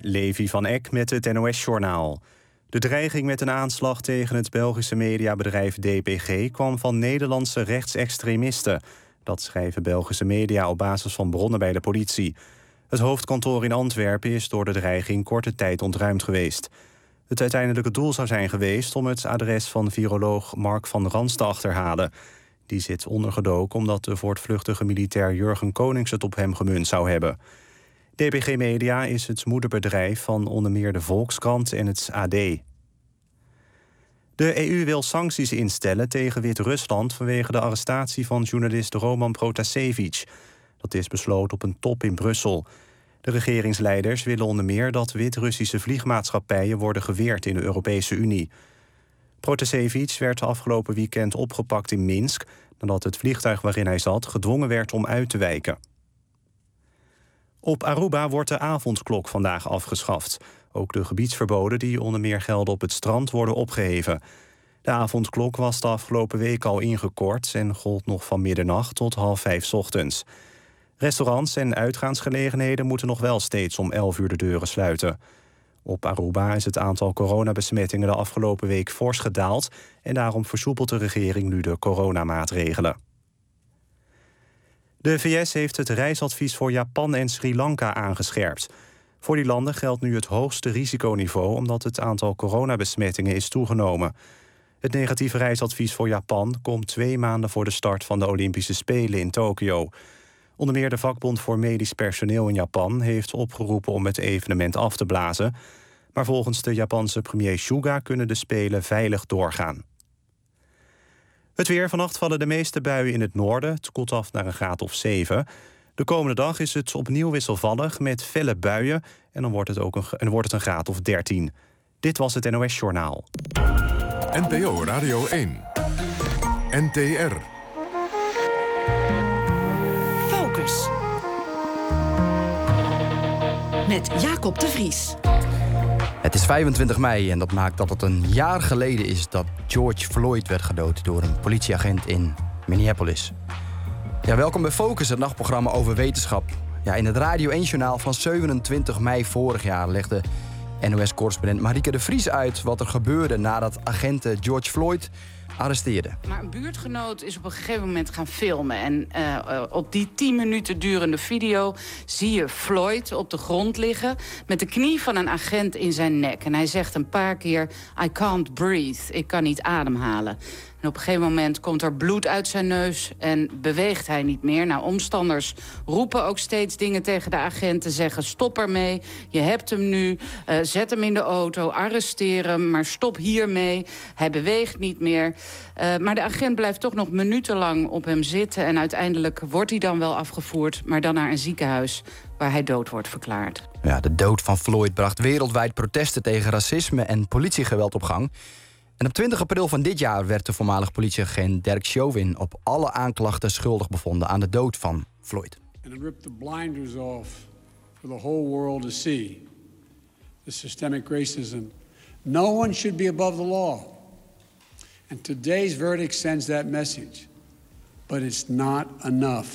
Levi van Eck met het NOS-journaal. De dreiging met een aanslag tegen het Belgische mediabedrijf DPG kwam van Nederlandse rechtsextremisten. Dat schrijven Belgische media op basis van bronnen bij de politie. Het hoofdkantoor in Antwerpen is door de dreiging korte tijd ontruimd geweest. Het uiteindelijke doel zou zijn geweest om het adres van viroloog Mark van Rans te achterhalen. Die zit ondergedoken omdat de voortvluchtige militair Jurgen Konings het op hem gemunt zou hebben. DPG Media is het moederbedrijf van onder meer de Volkskrant en het AD. De EU wil sancties instellen tegen Wit-Rusland vanwege de arrestatie van journalist Roman Protasevich. Dat is besloten op een top in Brussel. De regeringsleiders willen onder meer dat Wit-Russische vliegmaatschappijen worden geweerd in de Europese Unie. Protasevich werd afgelopen weekend opgepakt in Minsk nadat het vliegtuig waarin hij zat gedwongen werd om uit te wijken. Op Aruba wordt de avondklok vandaag afgeschaft. Ook de gebiedsverboden die onder meer gelden op het strand worden opgeheven. De avondklok was de afgelopen week al ingekort en gold nog van middernacht tot 4:30 ochtends. Restaurants en uitgaansgelegenheden moeten nog wel steeds om 11 uur de deuren sluiten. Op Aruba is het aantal coronabesmettingen de afgelopen week fors gedaald en daarom versoepelt de regering nu de coronamaatregelen. De VS heeft het reisadvies voor Japan en Sri Lanka aangescherpt. Voor die landen geldt nu het hoogste risiconiveau omdat het aantal coronabesmettingen is toegenomen. Het negatieve reisadvies voor Japan komt 2 maanden voor de start van de Olympische Spelen in Tokio. Onder meer de vakbond voor medisch personeel in Japan heeft opgeroepen om het evenement af te blazen. Maar volgens de Japanse premier Suga kunnen de Spelen veilig doorgaan. Het weer. Vannacht vallen de meeste buien in het noorden. Het koelt af naar een graad of 7. De komende dag is het opnieuw wisselvallig met felle buien. En dan wordt het een graad of 13. Dit was het NOS-journaal. NPO Radio 1. NTR. Focus. Met Jacob de Vries. Het is 25 mei en dat maakt dat het een jaar geleden is dat George Floyd werd gedood door een politieagent in Minneapolis. Ja, welkom bij Focus, het nachtprogramma over wetenschap. Ja, in het Radio 1-journaal van 27 mei vorig jaar legde NOS-correspondent Marieke de Vries uit wat er gebeurde nadat agenten George Floyd arresteerden. Maar een buurtgenoot is op een gegeven moment gaan filmen. En op die 10 minuten durende video zie je Floyd op de grond liggen met de knie van een agent in zijn nek. En hij zegt een paar keer, I can't breathe, ik kan niet ademhalen. En op een gegeven moment komt er bloed uit zijn neus en beweegt hij niet meer. Nou, omstanders roepen ook steeds dingen tegen de agenten, zeggen stop ermee, je hebt hem nu, zet hem in de auto, arresteer hem, maar stop hiermee. Hij beweegt niet meer. Maar de agent blijft toch nog minutenlang op hem zitten en uiteindelijk wordt hij dan wel afgevoerd, maar dan naar een ziekenhuis waar hij dood wordt verklaard. Ja, de dood van Floyd bracht wereldwijd protesten tegen racisme en politiegeweld op gang. En op 20 april van dit jaar werd de voormalig politieagent Derek Chauvin op alle aanklachten schuldig bevonden aan de dood van Floyd. And it ripped the blinders off for the whole world to see the systemic racism. No one should be above the law. And today's verdict sends that message. But it's not enough.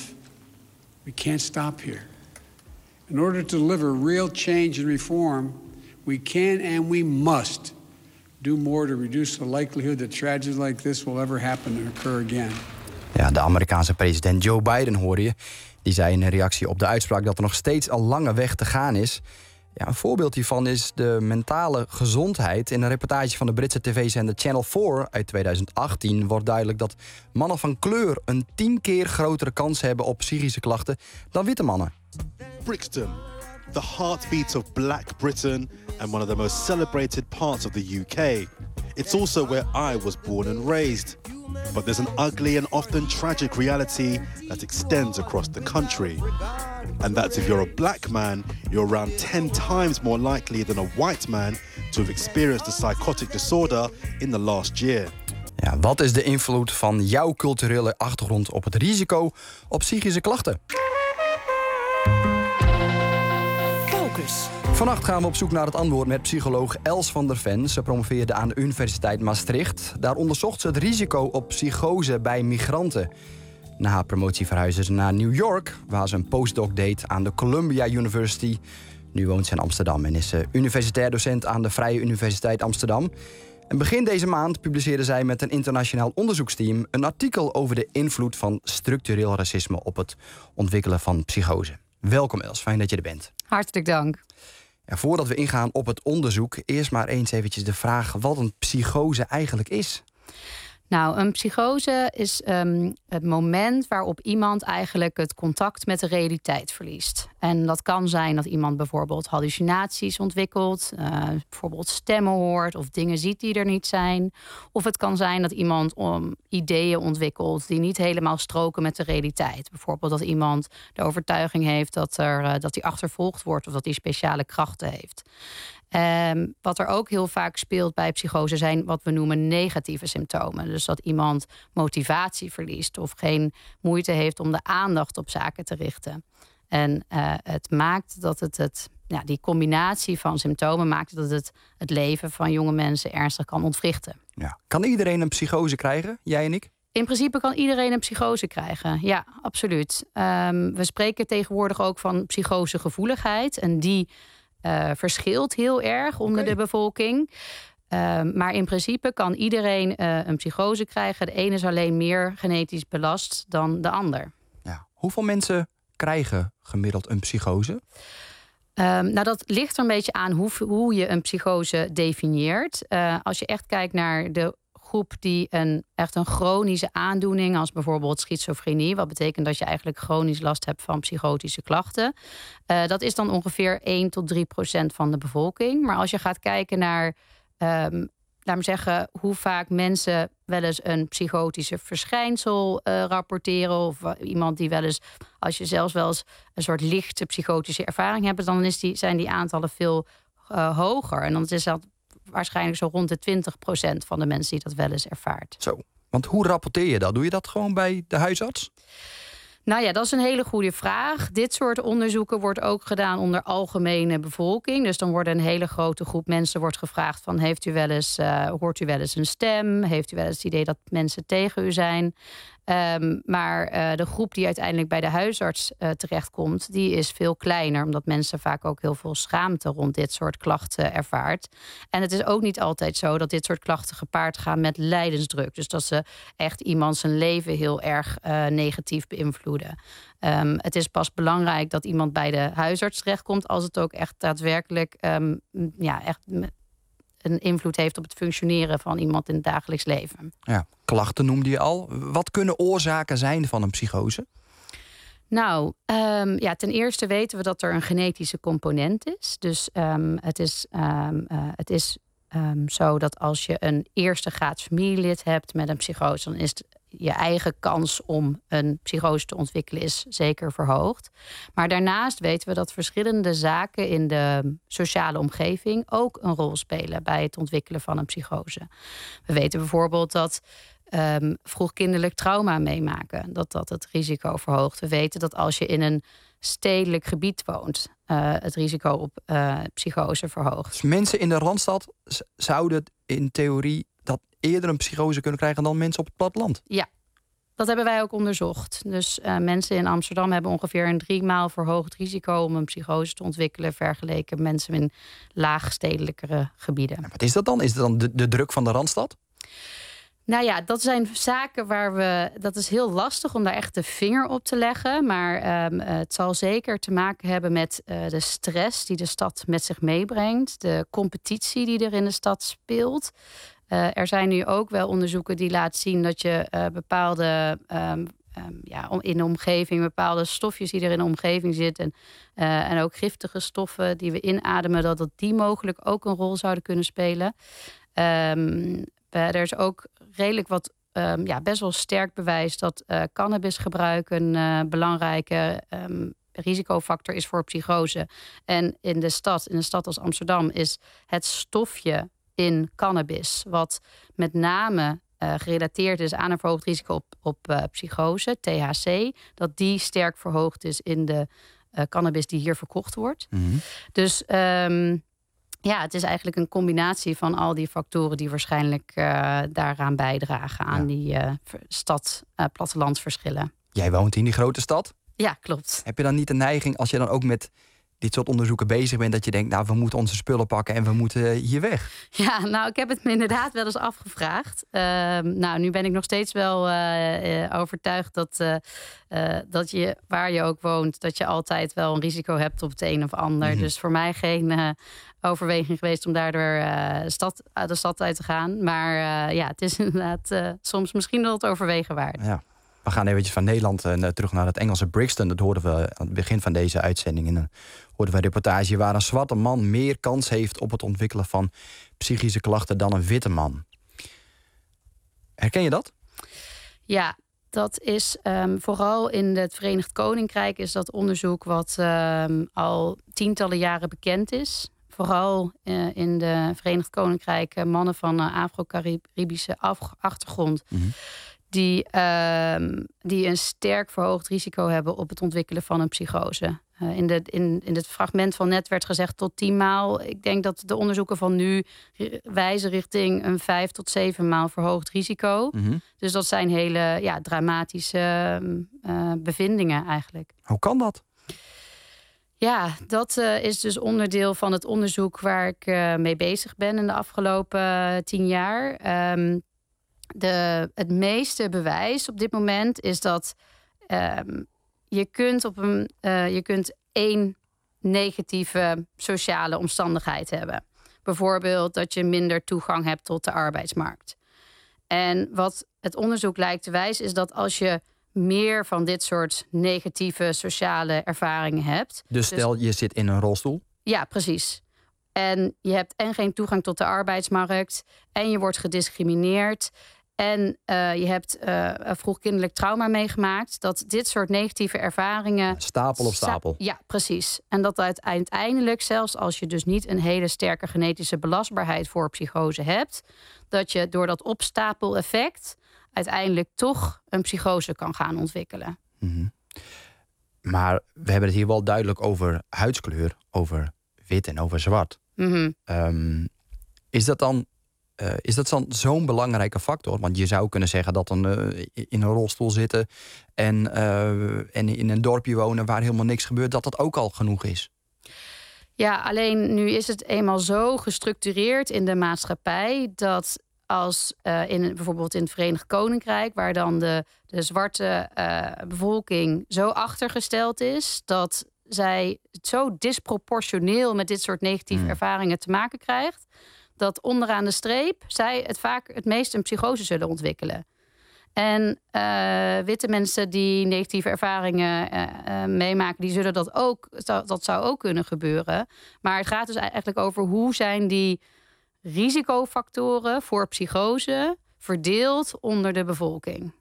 We can't stop here. In order to deliver real change and reform, we can and we must do more to reduce the likelihood that tragedies like this will ever happen and occur again. Ja, de Amerikaanse president Joe Biden hoorde je. Die zei in een reactie op de uitspraak dat er nog steeds een lange weg te gaan is. Ja, een voorbeeld hiervan is de mentale gezondheid. In een reportage van de Britse tv-zender Channel 4 uit 2018 wordt duidelijk dat mannen van kleur een 10 keer grotere kans hebben op psychische klachten dan witte mannen. Brixton, the heartbeat of Black Britain and one of the most celebrated parts of the UK. It's also where I was born and raised. But there's an ugly and often tragic reality that extends across the country. And that's if you're a black man, you're around 10 times more likely than a white man to have experienced a psychotic disorder in the last year. Ja, wat is de invloed van jouw culturele achtergrond op het risico op psychische klachten? Focus. Vannacht gaan we op zoek naar het antwoord met psycholoog Els van der Ven. Ze promoveerde aan de Universiteit Maastricht. Daar onderzocht ze het risico op psychose bij migranten. Na haar promotie verhuisde ze naar New York, waar ze een postdoc deed aan de Columbia University. Nu woont ze in Amsterdam en is ze universitair docent aan de Vrije Universiteit Amsterdam. En begin deze maand publiceerde zij met een internationaal onderzoeksteam een artikel over de invloed van structureel racisme op het ontwikkelen van psychose. Welkom Els, fijn dat je er bent. Hartelijk dank. En voordat we ingaan op het onderzoek, eerst maar eens eventjes de vraag wat een psychose eigenlijk is. Nou, een psychose is het moment waarop iemand eigenlijk het contact met de realiteit verliest. En dat kan zijn dat iemand bijvoorbeeld hallucinaties ontwikkelt, bijvoorbeeld stemmen hoort of dingen ziet die er niet zijn. Of het kan zijn dat iemand ideeën ontwikkelt die niet helemaal stroken met de realiteit. Bijvoorbeeld dat iemand de overtuiging heeft dat hij achtervolgd wordt of dat hij speciale krachten heeft. Wat er ook heel vaak speelt bij psychose zijn wat we noemen negatieve symptomen. Dus dat iemand motivatie verliest of geen moeite heeft om de aandacht op zaken te richten. En het maakt dat die combinatie van symptomen maakt dat het leven van jonge mensen ernstig kan ontwrichten. Ja. Kan iedereen een psychose krijgen, jij en ik? In principe kan iedereen een psychose krijgen. Ja, absoluut. We spreken tegenwoordig ook van psychosegevoeligheid. En die verschilt heel erg onder de bevolking. Maar in principe kan iedereen een psychose krijgen. De ene is alleen meer genetisch belast dan de ander. Ja. Hoeveel mensen krijgen gemiddeld een psychose? Dat ligt er een beetje aan hoe je een psychose definieert. Als je echt kijkt naar de groep die echt een chronische aandoening, als bijvoorbeeld schizofrenie, wat betekent dat je eigenlijk chronisch last hebt van psychotische klachten. Dat is dan ongeveer 1-3% van de bevolking. Maar als je gaat kijken naar, laat me zeggen, hoe vaak mensen wel eens een psychotische verschijnsel rapporteren, of iemand die wel eens, als je zelfs wel eens een soort lichte psychotische ervaring hebt, dan zijn die aantallen veel hoger. En dan is dat waarschijnlijk zo rond de 20% van de mensen die dat wel eens ervaart. Zo, want hoe rapporteer je dat? Doe je dat gewoon bij de huisarts? Nou ja, dat is een hele goede vraag. Dit soort onderzoeken wordt ook gedaan onder algemene bevolking. Dus dan wordt een hele grote groep mensen gevraagd van, hoort u wel eens een stem? Heeft u wel eens het idee dat mensen tegen u zijn? Maar de groep die uiteindelijk bij de huisarts terechtkomt, die is veel kleiner, omdat mensen vaak ook heel veel schaamte rond dit soort klachten ervaart. En het is ook niet altijd zo dat dit soort klachten gepaard gaan met lijdensdruk. Dus dat ze echt iemand zijn leven heel erg negatief beïnvloeden. Het is pas belangrijk dat iemand bij de huisarts terechtkomt als het ook echt daadwerkelijk echt een invloed heeft op het functioneren van iemand in het dagelijks leven. Ja, klachten noemde je al. Wat kunnen oorzaken zijn van een psychose? Nou, ten eerste weten we dat er een genetische component is. Dus het is zo dat als je een eerste graads familielid hebt met een psychose, dan is je eigen kans om een psychose te ontwikkelen is zeker verhoogd. Maar daarnaast weten we dat verschillende zaken in de sociale omgeving ook een rol spelen bij het ontwikkelen van een psychose. We weten bijvoorbeeld dat vroegkinderlijk trauma meemaken, dat het risico verhoogt. We weten dat als je in een stedelijk gebied woont, het risico op psychose verhoogt. Dus mensen in de Randstad zouden in theorie dat eerder een psychose kunnen krijgen dan mensen op het platteland? Ja, dat hebben wij ook onderzocht. Dus mensen in Amsterdam hebben ongeveer een 3 maal verhoogd risico om een psychose te ontwikkelen vergeleken met mensen in laagstedelijkere gebieden. En wat is dat dan? Is dat dan de druk van de Randstad? Nou ja, dat zijn zaken dat is heel lastig om daar echt de vinger op te leggen. Maar het zal zeker te maken hebben met de stress die de stad met zich meebrengt. De competitie die er in de stad speelt. Er zijn nu ook wel onderzoeken die laten zien dat je bepaalde in de omgeving, bepaalde stofjes die er in de omgeving zitten en ook giftige stoffen die we inademen, dat die mogelijk ook een rol zouden kunnen spelen. Er is ook redelijk wat best wel sterk bewijs dat cannabisgebruik een belangrijke risicofactor is voor psychose. En in de stad als Amsterdam is het stofje in cannabis, wat met name gerelateerd is aan een verhoogd risico op psychose, THC, dat die sterk verhoogd is in de cannabis die hier verkocht wordt. Mm-hmm. Dus het is eigenlijk een combinatie van al die factoren die waarschijnlijk daaraan bijdragen aan die stad-plattelandsverschillen. Jij woont in die grote stad? Ja, klopt. Heb je dan niet de neiging, als je dan ook met dit soort onderzoeken bezig bent, dat je denkt, nou, we moeten onze spullen pakken en we moeten hier weg? Ja, nou, ik heb het me inderdaad wel eens afgevraagd. Nou, nu ben ik nog steeds wel overtuigd dat je, waar je ook woont, dat je altijd wel een risico hebt op het een of ander. Mhm. Dus voor mij geen overweging geweest om daardoor de stad uit te gaan. Maar ja, het is inderdaad soms misschien wel het overwegen waard. Ja. We gaan eventjes van Nederland terug naar het Engelse Brixton. Dat hoorden we aan het begin van deze uitzending. En dan hoorden we een reportage waar een zwarte man meer kans heeft op het ontwikkelen van psychische klachten dan een witte man. Herken je dat? Ja, dat is vooral in het Verenigd Koninkrijk is dat onderzoek wat al tientallen jaren bekend is. Vooral in de Verenigd Koninkrijk mannen van Afro-Caribische achtergrond. Mm-hmm. Die een sterk verhoogd risico hebben op het ontwikkelen van een psychose. In het fragment van net werd gezegd tot 10 maal. Ik denk dat de onderzoeken van nu wijzen richting een 5 tot 7 maal verhoogd risico. Mm-hmm. Dus dat zijn hele dramatische bevindingen eigenlijk. Hoe kan dat? Ja, dat is dus onderdeel van het onderzoek waar ik mee bezig ben in de afgelopen 10 jaar. Het meeste bewijs op dit moment is dat je kunt één negatieve sociale omstandigheid hebben. Bijvoorbeeld dat je minder toegang hebt tot de arbeidsmarkt. En wat het onderzoek lijkt te wijzen is dat als je meer van dit soort negatieve sociale ervaringen hebt. Dus stel je zit in een rolstoel. Ja, precies. En je hebt geen toegang tot de arbeidsmarkt. En je wordt gediscrimineerd. En je hebt vroegkindelijk trauma meegemaakt. Dat dit soort negatieve ervaringen... Stapel op stapel. Ja, precies. En dat uiteindelijk, zelfs als je dus niet een hele sterke genetische belastbaarheid voor psychose hebt, dat je door dat opstapeleffect uiteindelijk toch een psychose kan gaan ontwikkelen. Mm-hmm. Maar we hebben het hier wel duidelijk over huidskleur, over wit en over zwart. Mm-hmm. Is dat dan zo'n belangrijke factor? Want je zou kunnen zeggen dat dan in een rolstoel zitten en in een dorpje wonen waar helemaal niks gebeurt, dat ook al genoeg is. Ja, alleen nu is het eenmaal zo gestructureerd in de maatschappij dat als bijvoorbeeld in het Verenigd Koninkrijk, waar dan de zwarte bevolking zo achtergesteld is dat zij zo disproportioneel met dit soort negatieve ervaringen te maken krijgt, dat onderaan de streep zij vaak het meest een psychose zullen ontwikkelen. En witte mensen die negatieve ervaringen meemaken, die zullen dat zou ook kunnen gebeuren. Maar het gaat dus eigenlijk over hoe zijn die risicofactoren voor psychose verdeeld onder de bevolking.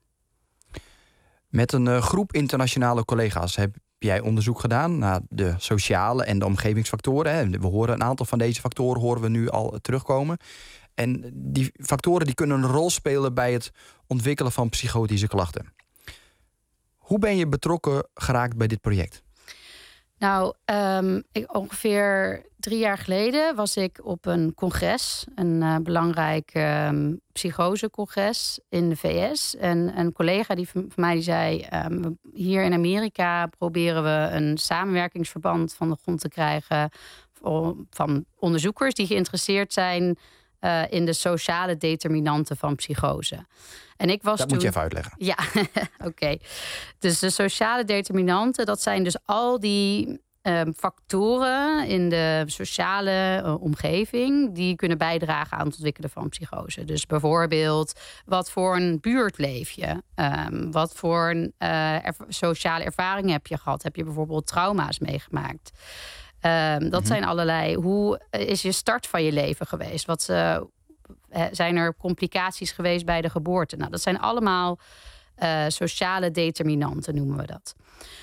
Met een groep internationale collega's heb jij onderzoek gedaan naar de sociale en de omgevingsfactoren. We horen een aantal van deze factoren horen we nu al terugkomen. En die factoren die kunnen een rol spelen bij het ontwikkelen van psychotische klachten. Hoe ben je betrokken geraakt bij dit project? Nou, ongeveer 3 jaar geleden was ik op een congres, een belangrijk psychosecongres in de VS. En een collega van mij die zei, hier in Amerika proberen we een samenwerkingsverband van de grond te krijgen van onderzoekers die geïnteresseerd zijn in de sociale determinanten van psychose. En ik was moet je even uitleggen. Ja, oké. Dus de sociale determinanten, dat zijn dus al die factoren in de sociale omgeving die kunnen bijdragen aan het ontwikkelen van psychose. Dus bijvoorbeeld, wat voor een buurt leef je? Wat voor een sociale ervaringen heb je gehad? Heb je bijvoorbeeld trauma's meegemaakt? Dat zijn allerlei. Hoe is je start van je leven geweest? Wat zijn er complicaties geweest bij de geboorte? Nou, dat zijn allemaal sociale determinanten, noemen we dat.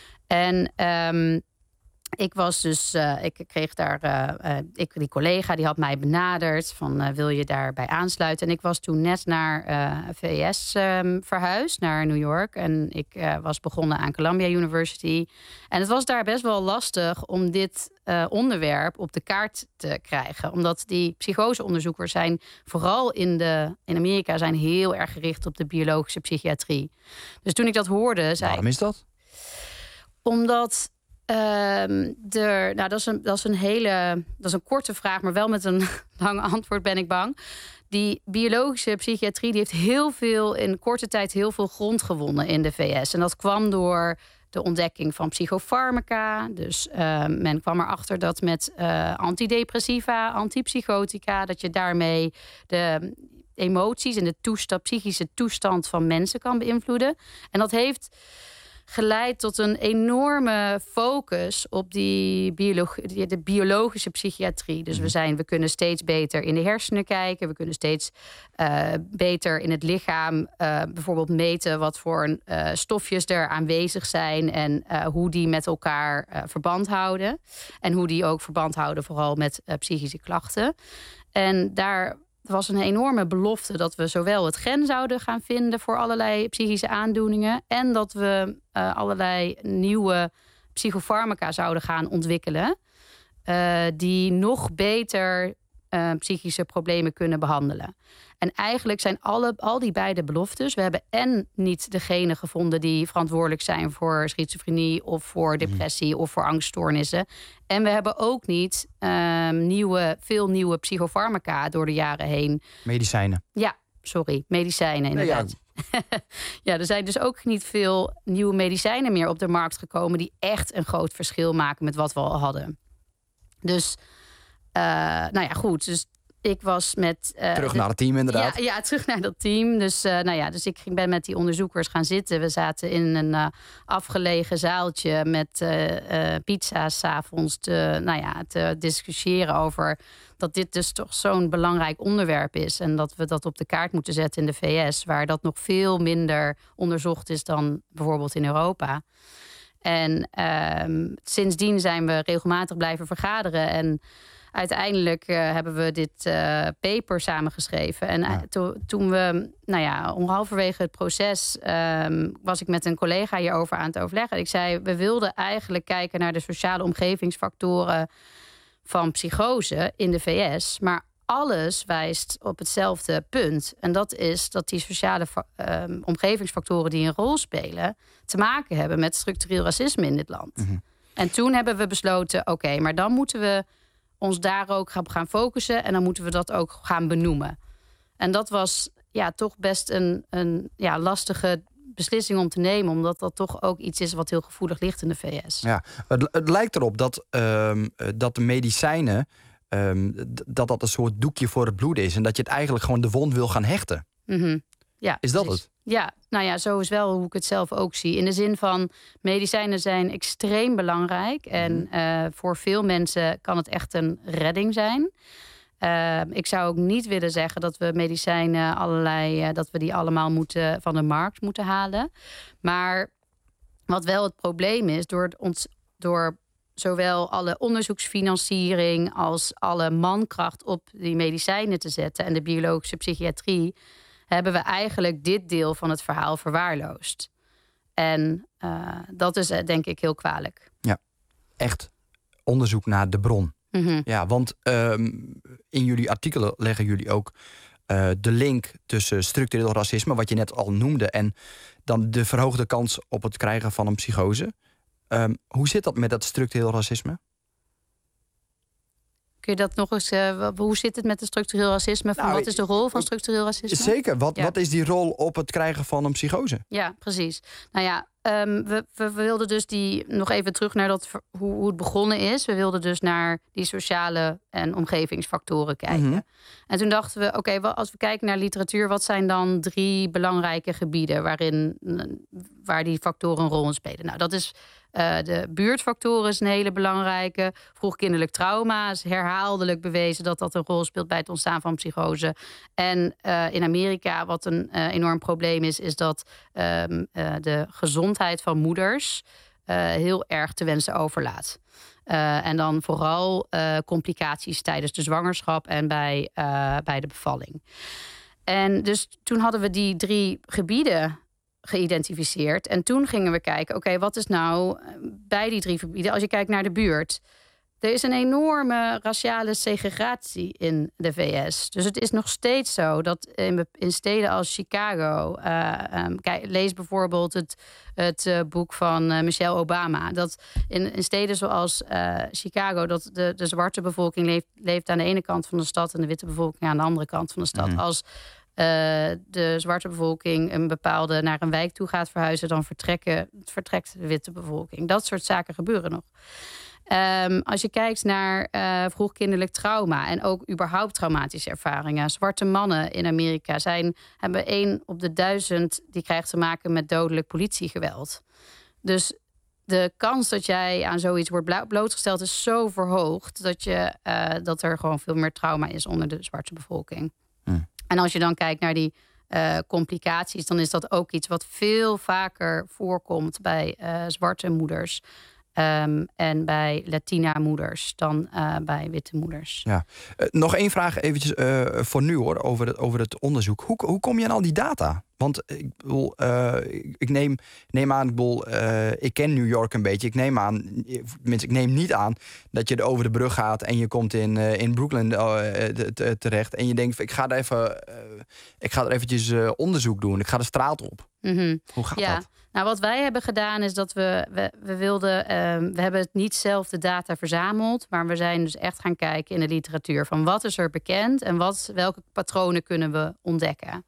En ik was dus, ik kreeg daar, die collega die had mij benaderd van wil je daarbij aansluiten? En ik was toen net naar VS verhuisd, naar New York. En ik was begonnen aan Columbia University. En het was daar best wel lastig om dit onderwerp op de kaart te krijgen. Omdat die psychoseonderzoekers zijn vooral in Amerika zijn heel erg gericht op de biologische psychiatrie. Dus toen ik dat hoorde, zei Waarom is dat? Omdat Dat is een korte vraag, maar wel met een lang antwoord, ben ik bang. Die biologische psychiatrie die heeft in korte tijd heel veel grond gewonnen in de VS. En dat kwam door de ontdekking van psychofarmaca. Dus men kwam erachter dat met antidepressiva, antipsychotica, dat je daarmee de emoties en de psychische toestand van mensen kan beïnvloeden. En dat heeft geleid tot een enorme focus op de biologische psychiatrie. Dus we kunnen steeds beter in de hersenen kijken. We kunnen steeds beter in het lichaam bijvoorbeeld meten wat voor stofjes er aanwezig zijn en hoe die met elkaar verband houden. En hoe die ook verband houden vooral met psychische klachten. En daar was een enorme belofte dat we zowel het gen zouden gaan vinden voor allerlei psychische aandoeningen en dat we allerlei nieuwe psychofarmaca zouden gaan ontwikkelen die nog beter psychische problemen kunnen behandelen. En eigenlijk zijn al die beide beloftes. We hebben niet degene gevonden die verantwoordelijk zijn voor schizofrenie of voor depressie of voor angststoornissen. En we hebben ook niet veel nieuwe psychofarmaca door de jaren heen. Medicijnen. Ja, medicijnen inderdaad. Ja, er zijn dus ook niet veel nieuwe medicijnen meer op de markt gekomen die echt een groot verschil maken met wat we al hadden. Dus, goed. Dus ik was met... terug naar het team inderdaad. Ja, terug naar dat team. Dus, dus ik ben met die onderzoekers gaan zitten. We zaten in een afgelegen zaaltje met pizza's 's avonds te discussiëren over dat dit dus toch zo'n belangrijk onderwerp is. En dat we dat op de kaart moeten zetten in de VS, waar dat nog veel minder onderzocht is dan bijvoorbeeld in Europa. En sindsdien zijn we regelmatig blijven vergaderen. En uiteindelijk hebben we dit paper samengeschreven. En toen we, halverwege het proces was ik met een collega hierover aan het overleggen. Ik zei, we wilden eigenlijk kijken naar de sociale omgevingsfactoren van psychose in de VS. Maar alles wijst op hetzelfde punt. En dat is dat die sociale omgevingsfactoren die een rol spelen te maken hebben met structureel racisme in dit land. Mm-hmm. En toen hebben we besloten, oké, maar dan moeten we ons daar ook gaan focussen en dan moeten we dat ook gaan benoemen. En dat was toch best een lastige beslissing om te nemen, omdat dat toch ook iets is wat heel gevoelig ligt in de VS. Ja, het lijkt erop dat de medicijnen dat een soort doekje voor het bloeden is en dat je het eigenlijk gewoon de wond wil gaan hechten. Mm-hmm. Ja, is dat precies het? Ja, zo is wel hoe ik het zelf ook zie. In de zin van, medicijnen zijn extreem belangrijk. En voor veel mensen kan het echt een redding zijn. Ik zou ook niet willen zeggen dat we medicijnen dat we die allemaal van de markt moeten halen. Maar wat wel het probleem is, door zowel alle onderzoeksfinanciering als alle mankracht op die medicijnen te zetten en de biologische psychiatrie, hebben we eigenlijk dit deel van het verhaal verwaarloosd. En dat is denk ik heel kwalijk. Ja, echt onderzoek naar de bron. Mm-hmm. Ja, want in jullie artikelen leggen jullie ook de link tussen structureel racisme, wat je net al noemde, en dan de verhoogde kans op het krijgen van een psychose. Hoe zit dat met dat structureel racisme? Kun je dat nog eens? Hoe zit het met het structureel racisme? Wat is de rol van structureel racisme? Zeker. Wat is die rol op het krijgen van een psychose? Ja, precies. We wilden dus nog even terug naar hoe het begonnen is. We wilden dus naar die sociale en omgevingsfactoren kijken. Mm-hmm. En toen dachten we, oké, als we kijken naar literatuur, wat zijn dan 3 belangrijke gebieden waar die factoren een rol in spelen? Nou, dat is de buurtfactoren is een hele belangrijke. Vroegkinderlijk trauma is herhaaldelijk bewezen dat een rol speelt bij het ontstaan van psychose. En in Amerika, wat een enorm probleem is dat de gezondheid van moeders heel erg te wensen overlaat. En dan vooral complicaties tijdens de zwangerschap en bij de bevalling. En dus toen hadden we die 3 gebieden geïdentificeerd. En toen gingen we kijken, oké, wat is nou bij die 3 gebieden, als je kijkt naar de buurt, er is een enorme raciale segregatie in de VS. Dus het is nog steeds zo dat in steden als Chicago... lees bijvoorbeeld het boek van Michelle Obama... dat in steden zoals Chicago... dat de zwarte bevolking leeft aan de ene kant van de stad... en de witte bevolking aan de andere kant van de stad. Als de zwarte bevolking naar een wijk toe gaat verhuizen... dan vertrekt de witte bevolking. Dat soort zaken gebeuren nog. Als je kijkt naar vroegkinderlijk trauma... en ook überhaupt traumatische ervaringen... zwarte mannen in Amerika hebben 1 op de 1000... die krijgt te maken met dodelijk politiegeweld. Dus de kans dat jij aan zoiets wordt blootgesteld... is zo verhoogd dat er gewoon veel meer trauma is... onder de zwarte bevolking. En als je dan kijkt naar die complicaties... dan is dat ook iets wat veel vaker voorkomt bij zwarte moeders... en bij Latina-moeders dan bij witte moeders. Ja. Nog 1 vraag eventjes voor nu hoor, over het onderzoek. Hoe kom je aan al die data? Want ik bedoel, ik neem aan, ik ken New York een beetje. Ik neem niet aan dat je er over de brug gaat en je komt in Brooklyn terecht. En je denkt, ik ga er eventjes onderzoek doen. Ik ga de straat op. Mm-hmm. Hoe gaat dat? Nou, wat wij hebben gedaan is dat we hebben het niet zelf de data verzameld, maar we zijn dus echt gaan kijken in de literatuur van wat is er bekend en welke patronen kunnen we ontdekken.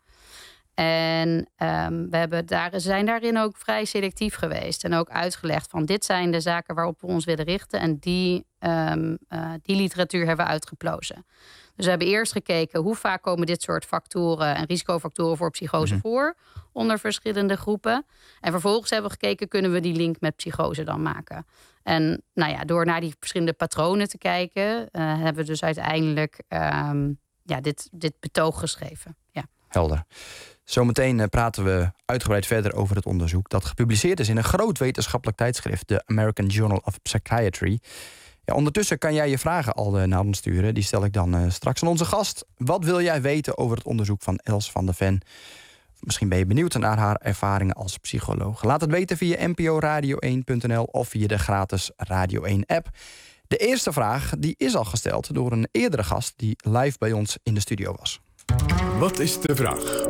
En we zijn daarin ook vrij selectief geweest en ook uitgelegd van dit zijn de zaken waarop we ons willen richten en die literatuur hebben we uitgeplozen. Dus we hebben eerst gekeken hoe vaak komen dit soort factoren en risicofactoren voor psychose voor onder verschillende groepen. En vervolgens hebben we gekeken, kunnen we die link met psychose dan maken? En nou ja, door naar die verschillende patronen te kijken, hebben we dus uiteindelijk dit betoog geschreven. Ja. Helder. Zometeen praten we uitgebreid verder over het onderzoek dat gepubliceerd is in een groot wetenschappelijk tijdschrift, de American Journal of Psychiatry. Ja, ondertussen kan jij je vragen al naar ons sturen. Die stel ik dan straks aan onze gast. Wat wil jij weten over het onderzoek van Els van der Ven? Misschien ben je benieuwd naar haar ervaringen als psycholoog. Laat het weten via nporadio1.nl of via de gratis Radio 1-app. De eerste vraag die is al gesteld door een eerdere gast die live bij ons in de studio was. Wat is de vraag?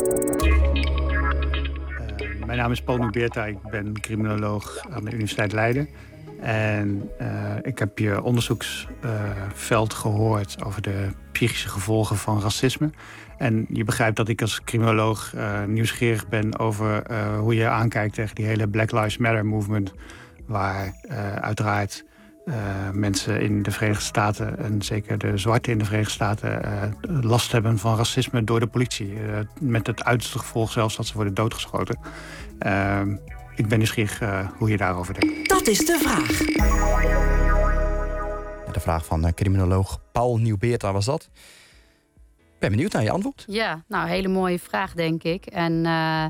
Mijn naam is Paul Nuberta, ik ben criminoloog aan de Universiteit Leiden. En ik heb je onderzoeksveld gehoord over de psychische gevolgen van racisme. En je begrijpt dat ik als criminoloog nieuwsgierig ben over hoe je aankijkt tegen die hele Black Lives Matter movement. Waar uiteraard mensen in de Verenigde Staten, en zeker de zwarten in de Verenigde Staten, last hebben van racisme door de politie. Met het uiterste gevolg zelfs dat ze worden doodgeschoten. Ik ben nieuwsgierig hoe je daarover denkt. Dat is de vraag. De vraag van criminoloog Paul Nuberta was dat. Ik ben benieuwd naar je antwoord. Ja, nou, hele mooie vraag, denk ik. En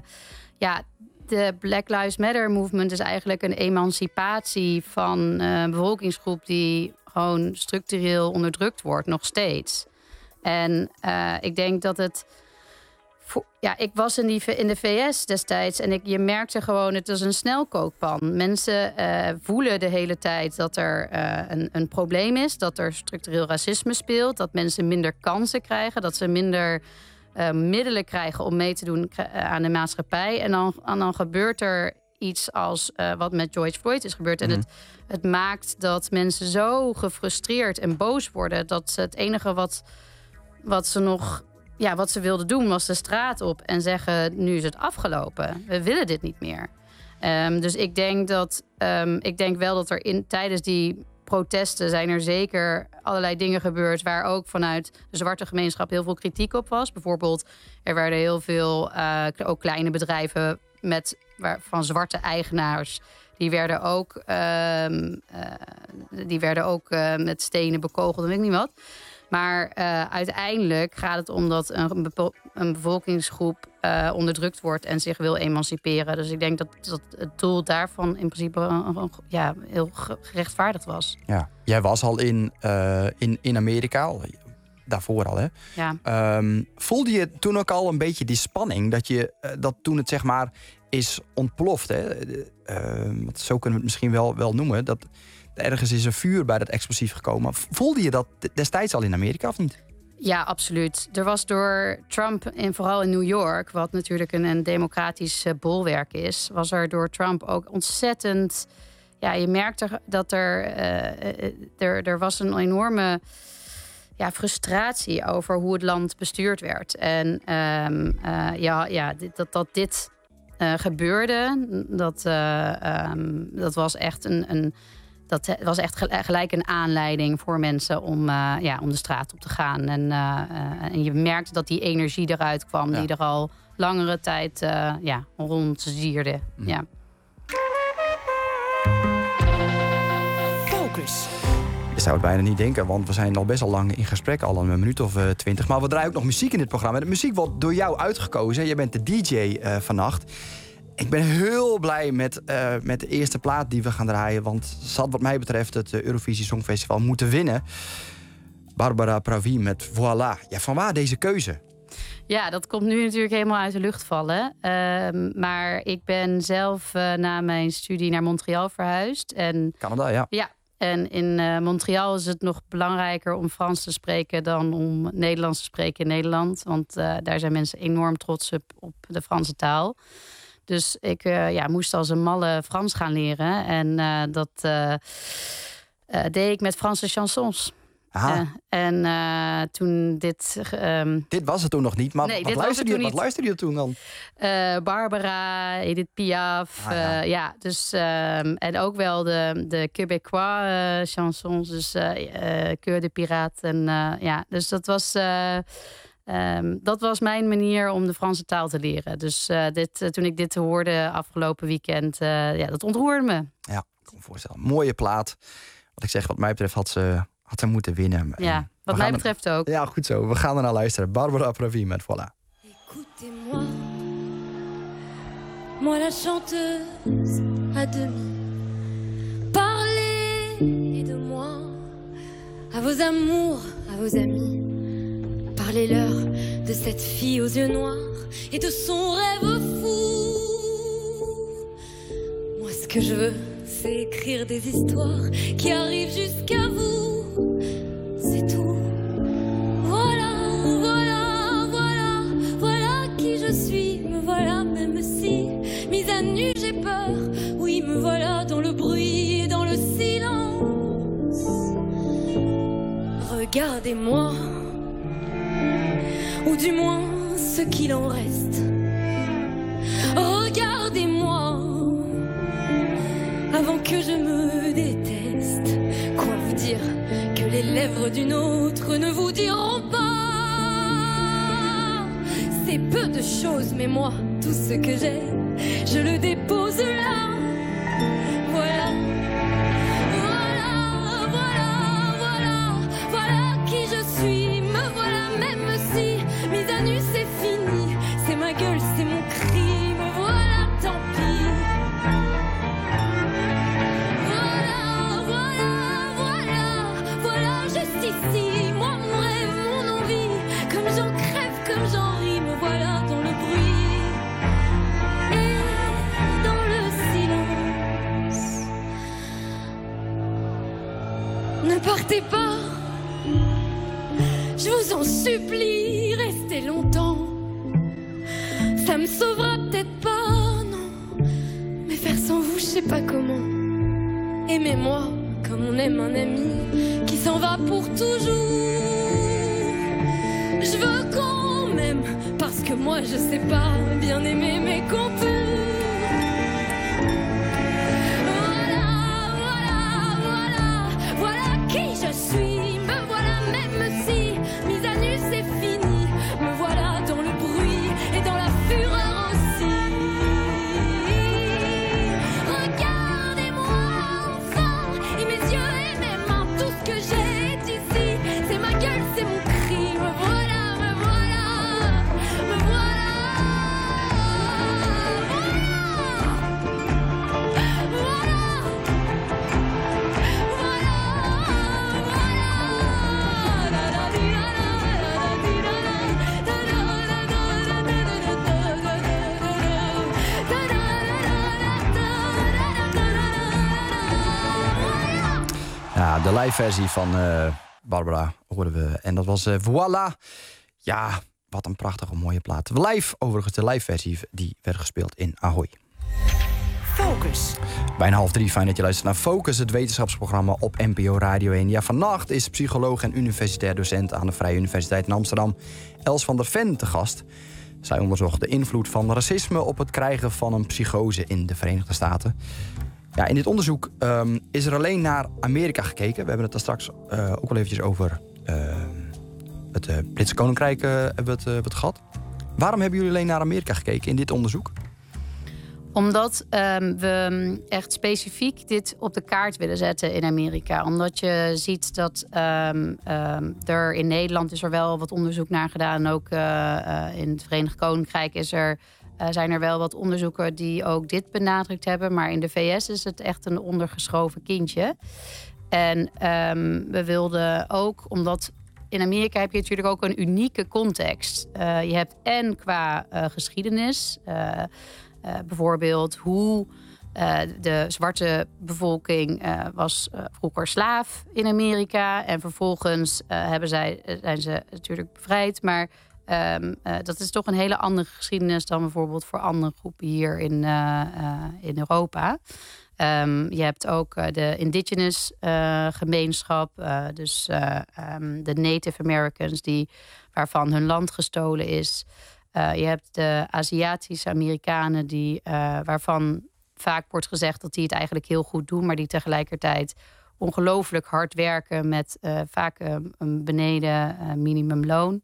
de Black Lives Matter movement is eigenlijk een emancipatie van een bevolkingsgroep die gewoon structureel onderdrukt wordt, nog steeds. En ik denk dat het... ik was in de VS destijds en je merkte gewoon, het is een snelkookpan. Mensen voelen de hele tijd dat er een probleem is, dat er structureel racisme speelt, dat mensen minder kansen krijgen, dat ze minder middelen krijgen om mee te doen aan de maatschappij. En dan gebeurt er iets als wat met George Floyd is gebeurd. En het maakt dat mensen zo gefrustreerd en boos worden dat ze het enige wat ze wilden doen was de straat op en zeggen, nu is het afgelopen. We willen dit niet meer. Dus ik denk wel dat er tijdens die protesten zijn er zeker allerlei dingen gebeurd waar ook vanuit de zwarte gemeenschap heel veel kritiek op was. Bijvoorbeeld, er werden heel veel ook kleine bedrijven van zwarte eigenaars. Die werden ook met stenen bekogeld en weet ik niet wat. Maar uiteindelijk gaat het om dat een bevolkingsgroep onderdrukt wordt en zich wil emanciperen. Dus ik denk dat het doel daarvan in principe heel gerechtvaardigd was. Ja. Jij was al in Amerika, daarvoor al, hè? Ja. Voelde je toen ook al een beetje die spanning dat toen het zeg maar is ontploft, hè? Zo kunnen we het misschien wel noemen. ergens is een vuur bij dat explosief gekomen. Voelde je dat destijds al in Amerika of niet? Ja, absoluut. Er was door Trump, en vooral in New York, wat natuurlijk een democratisch bolwerk is, was er door Trump ook ontzettend. Ja, je merkte dat er was een enorme frustratie over hoe het land bestuurd werd. En dat dit gebeurde, dat was echt dat was echt gelijk een aanleiding voor mensen om de straat op te gaan. En je merkte dat die energie eruit kwam, die er al langere tijd rondzierde. Ja. Focus. Je zou het bijna niet denken, want we zijn al best al lang in gesprek, al een minuut of 20. Maar we draaien ook nog muziek in dit programma. En de muziek wordt door jou uitgekozen. Jij bent de DJ vannacht. Ik ben heel blij met de eerste plaat die we gaan draaien. Want ze had wat mij betreft het Eurovisie Songfestival moeten winnen. Barbara Pravi met Voilà. Ja, vanwaar deze keuze? Ja, dat komt nu natuurlijk helemaal uit de lucht vallen. Maar ik ben zelf na mijn studie naar Montreal verhuisd. Canada, ja. Ja. En in Montreal is het nog belangrijker om Frans te spreken dan om Nederlands te spreken in Nederland. Want daar zijn mensen enorm trots op de Franse taal. Dus ik moest als een malle Frans gaan leren. En dat deed ik met Franse chansons. Toen dit... Dit was het toen nog niet, maar nee, wat luisterde je toen dan? Barbara, Edith Piaf. Dus, en ook wel de Québécois chansons. Dus Cœur de Pirate. Dus dat was mijn manier om de Franse taal te leren. Dus toen ik dit hoorde afgelopen weekend, dat ontroerde me. Ja, ik kan me voorstellen. Mooie plaat. Wat ik zeg, wat mij betreft had ze moeten winnen. Ja, wat mij betreft ook. Ja, goed zo. We gaan er naar luisteren. Barbara Pravi met Voilà. Écoutez-moi, moi la chanteuse à demi. Parlez de moi à vos amours, à vos amis. Parlez-leur de cette fille aux yeux noirs et de son rêve fou. Moi, ce que je veux, c'est écrire des histoires qui arrivent jusqu'à vous. C'est tout. Voilà, voilà, voilà, voilà qui je suis. Me voilà, même si mise à nu j'ai peur. Oui, me voilà dans le bruit et dans le silence. Regardez-moi. Ou du moins ce qu'il en reste. Regardez-moi avant que je me déteste. Quoi vous dire que les lèvres d'une autre ne vous diront pas. C'est peu de choses, mais moi, tout ce que j'ai, je le dépose là. Voilà. Voilà, voilà, voilà, voilà qui je suis. Me voilà même si mise à nu c'est fini. C'est ma gueule, c'est mon cri. Me voilà, tant pis. Voilà, voilà, voilà, voilà, juste ici. Moi, mon rêve, mon envie. Comme j'en crève, comme j'en ris. Me voilà dans le bruit et dans le silence. Ne partez pas. Je vous en supplie, restez longtemps. Ça me sauvera peut-être pas, non. Mais faire sans vous, je sais pas comment. Aimez-moi comme on aime un ami qui s'en va pour toujours. Je veux qu'on m'aime parce que moi je sais pas bien aimer mais qu'on peut. Voilà, voilà, voilà, voilà qui je suis. Me voilà même si mise à nu c'est fini. Me voilà dans le bruit et dans la fureur aussi. Regardez-moi enfin et mes yeux et mes mains. Tout ce que j'ai d'ici, c'est ma gueule, c'est mon cri. Me voilà, me voilà, me voilà. De live versie van Barbara hoorden we. En dat was Voilà. Ja, wat een prachtige mooie plaat. Live, overigens de live versie die werd gespeeld in Ahoy. Focus. Bijna 2:30, fijn dat je luistert naar Focus, het wetenschapsprogramma op NPO Radio 1. Ja, vannacht is psycholoog en universitair docent aan de Vrije Universiteit in Amsterdam Els van der Ven te gast. Zij onderzocht de invloed van racisme op het krijgen van een psychose in de Verenigde Staten. Ja, in dit onderzoek is er alleen naar Amerika gekeken. We hebben het daar straks ook wel eventjes over het Britse Koninkrijk hebben we het gehad. Waarom hebben jullie alleen naar Amerika gekeken in dit onderzoek? Omdat we echt specifiek dit op de kaart willen zetten in Amerika. Omdat je ziet dat er in Nederland is er wel wat onderzoek naar gedaan. Ook in het Verenigd Koninkrijk zijn er wel wat onderzoeken die ook dit benadrukt hebben. Maar in de VS is het echt een ondergeschoven kindje. En we wilden ook, omdat in Amerika heb je natuurlijk ook een unieke context. Je hebt en qua geschiedenis... bijvoorbeeld hoe de zwarte bevolking was vroeger slaaf in Amerika. En vervolgens zijn ze natuurlijk bevrijd. Maar dat is toch een hele andere geschiedenis dan bijvoorbeeld voor andere groepen hier in Europa. Je hebt ook de indigenous gemeenschap. Dus de Native Americans waarvan hun land gestolen is. Je hebt de Aziatische Amerikanen waarvan vaak wordt gezegd dat die het eigenlijk heel goed doen, maar die tegelijkertijd ongelooflijk hard werken met vaak een beneden minimumloon.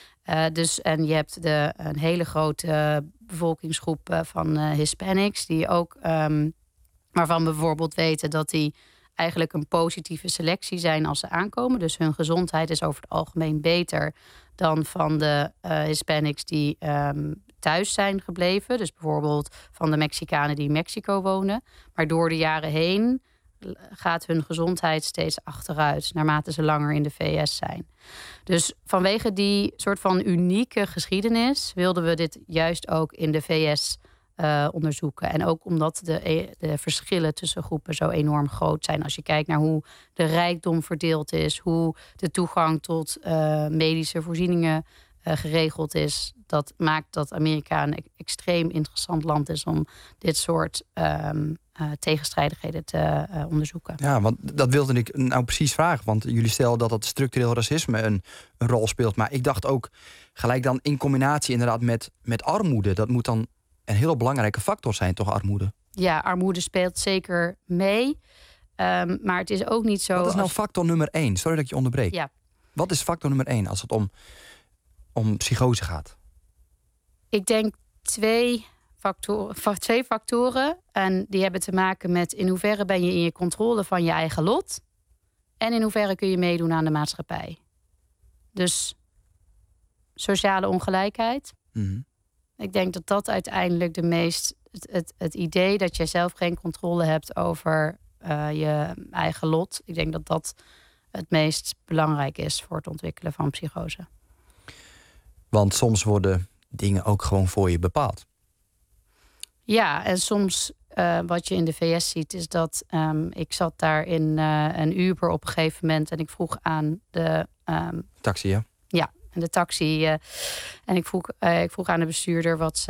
En je hebt een hele grote bevolkingsgroep van Hispanics die ook waarvan we bijvoorbeeld weten dat die eigenlijk een positieve selectie zijn als ze aankomen. Dus hun gezondheid is over het algemeen beter dan van de Hispanics die thuis zijn gebleven. Dus bijvoorbeeld van de Mexicanen die in Mexico wonen. Maar door de jaren heen gaat hun gezondheid steeds achteruit, naarmate ze langer in de VS zijn. Dus vanwege die soort van unieke geschiedenis wilden we dit juist ook in de VS onderzoeken. En ook omdat de verschillen tussen groepen zo enorm groot zijn. Als je kijkt naar hoe de rijkdom verdeeld is, hoe de toegang tot medische voorzieningen geregeld is. Dat maakt dat Amerika een extreem interessant land is om dit soort tegenstrijdigheden te onderzoeken. Ja, want dat wilde ik nou precies vragen. Want jullie stellen dat het structureel racisme een rol speelt. Maar ik dacht ook gelijk dan in combinatie inderdaad met armoede. Dat moet dan een heel belangrijke factor zijn, toch, armoede? Ja, armoede speelt zeker mee. Maar het is ook niet zo... Wat is nou factor nummer 1? Sorry dat ik je onderbreek. Ja. Wat is factor nummer 1 als het om psychose gaat? Ik denk twee factoren. En die hebben te maken met in hoeverre ben je in je controle van je eigen lot. En in hoeverre kun je meedoen aan de maatschappij. Dus sociale ongelijkheid. Mm-hmm. Ik denk dat dat uiteindelijk het idee dat jij zelf geen controle hebt over je eigen lot. Ik denk dat dat het meest belangrijk is voor het ontwikkelen van psychose. Want soms worden dingen ook gewoon voor je bepaald. Ja, en soms wat je in de VS ziet is dat ik zat daar in een Uber op een gegeven moment en ik vroeg aan de taxi, ja? Ja, en de taxi. En ik vroeg aan de bestuurder of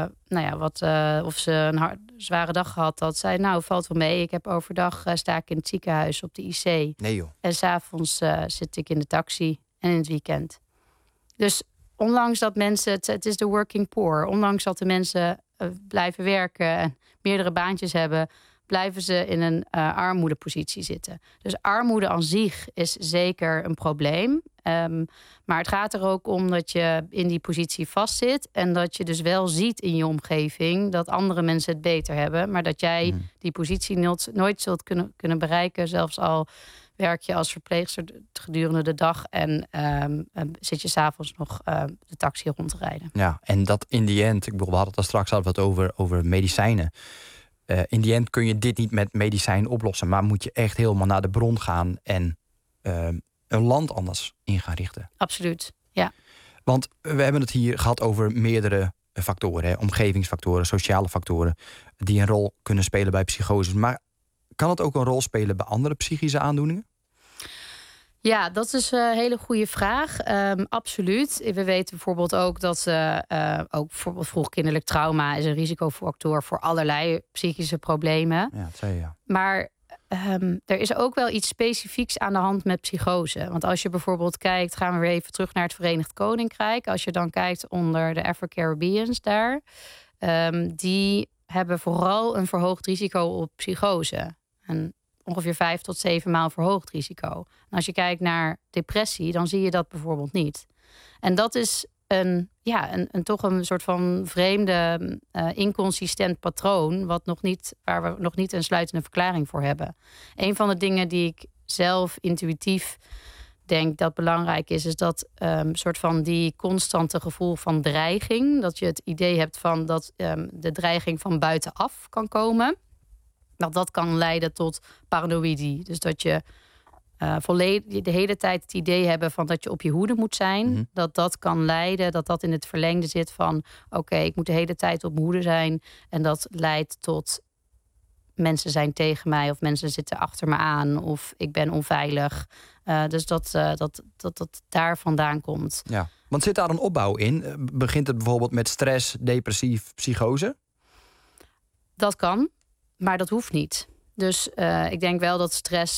ze een zware dag gehad had. Zei, nou, valt wel mee. Ik heb overdag sta ik in het ziekenhuis op de IC. Nee joh. En 's avonds zit ik in de taxi en in het weekend. Dus ondanks dat mensen, het is de working poor. Ondanks dat de mensen blijven werken en meerdere baantjes hebben, blijven ze in een armoedepositie zitten. Dus armoede aan zich is zeker een probleem. Maar het gaat er ook om dat je in die positie vastzit en dat je dus wel ziet in je omgeving dat andere mensen het beter hebben, maar dat jij die positie nooit zult kunnen bereiken, zelfs al werk je als verpleegster gedurende de dag en zit je 's avonds nog de taxi rond te rijden. Ja, en dat in die end, we hadden het al straks over medicijnen. In die end kun je dit niet met medicijn oplossen, maar moet je echt helemaal naar de bron gaan en een land anders in gaan richten. Absoluut, ja. Want we hebben het hier gehad over meerdere factoren, hè, omgevingsfactoren, sociale factoren, die een rol kunnen spelen bij psychoses. Maar kan het ook een rol spelen bij andere psychische aandoeningen? Ja, dat is een hele goede vraag. Absoluut. We weten bijvoorbeeld ook dat ook bijvoorbeeld vroeg kinderlijk trauma is een risicofactor voor allerlei psychische problemen. Ja, dat zei je, ja. Maar er is ook wel iets specifieks aan de hand met psychose. Want als je bijvoorbeeld kijkt, gaan we weer even terug naar het Verenigd Koninkrijk. Als je dan kijkt onder de Afro-Caribbeans daar, die hebben vooral een verhoogd risico op psychose. En ongeveer 5 tot 7 maal verhoogd risico. En als je kijkt naar depressie, dan zie je dat bijvoorbeeld niet. En dat is toch een soort van vreemde, inconsistent patroon, waar we nog niet een sluitende verklaring voor hebben. Een van de dingen die ik zelf intuïtief denk dat belangrijk is dat soort van die constante gevoel van dreiging, dat je het idee hebt van dat de dreiging van buitenaf kan komen. Dat kan leiden tot paranoïdie. Dus dat je volledig de hele tijd het idee hebben van dat je op je hoede moet zijn. Mm-hmm. Dat kan leiden, dat in het verlengde zit van oké, ik moet de hele tijd op mijn hoede zijn. En dat leidt tot mensen zijn tegen mij of mensen zitten achter me aan of ik ben onveilig. Dus dat daar vandaan komt. Ja, want zit daar een opbouw in? Begint het bijvoorbeeld met stress, depressief, psychose? Dat kan. Maar dat hoeft niet. Dus ik denk wel dat stress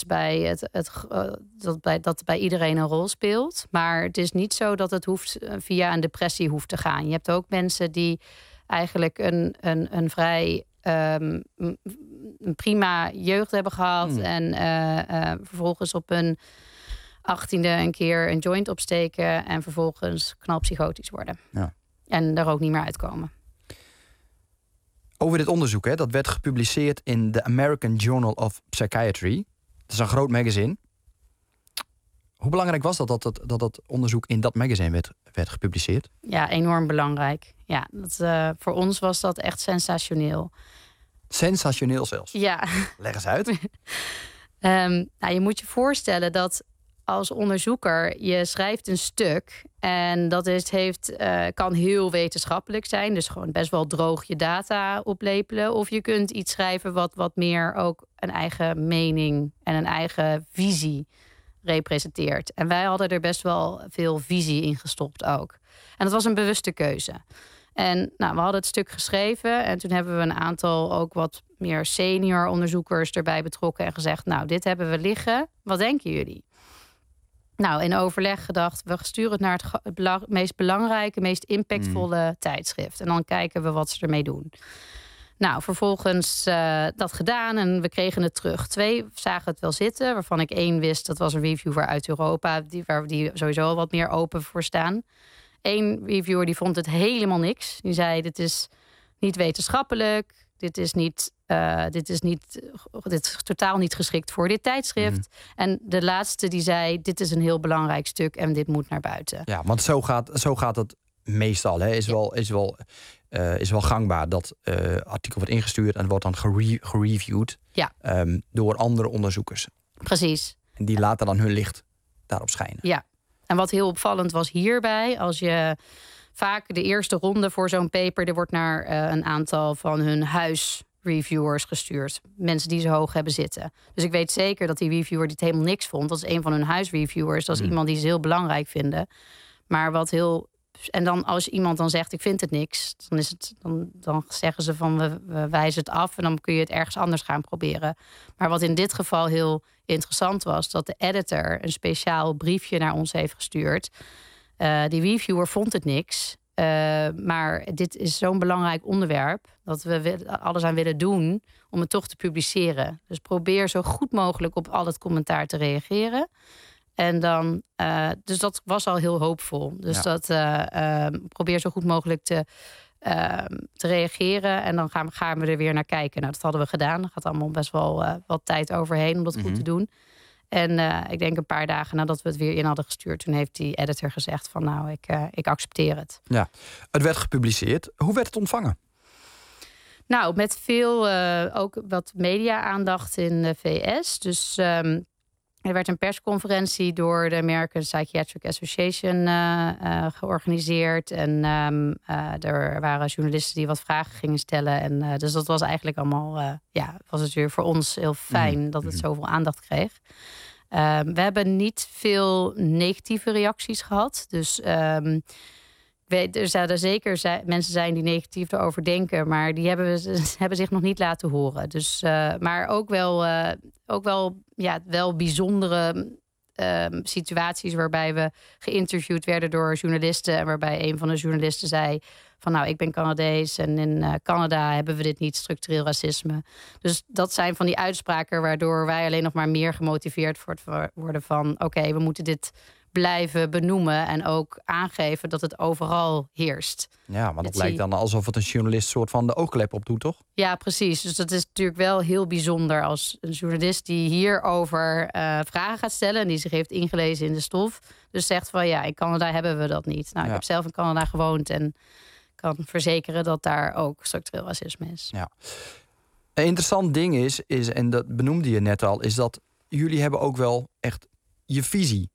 dat bij iedereen een rol speelt. Maar het is niet zo dat het via een depressie hoeft te gaan. Je hebt ook mensen die eigenlijk een vrij een prima jeugd hebben gehad. En vervolgens op hun 18e een keer een joint opsteken. En vervolgens knalpsychotisch worden. Ja. En daar ook niet meer uitkomen. Over dit onderzoek, dat werd gepubliceerd in de American Journal of Psychiatry. Dat is een groot magazine. Hoe belangrijk was dat onderzoek in dat magazine werd gepubliceerd? Ja, enorm belangrijk. Ja, voor ons was dat echt sensationeel. Sensationeel zelfs? Ja. Leg eens uit. Je moet je voorstellen dat als onderzoeker, je schrijft een stuk en dat kan heel wetenschappelijk zijn. Dus gewoon best wel droog je data oplepelen. Of je kunt iets schrijven wat meer ook een eigen mening en een eigen visie representeert. En wij hadden er best wel veel visie in gestopt ook. En dat was een bewuste keuze. En we hadden het stuk geschreven en toen hebben we een aantal ook wat meer senior onderzoekers erbij betrokken en gezegd, dit hebben we liggen. Wat denken jullie? In overleg gedacht, we sturen het naar het meest belangrijke, meest impactvolle tijdschrift. En dan kijken we wat ze ermee doen. Vervolgens dat gedaan en we kregen het terug. 2 zagen het wel zitten, waarvan ik 1 wist, dat was een reviewer uit Europa, waar die sowieso al wat meer open voor staan. 1 reviewer die vond het helemaal niks. Die zei, dit is niet wetenschappelijk, dit is totaal niet geschikt voor dit tijdschrift. Mm-hmm. En de laatste die zei, dit is een heel belangrijk stuk en dit moet naar buiten. Ja, want zo gaat het meestal. Hè. Is wel gangbaar dat artikel wordt ingestuurd en wordt dan gereviewd door andere onderzoekers. Precies. En die laten dan hun licht daarop schijnen. Ja, en wat heel opvallend was hierbij, als je vaak de eerste ronde voor zo'n paper, er wordt naar een aantal van hun huisreviewers gestuurd. Mensen die ze hoog hebben zitten. Dus ik weet zeker dat die reviewer dit helemaal niks vond. Dat is een van hun huisreviewers. Dat is iemand die ze heel belangrijk vinden. Maar en dan als iemand dan zegt, ik vind het niks, dan zeggen ze van we wijzen het af en dan kun je het ergens anders gaan proberen. Maar wat in dit geval heel interessant was, dat de editor een speciaal briefje naar ons heeft gestuurd. Die reviewer vond het niks. Maar dit is zo'n belangrijk onderwerp dat we alles aan willen doen om het toch te publiceren. Dus probeer zo goed mogelijk op al het commentaar te reageren. En dan, dus dat was al heel hoopvol. Dus probeer zo goed mogelijk te reageren. En dan gaan we er weer naar kijken. Dat hadden we gedaan. Er gaat allemaal best wel wat tijd overheen om dat goed te doen. En ik denk een paar dagen nadat we het weer in hadden gestuurd, toen heeft die editor gezegd van ik accepteer het. Ja, het werd gepubliceerd. Hoe werd het ontvangen? Met veel ook wat media-aandacht in de VS. Dus er werd een persconferentie door de American Psychiatric Association georganiseerd. En er waren journalisten die wat vragen gingen stellen. En dus dat was eigenlijk allemaal, was het weer voor ons heel fijn dat het zoveel aandacht kreeg. We hebben niet veel negatieve reacties gehad. Dus er zouden zeker mensen zijn die negatief erover denken, maar die hebben zich nog niet laten horen. Dus, maar ook wel bijzondere situaties waarbij we geïnterviewd werden door journalisten en waarbij een van de journalisten zei van nou, ik ben Canadees en in Canada hebben we dit niet, structureel racisme. Dus dat zijn van die uitspraken waardoor wij alleen nog maar meer gemotiveerd worden van oké, we moeten dit blijven benoemen en ook aangeven dat het overal heerst. Ja, maar dat lijkt dan alsof het een journalist soort van de oogklep op doet, toch? Ja, precies. Dus dat is natuurlijk wel heel bijzonder als een journalist die hierover vragen gaat stellen en die zich heeft ingelezen in de stof. Dus zegt van ja, in Canada hebben we dat niet. Nou, ik heb zelf in Canada gewoond en kan verzekeren dat daar ook structureel racisme is. Ja. Een interessant ding is, en dat benoemde je net al, is dat jullie hebben ook wel echt je visie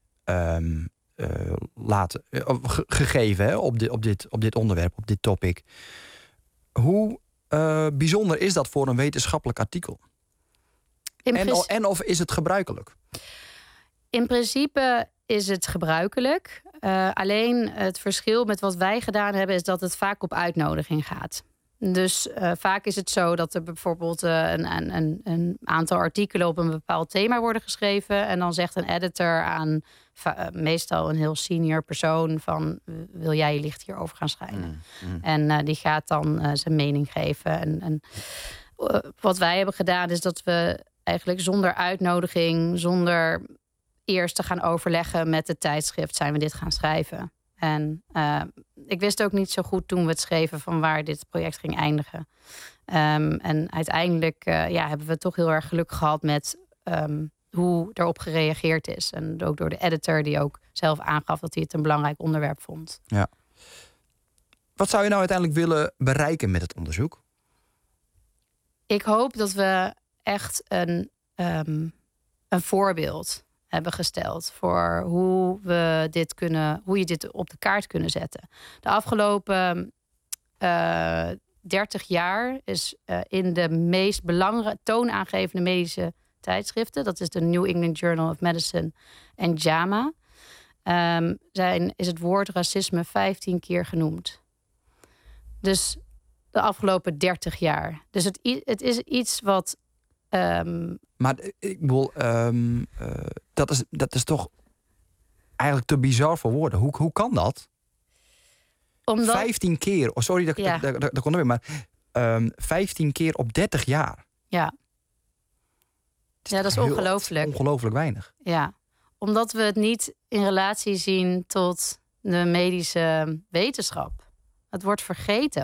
gegeven, hè, op dit onderwerp, op dit topic. Hoe bijzonder is dat voor een wetenschappelijk artikel? En of is het gebruikelijk? In principe is het gebruikelijk. Alleen het verschil met wat wij gedaan hebben is dat het vaak op uitnodiging gaat. Dus vaak is het zo dat er bijvoorbeeld een aantal artikelen op een bepaald thema worden geschreven. En dan zegt een editor aan meestal een heel senior persoon van wil jij je licht hierover gaan schijnen? En die gaat dan zijn mening geven. En wat wij hebben gedaan is dat we eigenlijk zonder uitnodiging, zonder eerst te gaan overleggen met het tijdschrift, zijn we dit gaan schrijven. En ik wist ook niet zo goed toen we het schreven van waar dit project ging eindigen. En uiteindelijk hebben we toch heel erg geluk gehad met hoe erop gereageerd is. En ook door de editor die ook zelf aangaf dat hij het een belangrijk onderwerp vond. Ja. Wat zou je nou uiteindelijk willen bereiken met het onderzoek? Ik hoop dat we echt een voorbeeld hebben gesteld voor hoe je dit op de kaart kunnen zetten. De afgelopen 30 jaar is in de meest belangrijke toonaangevende medische tijdschriften, dat is de New England Journal of Medicine en JAMA, is het woord racisme 15 keer genoemd. Dus de afgelopen 30 jaar. Dus het is iets wat maar ik bedoel, dat is toch eigenlijk te bizar voor woorden. Hoe kan dat? 15 keer. Oh, sorry, dat kon er weer. Maar 15 keer op 30 jaar. Ja. Ja, dat is ongelooflijk. Ongelooflijk weinig. Ja, omdat we het niet in relatie zien tot de medische wetenschap. Het wordt vergeten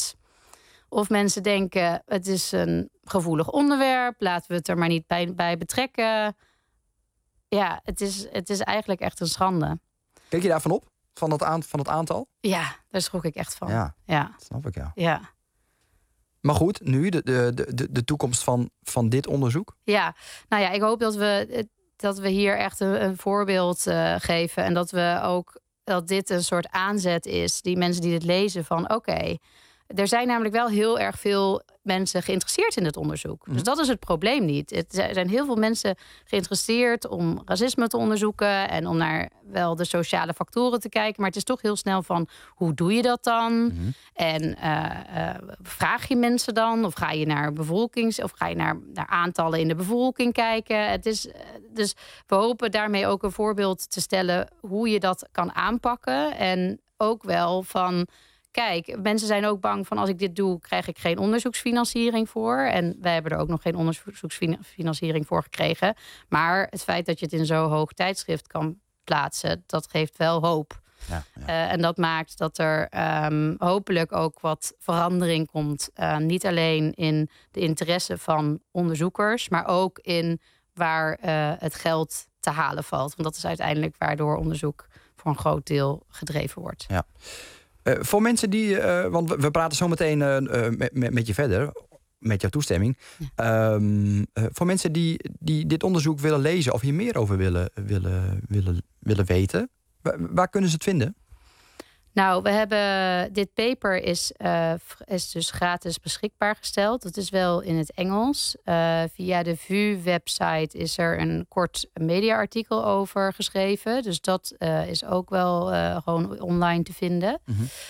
of mensen denken, het is een gevoelig onderwerp, laten we het er maar niet bij betrekken. Ja, het is eigenlijk echt een schande. Kijk je daarvan op? Van het aantal? Ja, daar schrok ik echt van. Ja. Dat snap ik, ja. Maar goed, nu de toekomst van dit onderzoek? Ja, nou ja, ik hoop dat we hier echt een voorbeeld geven. En dat dit een soort aanzet is, die mensen die dit lezen van oké, er zijn namelijk wel heel erg veel mensen geïnteresseerd in dit onderzoek. Dus dat is het probleem niet. Er zijn heel veel mensen geïnteresseerd om racisme te onderzoeken en om naar wel de sociale factoren te kijken. Maar het is toch heel snel van, hoe doe je dat dan? En vraag je mensen dan? Of ga je naar of ga je naar aantallen in de bevolking kijken? Dus we hopen daarmee ook een voorbeeld te stellen hoe je dat kan aanpakken. En ook wel van, kijk, mensen zijn ook bang van, als ik dit doe, krijg ik geen onderzoeksfinanciering voor. En wij hebben er ook nog geen onderzoeksfinanciering voor gekregen. Maar het feit dat je het in zo'n hoog tijdschrift kan plaatsen, dat geeft wel hoop. Ja. En dat maakt dat er hopelijk ook wat verandering komt. Niet alleen in de interesse van onderzoekers, maar ook in waar het geld te halen valt. Want dat is uiteindelijk waardoor onderzoek voor een groot deel gedreven wordt. Ja. Voor mensen die, want we praten zo meteen met je verder, met jouw toestemming. Ja. Voor mensen die dit onderzoek willen lezen of hier meer over willen weten, waar kunnen ze het vinden? Nou, we hebben dit paper is dus gratis beschikbaar gesteld. Dat is wel in het Engels. Via de VU-website is er een kort mediaartikel over geschreven. Dus dat is ook wel gewoon online te vinden.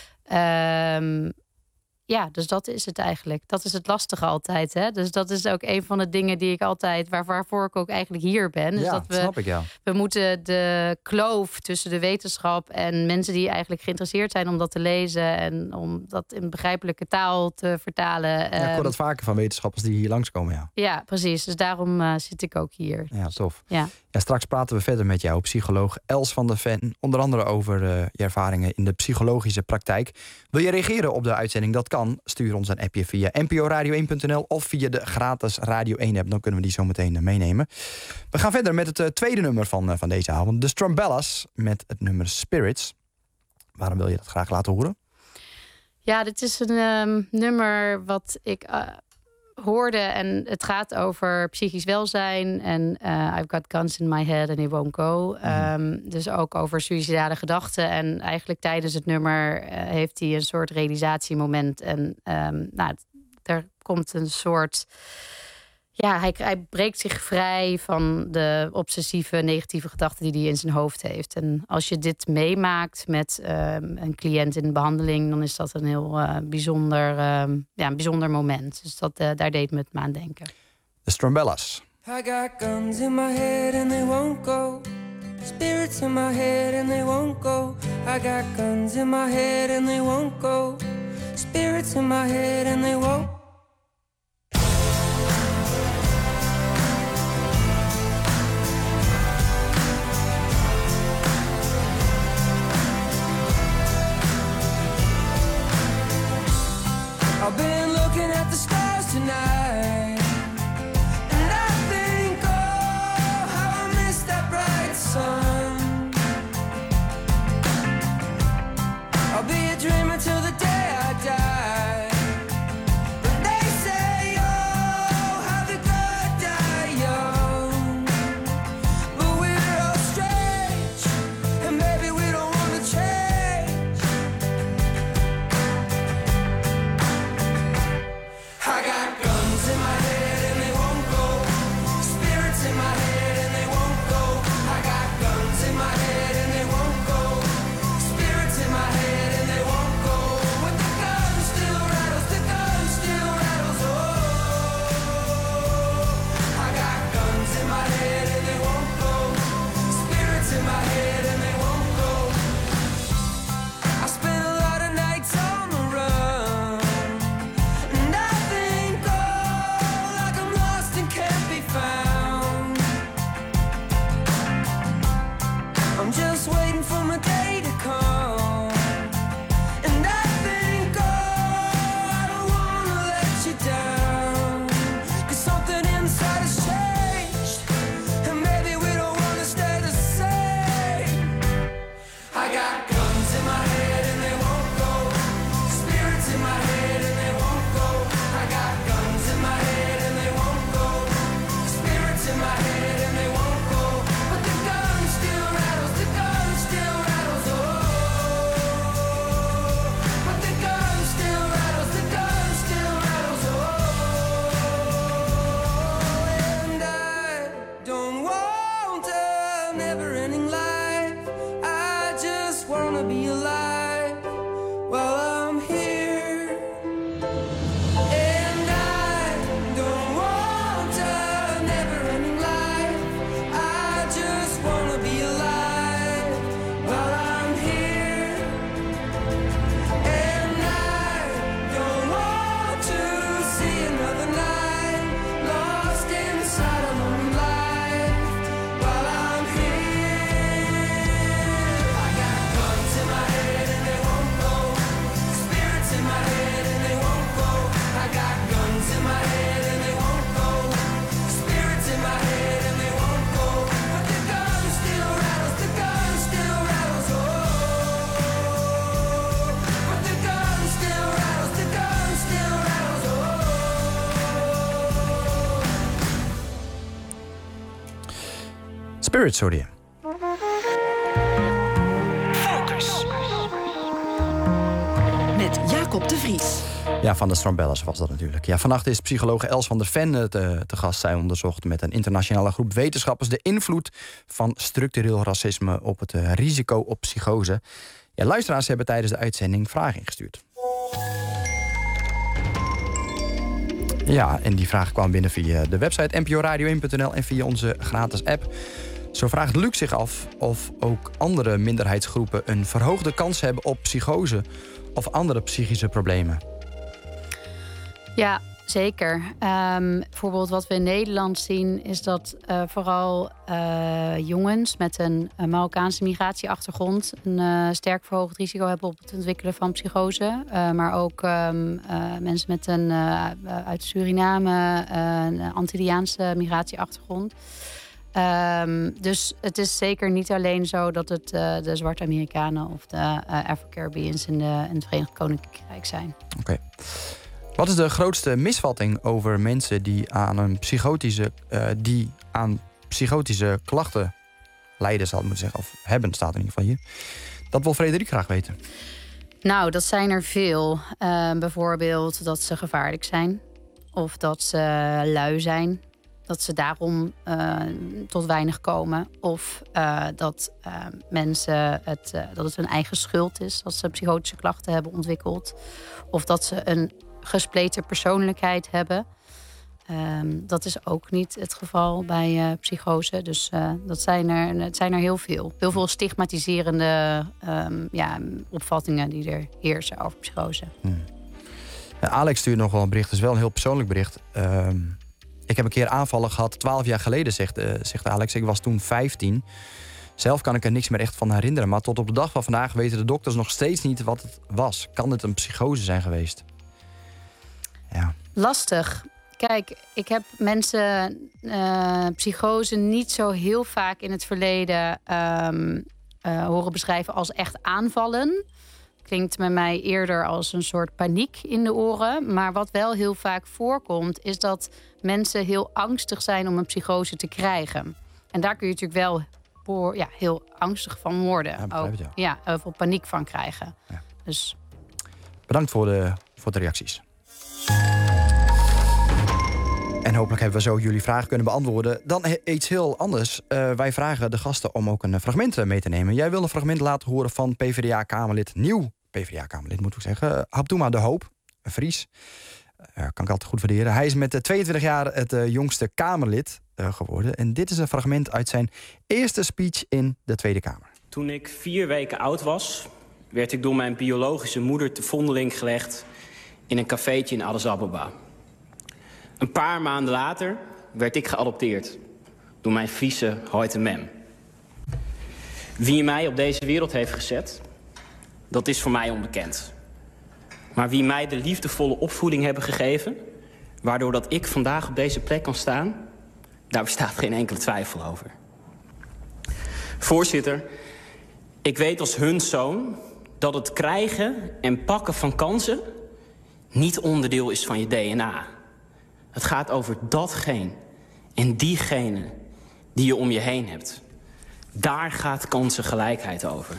Ja, dus dat is het eigenlijk. Dat is het lastige altijd. Hè? Dus dat is ook een van de dingen die ik altijd, waarvoor ik ook eigenlijk hier ben. Dus ja, dat snap ik, ja. We moeten de kloof tussen de wetenschap en mensen die eigenlijk geïnteresseerd zijn om dat te lezen en om dat in begrijpelijke taal te vertalen. Ja, ik hoor dat vaker van wetenschappers die hier langskomen, ja. Ja, precies. Dus daarom zit ik ook hier. Ja, tof. Ja. Ja, straks praten we verder met jou, psycholoog Els van der Ven. Onder andere over je ervaringen in de psychologische praktijk. Wil je reageren op de uitzending? Dat kan. Stuur ons een appje via nporadio1.nl of via de gratis Radio 1 app. Dan kunnen we die zo meteen meenemen. We gaan verder met het tweede nummer van deze avond. De Strumbellas met het nummer Spirits. Waarom wil je dat graag laten horen? Ja, dit is een nummer wat ik hoorde. En het gaat over psychisch welzijn. En I've got guns in my head and they won't go. Dus ook over suïcidale gedachten. En eigenlijk tijdens het nummer heeft hij een soort realisatiemoment. En er komt een soort... Ja, hij breekt zich vrij van de obsessieve, negatieve gedachten die hij in zijn hoofd heeft. En als je dit meemaakt met een cliënt in behandeling, dan is dat een heel bijzonder moment. Dus daar deed me het me aan denken. De Strumbellas. I got guns in my head and they won't go. Spirits in my head and they won't go. I got guns in my head and they won't go. Spirits in my head and they won't. I've been looking at the stars tonight, and I think, oh, how I miss that bright sun. I'll be a dreamer till the day I die, but they say, oh, how the good die young. But we're all strange, and maybe we don't want to change. I got guns in my head and they won't go. Spirits in my head and they won't go. I got guns in my head and they won't go. Spirits in my head and they won't go. But the gun still rattles, the gun still rattles. Oh, I got guns in my head and they won't go. Spirits in my head and they won't go. I spent a lot of nights on the run, and I think, oh, like I'm lost and can't be found. I'm just waiting for my day to come, and I think, oh, I don't wanna let you down, 'cause something inside has changed, and maybe we don't wanna stay the same. I got guns in my head and they won't go. Spirits in my head and they won't go. I got guns in my head and they won't go. Spirits in my head and they won't go. But the gun still rattles, the gun still rattles. Oh, but the gun still rattles, the gun still rattles. Oh, and I don't want a never-ending life. I just wanna be alive while I'm here. And I don't want a never-ending life. I just wanna be alive while I'm here. And I don't want to see another night lost inside a lonely life while I'm here. I got guns in my head and they won't go. Spirits in my head and they won't go. I got guns in my head and they won't go. Spirits in my head and they won't go. But the gun still rattles, the gun still rattles. Oh, but the gun still rattles, the gun still rattles. Oh. Spirits, hoor je. Focus. Jacob de Vries. Ja, van de Strambellers was dat natuurlijk. Ja, vannacht is psycholoog Els van der Ven te gast. Zij onderzocht met een internationale groep wetenschappers de invloed van structureel racisme op het risico op psychose. Ja, luisteraars hebben tijdens de uitzending vragen ingestuurd. Ja, en die vragen kwamen binnen via de website nporadio1.nl en via onze gratis app. Zo vraagt Luc zich af of ook andere minderheidsgroepen een verhoogde kans hebben op psychose of andere psychische problemen. Ja, zeker. Bijvoorbeeld wat we in Nederland zien is dat vooral jongens met een Marokkaanse migratieachtergrond een sterk verhoogd risico hebben op het ontwikkelen van psychose. Maar ook mensen met een uit Suriname, een Antilliaanse migratieachtergrond. Dus het is zeker niet alleen zo dat het de zwarte Amerikanen of de Afro-Caribbeans in het Verenigd Koninkrijk zijn. Oké. Wat is de grootste misvatting over mensen die aan psychotische klachten lijden, zal ik moeten zeggen, of hebben, staat in ieder geval hier? Dat wil Frederik graag weten. Nou, dat zijn er veel. Bijvoorbeeld dat ze gevaarlijk zijn. Of dat ze lui zijn. Dat ze daarom tot weinig komen. Of dat mensen dat het hun eigen schuld is dat ze psychotische klachten hebben ontwikkeld. Of dat ze een gespleten persoonlijkheid hebben. Dat is ook niet het geval bij psychose. Dus het zijn er heel veel. Heel veel stigmatiserende opvattingen die er heersen over psychose. Alex stuurt nog wel een bericht. Het is wel een heel persoonlijk bericht. Ik heb een keer aanvallen gehad 12 jaar geleden, zegt Alex. Ik was toen 15. Zelf kan ik er niks meer echt van herinneren. Maar tot op de dag van vandaag weten de dokters nog steeds niet wat het was. Kan het een psychose zijn geweest? Ja. Lastig. Kijk, ik heb mensen psychose niet zo heel vaak in het verleden horen beschrijven als echt aanvallen. Klinkt bij mij eerder als een soort paniek in de oren. Maar wat wel heel vaak voorkomt, is dat mensen heel angstig zijn om een psychose te krijgen. En daar kun je natuurlijk wel heel angstig van worden. Of paniek van krijgen. Ja. Dus. Bedankt voor de reacties. En hopelijk hebben we zo jullie vragen kunnen beantwoorden. Dan iets heel anders. Wij vragen de gasten om ook een fragment mee te nemen. Jij wil een fragment laten horen van PvdA-Kamerlid, nieuw PvdA-Kamerlid moet ik zeggen, Habtouma de Hoop, een Fries. Kan ik altijd goed waarderen. Hij is met 22 jaar het jongste Kamerlid geworden. En dit is een fragment uit zijn eerste speech in de Tweede Kamer. Toen ik 4 weken oud was, werd ik door mijn biologische moeder te vondeling gelegd in een cafeetje in Addis Ababa. Een paar maanden later werd ik geadopteerd door mijn Friese Hoyte Mem. Wie mij op deze wereld heeft gezet, dat is voor mij onbekend. Maar wie mij de liefdevolle opvoeding hebben gegeven, waardoor dat ik vandaag op deze plek kan staan, daar bestaat geen enkele twijfel over. Voorzitter, ik weet als hun zoon dat het krijgen en pakken van kansen niet onderdeel is van je DNA. Het gaat over datgene en diegene die je om je heen hebt. Daar gaat kansengelijkheid over.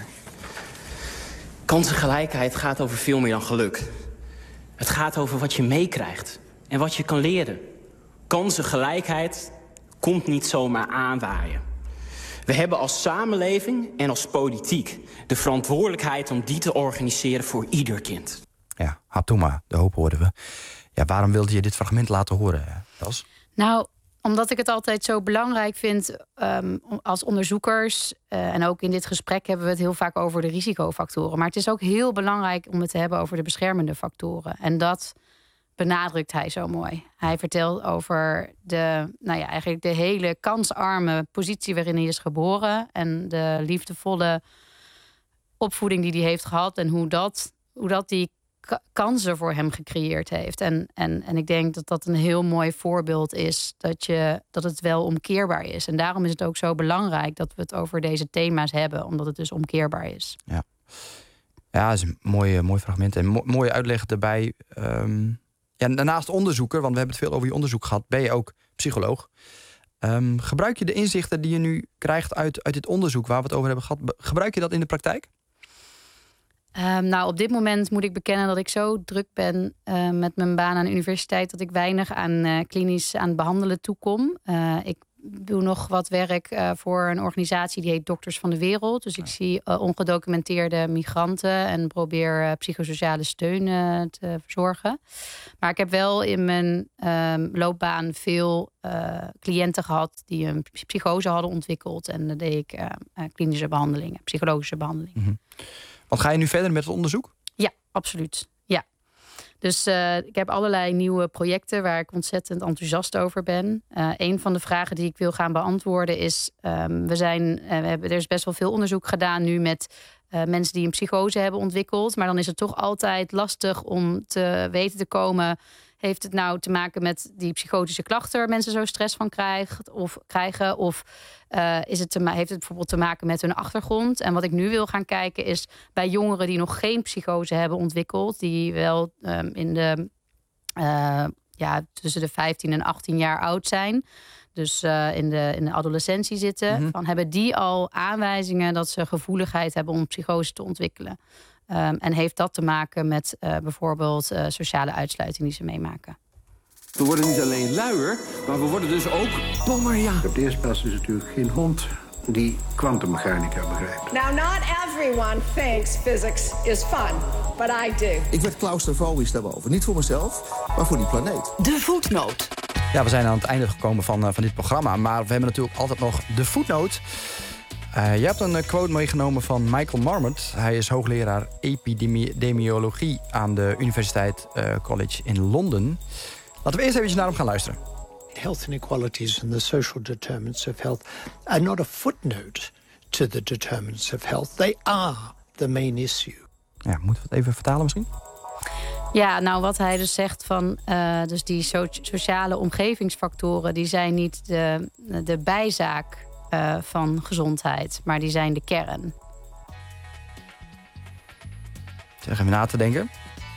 Kansengelijkheid gaat over veel meer dan geluk. Het gaat over wat je meekrijgt en wat je kan leren. Kansengelijkheid komt niet zomaar aanwaaien. We hebben als samenleving en als politiek de verantwoordelijkheid om die te organiseren voor ieder kind. Ja, Habtouma, de Hoop hoorden we. Ja, waarom wilde je dit fragment laten horen, Das? Nou, omdat ik het altijd zo belangrijk vind als onderzoekers. En ook in dit gesprek hebben we het heel vaak over de risicofactoren. Maar het is ook heel belangrijk om het te hebben over de beschermende factoren. En dat benadrukt hij zo mooi. Hij vertelt over eigenlijk de hele kansarme positie waarin hij is geboren. En de liefdevolle opvoeding die hij heeft gehad. En hoe dat die kansen voor hem gecreëerd heeft. En ik denk dat dat een heel mooi voorbeeld is dat het wel omkeerbaar is. En daarom is het ook zo belangrijk dat we het over deze thema's hebben, omdat het dus omkeerbaar is. Ja, dat is een mooi fragment en mooie uitleg erbij. Daarnaast onderzoeker, want we hebben het veel over je onderzoek gehad, ben je ook psycholoog. Gebruik je de inzichten die je nu krijgt uit dit onderzoek waar we het over hebben gehad, gebruik je dat in de praktijk? Op dit moment moet ik bekennen dat ik zo druk ben met mijn baan aan de universiteit dat ik weinig aan klinisch aan het behandelen toekom. Ik doe nog wat werk voor een organisatie die heet Dokters van de Wereld. Dus ik zie ongedocumenteerde migranten en probeer psychosociale steun te verzorgen. Maar ik heb wel in mijn loopbaan veel cliënten gehad die een psychose hadden ontwikkeld. En dan deed ik klinische behandelingen, psychologische behandelingen. Mm-hmm. Want ga je nu verder met het onderzoek? Ja, absoluut. Ja. Dus ik heb allerlei nieuwe projecten waar ik ontzettend enthousiast over ben. Een van de vragen die ik wil gaan beantwoorden is... er is best wel veel onderzoek gedaan nu met mensen die een psychose hebben ontwikkeld. Maar dan is het toch altijd lastig om te weten te komen... heeft het nou te maken met die psychotische klachten... waar mensen zo stress van krijgen? Of heeft het bijvoorbeeld te maken met hun achtergrond? En wat ik nu wil gaan kijken is bij jongeren die nog geen psychose hebben ontwikkeld... die wel tussen de 15 en 18 jaar oud zijn... dus in de adolescentie zitten... Mm-hmm. Van, hebben die al aanwijzingen dat ze gevoeligheid hebben om psychose te ontwikkelen? En heeft dat te maken met bijvoorbeeld sociale uitsluiting die ze meemaken? We worden niet alleen luier, maar we worden dus ook dommer, ja. Op de eerste plaats is natuurlijk geen hond die kwantummechanica begrijpt. Now, not everyone thinks physics is fun, but I do. Ik werd claustrofobisch daarboven. Niet voor mezelf, maar voor die planeet. De voetnoot. Ja, we zijn aan het einde gekomen van dit programma. Maar we hebben natuurlijk altijd nog de voetnoot. Je hebt een quote meegenomen van Michael Marmot. Hij is hoogleraar epidemiologie aan de Universiteit College in Londen. Laten we eerst even naar hem gaan luisteren. Health inequalities and the social determinants of health are not a footnote to the determinants of health. They are the main issue. Ja, moeten we het even vertalen misschien? Ja, nou wat hij dus zegt van dus die sociale omgevingsfactoren... die zijn niet de bijzaak van gezondheid, maar die zijn de kern. Zeg even na te denken.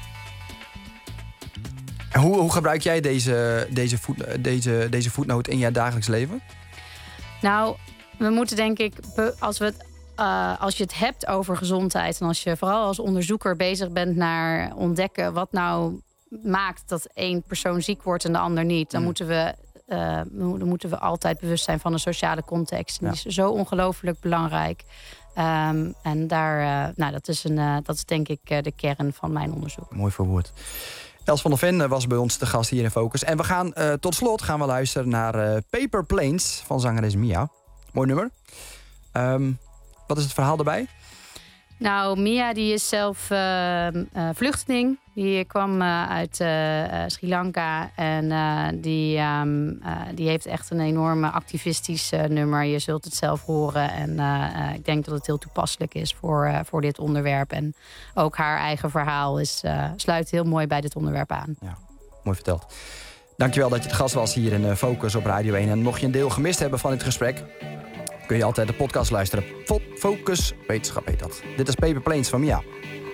En hoe gebruik jij deze voetnoot in jouw dagelijks leven? Nou, we moeten denk ik, als je het hebt over gezondheid... en als je vooral als onderzoeker bezig bent naar ontdekken... wat nou maakt dat één persoon ziek wordt en de ander niet... dan moeten we altijd bewust zijn van de sociale context. Die is zo ongelooflijk belangrijk. En dat is denk ik de kern van mijn onderzoek. Mooi verwoord. Els van der Ven was bij ons de gast hier in Focus. En we gaan tot slot luisteren naar Paper Planes van zangeres Mia. Mooi nummer. Wat is het verhaal daarbij? Nou, Mia die is zelf vluchteling. Die kwam uit Sri Lanka. En die heeft echt een enorme activistisch nummer. Je zult het zelf horen. En ik denk dat het heel toepasselijk is voor dit onderwerp. En ook haar eigen verhaal sluit heel mooi bij dit onderwerp aan. Ja, mooi verteld. Dankjewel dat je de gast was hier in Focus op Radio 1. En mocht je een deel gemist hebben van dit gesprek... kun je altijd de podcast luisteren. Focus Wetenschap heet dat. Dit is Paper Planes van Mia.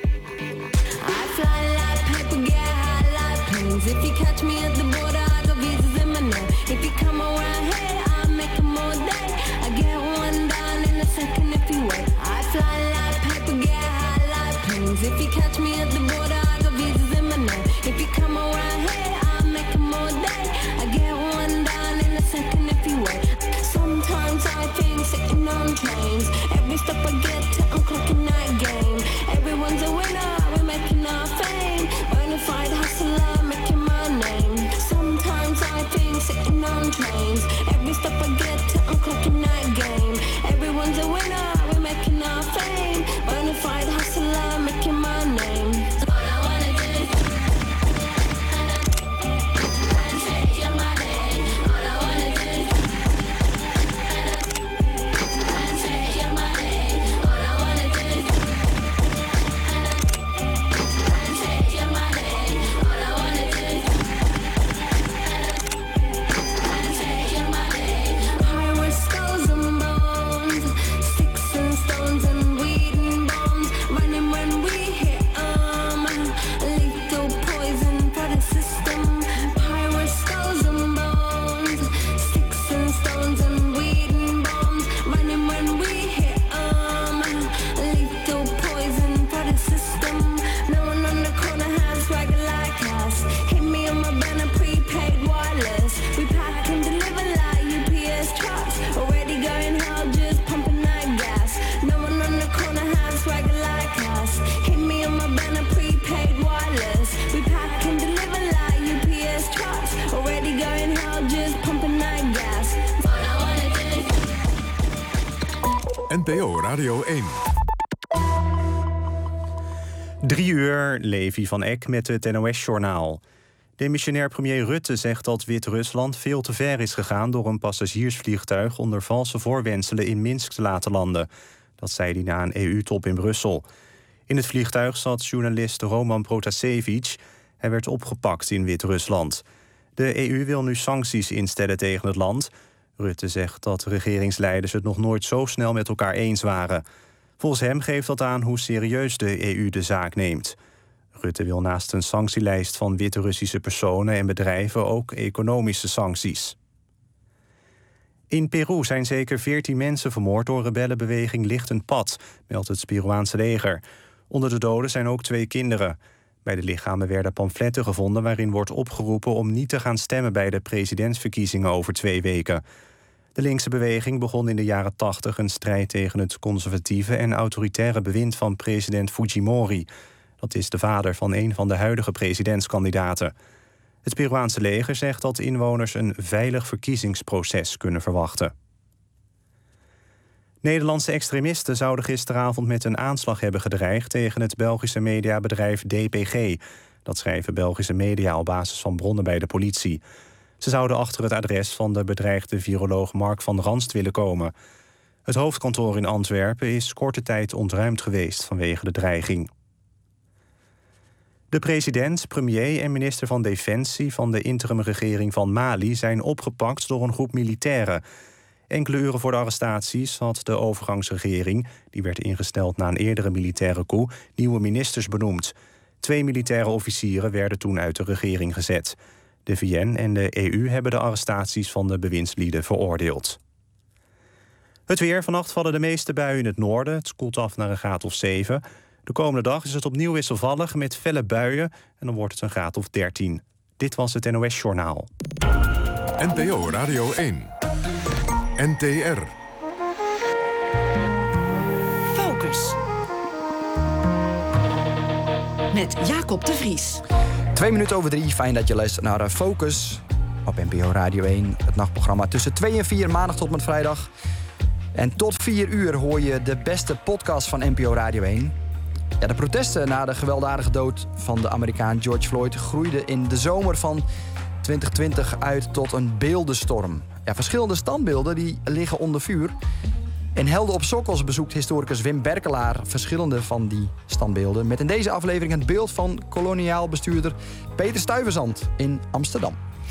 If you catch me at the border, I got visas in my name. If you come around here, I'll make them all day. I get one down in a second if you wait. I fly like paper, get high like planes. If you catch me at the border, I got visas in my name. If you come around here, I'll make them all day. I get one down in a second if you wait. Sometimes I think sitting on trains. Every step I get to, I'm clocking that game. Everyone's a winner, we're making our fame. Bonafide hustler, making my name. Sometimes I think sitting on trains. Every step I get to, I'm clocking that game. Everyone's a winner, we're making our fame. Bonafide hustler, making my name. All I wanna do is take your money. All I wanna do is take your money. All I wanna do is NPO Radio 1. 3 uur, Levi van Eck met het NOS-journaal. Demissionair premier Rutte zegt dat Wit-Rusland veel te ver is gegaan door een passagiersvliegtuig onder valse voorwendselen in Minsk te laten landen. Dat zei hij na een EU-top in Brussel. In het vliegtuig zat journalist Roman Protasevich. Hij werd opgepakt in Wit-Rusland. De EU wil nu sancties instellen tegen het land. Rutte zegt dat regeringsleiders het nog nooit zo snel met elkaar eens waren. Volgens hem geeft dat aan hoe serieus de EU de zaak neemt. Rutte wil naast een sanctielijst van Wit-Russische personen en bedrijven ook economische sancties. In Peru zijn zeker 14 mensen vermoord door rebellenbeweging Lichtend Pad, meldt het Peruaanse leger. Onder de doden zijn ook 2 kinderen. Bij de lichamen werden pamfletten gevonden waarin wordt opgeroepen om niet te gaan stemmen bij de presidentsverkiezingen over 2 weken. De linkse beweging begon in de jaren 80 een strijd tegen het conservatieve en autoritaire bewind van president Fujimori. Dat is de vader van een van de huidige presidentskandidaten. Het Peruaanse leger zegt dat inwoners een veilig verkiezingsproces kunnen verwachten. Nederlandse extremisten zouden gisteravond met een aanslag hebben gedreigd tegen het Belgische mediabedrijf DPG. Dat schrijven Belgische media op basis van bronnen bij de politie. Ze zouden achter het adres van de bedreigde viroloog Mark van Ranst willen komen. Het hoofdkantoor in Antwerpen is korte tijd ontruimd geweest vanwege de dreiging. De president, premier en minister van Defensie van de interimregering van Mali zijn opgepakt door een groep militairen. Enkele uren voor de arrestaties had de overgangsregering, die werd ingesteld na een eerdere militaire coup, nieuwe ministers benoemd. 2 militaire officieren werden toen uit de regering gezet. De VN en de EU hebben de arrestaties van de bewindslieden veroordeeld. Het weer. Vannacht vallen de meeste buien in het noorden. Het koelt af naar een graad of 7. De komende dag is het opnieuw wisselvallig met felle buien en dan wordt het een graad of 13. Dit was het NOS-journaal. NPO Radio 1. NTR. Focus. Met Jacob de Vries. 2 minuten over 3. Fijn dat je luistert naar Focus op NPO Radio 1. Het nachtprogramma tussen 2 en 4, maandag tot met vrijdag. En tot 4 uur hoor je de beste podcast van NPO Radio 1. Ja, de protesten na de gewelddadige dood van de Amerikaan George Floyd groeiden in de zomer van 2020 uit tot een beeldenstorm. Ja, verschillende standbeelden die liggen onder vuur. In Helden op Sokkels bezoekt historicus Wim Berkelaar verschillende van die standbeelden. Met in deze aflevering het beeld van koloniaal bestuurder Peter Stuyvesant in Amsterdam.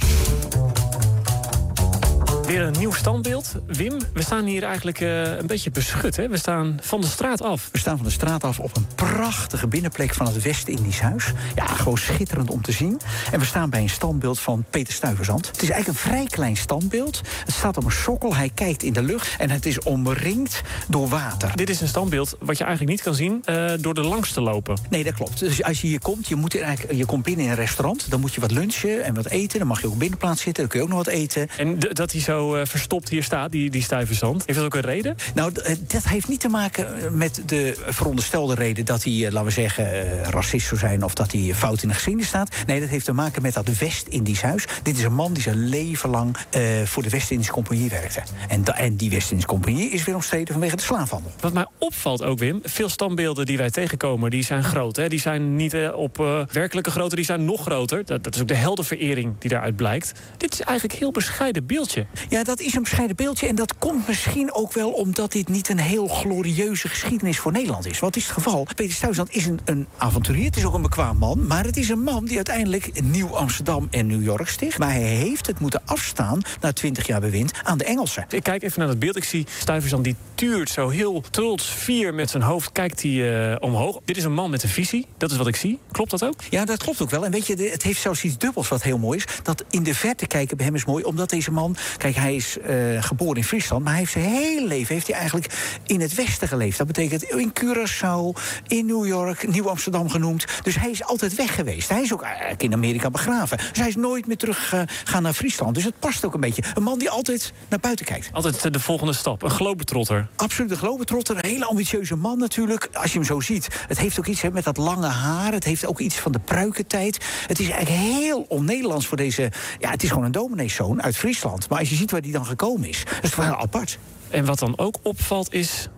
Weer een nieuw standbeeld. Wim, we staan hier eigenlijk een beetje beschut, hè? We staan van de straat af. We staan van de straat af op een prachtige binnenplek van het West-Indisch Huis. Ja, gewoon schitterend om te zien. En we staan bij een standbeeld van Peter Stuyvesant. Het is eigenlijk een vrij klein standbeeld. Het staat op een sokkel, hij kijkt in de lucht en het is omringd door water. Dit is een standbeeld wat je eigenlijk niet kan zien door er langs te lopen. Nee, dat klopt. Dus als je hier komt, je komt binnen in een restaurant. Dan moet je wat lunchen en wat eten. Dan mag je ook op binnenplaats zitten, dan kun je ook nog wat eten. En dat hij zo verstopt hier staat, die Stuyvesant. Heeft dat ook een reden? Nou, dat heeft niet te maken met de veronderstelde reden dat hij, laten we zeggen, racist zou zijn of dat hij fout in de geschiedenis staat. Nee, dat heeft te maken met dat West-Indisch Huis. Dit is een man die zijn leven lang voor de West-Indische Compagnie werkte. En die West-Indische Compagnie is weer omstreden vanwege de slaafhandel. Wat mij opvalt ook, Wim, veel standbeelden die wij tegenkomen, die zijn groot. Hè? Die zijn niet op werkelijke grootte, die zijn nog groter. Dat is ook de heldenverering die daaruit blijkt. Dit is eigenlijk een heel bescheiden beeldje. Ja, dat is een bescheiden beeldje. En dat komt misschien ook wel omdat dit niet een heel glorieuze geschiedenis voor Nederland is. Wat is het geval? Peter Stuyvesant is een avonturier. Het is ook een bekwaam man. Maar het is een man die uiteindelijk Nieuw-Amsterdam en New York sticht. Maar hij heeft het moeten afstaan na 20 jaar bewind aan de Engelsen. Ik kijk even naar dat beeld. Ik zie Stuyvesant die tuurt zo heel trots, fier met zijn hoofd. Kijkt hij omhoog. Dit is een man met een visie. Dat is wat ik zie. Klopt dat ook? Ja, dat klopt ook wel. En weet je, het heeft zelfs iets dubbels wat heel mooi is. Dat in de verte kijken bij hem is mooi. Omdat deze man, kijk, hij is geboren in Friesland, maar hij heeft zijn hele leven heeft hij eigenlijk in het westen geleefd. Dat betekent in Curaçao, in New York, Nieuw-Amsterdam genoemd. Dus hij is altijd weg geweest. Hij is ook eigenlijk in Amerika begraven. Dus hij is nooit meer teruggegaan naar Friesland. Dus het past ook een beetje. Een man die altijd naar buiten kijkt. Altijd de volgende stap. Een globetrotter. Absoluut, een globetrotter. Een hele ambitieuze man natuurlijk. Als je hem zo ziet. Het heeft ook iets met dat lange haar. Het heeft ook iets van de pruikentijd. Het is eigenlijk heel on-Nederlands voor deze. Ja, het is gewoon een domineeszoon uit Friesland. Maar als je ziet waar die dan gekomen is, dat is wel heel apart. En wat dan ook opvalt is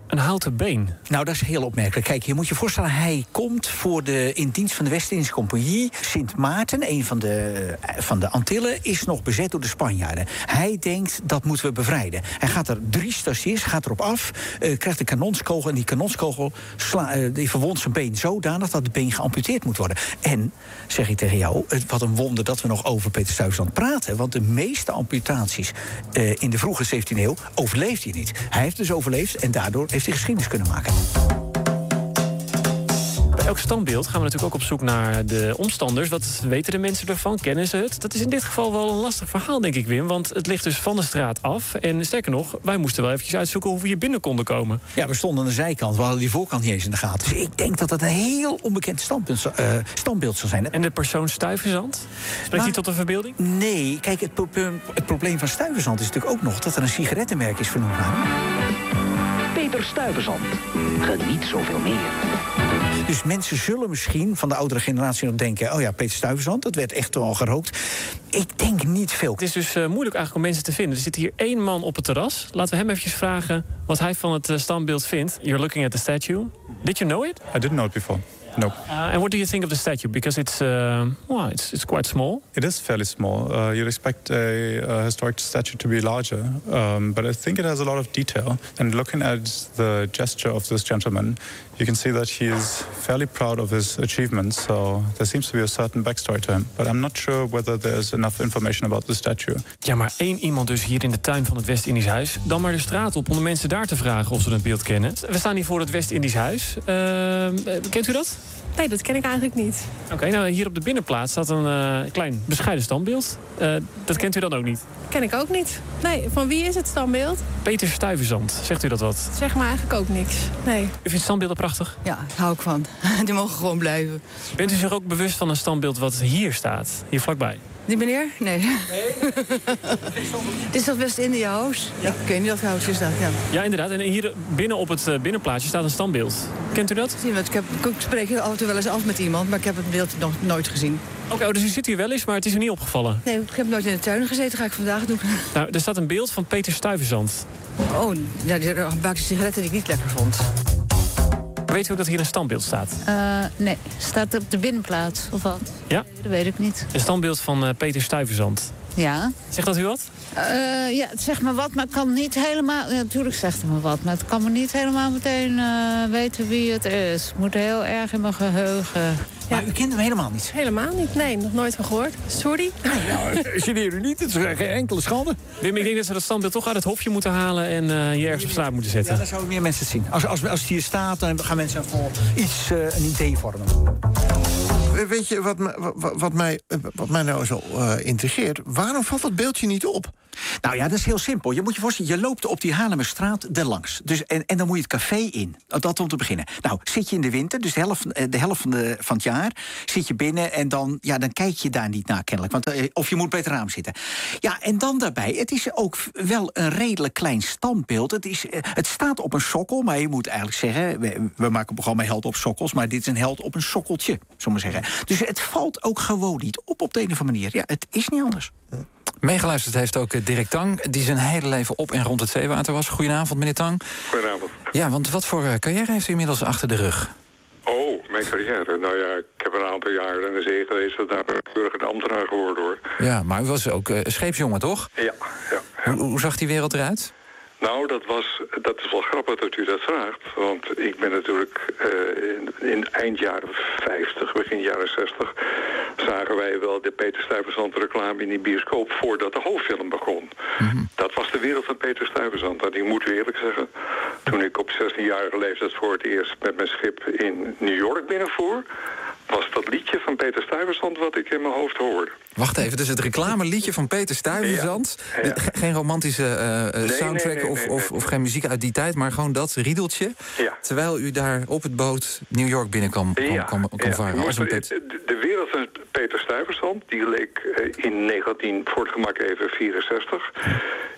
een houten been. Nou, dat is heel opmerkelijk. Kijk, je moet je voorstellen, hij komt in dienst van de West-Indische Compagnie. Sint Maarten, een van de Antillen, is nog bezet door de Spanjaarden. Hij denkt, dat moeten we bevrijden. Hij gaat er 3 stagiairs, gaat erop af, krijgt een kanonskogel. En die kanonskogel die verwondt zijn been zodanig dat het been geamputeerd moet worden. En, zeg ik tegen jou, wat een wonder dat we nog over Peter Stuyvesant praten. Want de meeste amputaties in de vroege 17e eeuw overleeft hij niet. Hij heeft dus overleefd en daardoor heeft hij geschiedenis kunnen maken. Bij elk standbeeld gaan we natuurlijk ook op zoek naar de omstanders. Wat weten de mensen ervan? Kennen ze het? Dat is in dit geval wel een lastig verhaal, denk ik, Wim. Want het ligt dus van de straat af. En sterker nog, wij moesten wel eventjes uitzoeken hoe we hier binnen konden komen. Ja, we stonden aan de zijkant. We hadden die voorkant niet eens in de gaten. Dus ik denk dat het een heel onbekend standbeeld zal zijn. En de persoon Stuyvesant? Spreekt hij tot een verbeelding? Nee, kijk, het probleem van Stuyvesant is natuurlijk ook nog dat er een sigarettenmerk is vernoemd naar hem. Peter Stuyvesant. Geniet zoveel meer. Dus mensen zullen misschien van de oudere generatie nog denken... oh ja, Peter Stuyvesant, dat werd echt wel gerookt. Ik denk niet veel. Het is dus moeilijk eigenlijk om mensen te vinden. Er zit hier 1 man op het terras. Laten we hem eventjes vragen wat hij van het standbeeld vindt. You're looking at the statue. Did you know it? I didn't know it before. Nope. And what do you think of the statue? Because it's quite small. It is fairly small. You'd expect a historic statue to be larger, but I think it has a lot of detail. And looking at the gesture of this gentleman, you can see that he is fairly proud of his achievements. So there seems to be a certain backstory to him. But I'm not sure whether there's enough information about the statue. Ja, maar 1 iemand dus hier in de tuin van het West-Indisch Huis. Dan maar de straat op om de mensen daar te vragen of ze het beeld kennen. We staan hier voor het West-Indisch Huis. Kent u dat? Nee, dat ken ik eigenlijk niet. Oké, nou hier op de binnenplaats staat een klein bescheiden standbeeld. Dat kent u dan ook niet? Ken ik ook niet. Nee, van wie is het standbeeld? Peter Stuyvesant, zegt u dat wat? Zeg maar eigenlijk ook niks. Nee. U vindt standbeelden prachtig? Ja, daar hou ik van. Die mogen gewoon blijven. Bent u zich ook bewust van een standbeeld wat hier staat, hier vlakbij? Die meneer? Nee. Dit is dat West-India House? Ja. Ik weet niet of het huis is dat, ja. Ja, inderdaad. En hier binnen op het binnenplaatsje staat een standbeeld. Kent u dat? Ik spreek af en toe wel eens af met iemand, maar ik heb het beeld nog nooit gezien. Oké, dus u zit hier wel eens, maar het is u niet opgevallen? Nee, ik heb nooit in de tuin gezeten. Ga ik vandaag doen. Nou, er staat een beeld van Peter Stuyvesant. Oh, ja, die bakte sigaretten die ik niet lekker vond. Weet u ook dat hier een standbeeld staat? Nee, staat op de binnenplaats of wat? Ja? Dat weet ik niet. Een standbeeld van Peter Stuyvesant. Ja. Zegt dat u wat? Ja, het zegt me wat, maar ik kan niet helemaal... Ja, natuurlijk zegt het me wat, maar ik kan me niet helemaal meteen weten wie het is. Het moet heel erg in mijn geheugen. Maar u kent hem helemaal niet? Helemaal niet, nee. Nog nooit van gehoord. Sorry. Nou, geneer u niet. Het is geen enkele schande. Wim, ik denk dat ze dat standbeeld toch uit het hofje moeten halen en hier ergens op straat moeten zetten. Ja, dan zouden meer mensen het zien. Als het hier staat, dan gaan mensen voor iets een idee vormen. Weet je wat mij nou zo intrigeert? Waarom valt dat beeldje niet op? Nou ja, dat is heel simpel. Je moet je voorstellen, je loopt op die Haarlemmerstraat erlangs. Dus, en dan moet je het café in. Dat om te beginnen. Nou, zit je in de winter, dus de helft van het jaar... zit je binnen en dan kijk je daar niet naar kennelijk. Want, of je moet bij het raam zitten. Ja, en dan daarbij, het is ook wel een redelijk klein standbeeld. Het staat op een sokkel, maar je moet eigenlijk zeggen... we maken een programma Held op sokkels... maar dit is een held op een sokkeltje, zullen we zeggen. Dus het valt ook gewoon niet op de een of andere manier. Ja, het is niet anders. Meegeluisterd heeft ook Dirk Tang, die zijn hele leven op en rond het zeewater was. Goedenavond, meneer Tang. Goedenavond. Ja, want wat voor carrière heeft u inmiddels achter de rug? Oh, mijn carrière. Nou ja, ik heb een aantal jaren in de zee geweest... daar ben ik burger ambtenaar geworden, hoor. Ja, maar u was ook scheepsjongen, toch? Ja. Hoe zag die wereld eruit? Nou, dat is wel grappig dat u dat vraagt. Want ik ben natuurlijk in eind jaren 50, begin jaren 60... zagen wij wel de Peter Stuyvesant reclame in die bioscoop... voordat de hoofdfilm begon. Mm-hmm. Dat was de wereld van Peter Stuyvesant. En ik moet u eerlijk zeggen, toen ik op 16-jarige leeftijd... voor het eerst met mijn schip in New York binnenvoer... was dat liedje van Peter Stuyvesant wat ik in mijn hoofd hoorde. Wacht even, dus het reclameliedje van Peter Stuyvesant... Ja. Geen romantische soundtrack of geen muziek uit die tijd... maar gewoon dat riedeltje, terwijl u daar op het boot New York binnen kon varen. De wereld van Peter Stuyvesant, die leek in 19, voor het gemak even 64...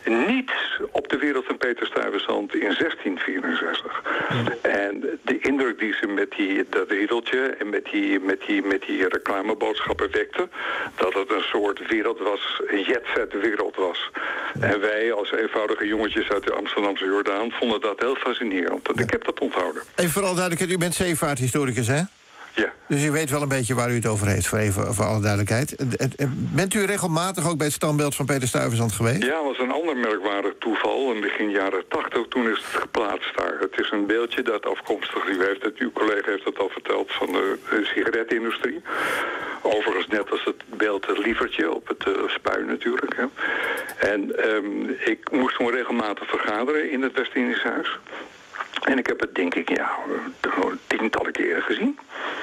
Niets op de wereld van Peter Stuyvesant in 1664. En de indruk die ze met dat riedeltje en met die reclameboodschappen wekte, dat het een soort wereld was, een jet-set wereld was. En wij als eenvoudige jongetjes uit de Amsterdamse Jordaan vonden dat heel fascinerend. En ik heb dat onthouden. Even vooral duidelijkheid, u bent zeevaarthistoricus, hè? Ja. Dus u weet wel een beetje waar u het over heeft, voor alle duidelijkheid. Bent u regelmatig ook bij het standbeeld van Peter Stuyvesant geweest? Ja, dat was een ander merkwaardig toeval. In begin jaren 80, toen is het geplaatst daar. Het is een beeldje dat afkomstig, uw collega heeft het al verteld, van de sigarettenindustrie. Overigens net als het beeld het lievertje op het spui natuurlijk. Hè. En ik moest toen regelmatig vergaderen in het West-Indisch Huis. En ik heb het denk ik, tientallen keren gezien.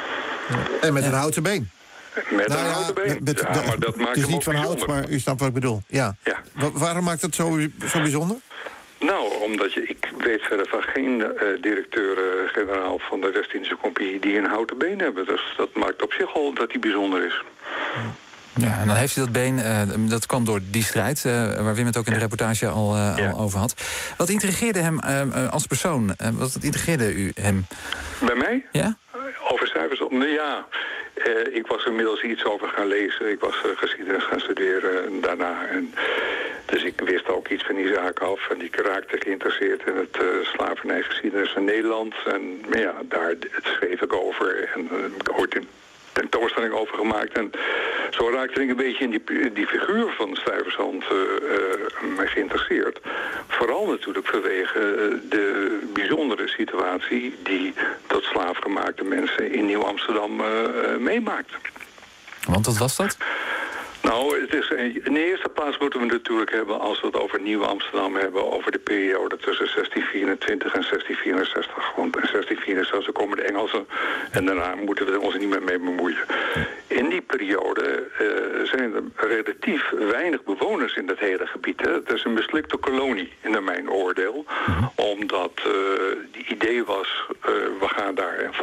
En met een houten been. Met een houten been? Maar dat maakt het is hem niet van hout, maar u snapt wat ik bedoel. Ja. Waarom maakt dat zo bijzonder? Nou, omdat ik weet verder van geen directeur-generaal van de West-Indische Compagnie die een houten been hebben. Dus dat maakt op zich al dat hij bijzonder is. Ja, en dan heeft hij dat been, dat kwam door die strijd, waar Wim het ook in de reportage al over had. Wat intrigeerde hem als persoon? Wat intrigeerde u hem? Bij mij? Ja? Over Stuyvesant? Ja, ik was inmiddels iets over gaan lezen. Ik was geschiedenis gaan studeren daarna. Dus ik wist ook iets van die zaak af. En ik raakte geïnteresseerd in het slavernijgeschiedenis in Nederland. En ja, daar schreef ik over. En ooit een tentoonstelling over gemaakt. En zo raakte ik een beetje in die figuur van Stuyvesant geïnteresseerd. Vooral natuurlijk vanwege de bijzondere situatie die tot slaafgemaakte mensen in Nieuw-Amsterdam meemaakten. Want wat was dat? Nou, het is, in de eerste plaats moeten we natuurlijk hebben, als we het over Nieuw-Amsterdam hebben, over de periode tussen 1624 en 1664. Want in 1664 komen de Engelsen en daarna moeten we ons niet meer mee bemoeien. In die periode zijn er relatief weinig bewoners in het hele gebied. Hè. Het is een mislikte kolonie, in mijn oordeel. Omdat het idee was, we gaan daar een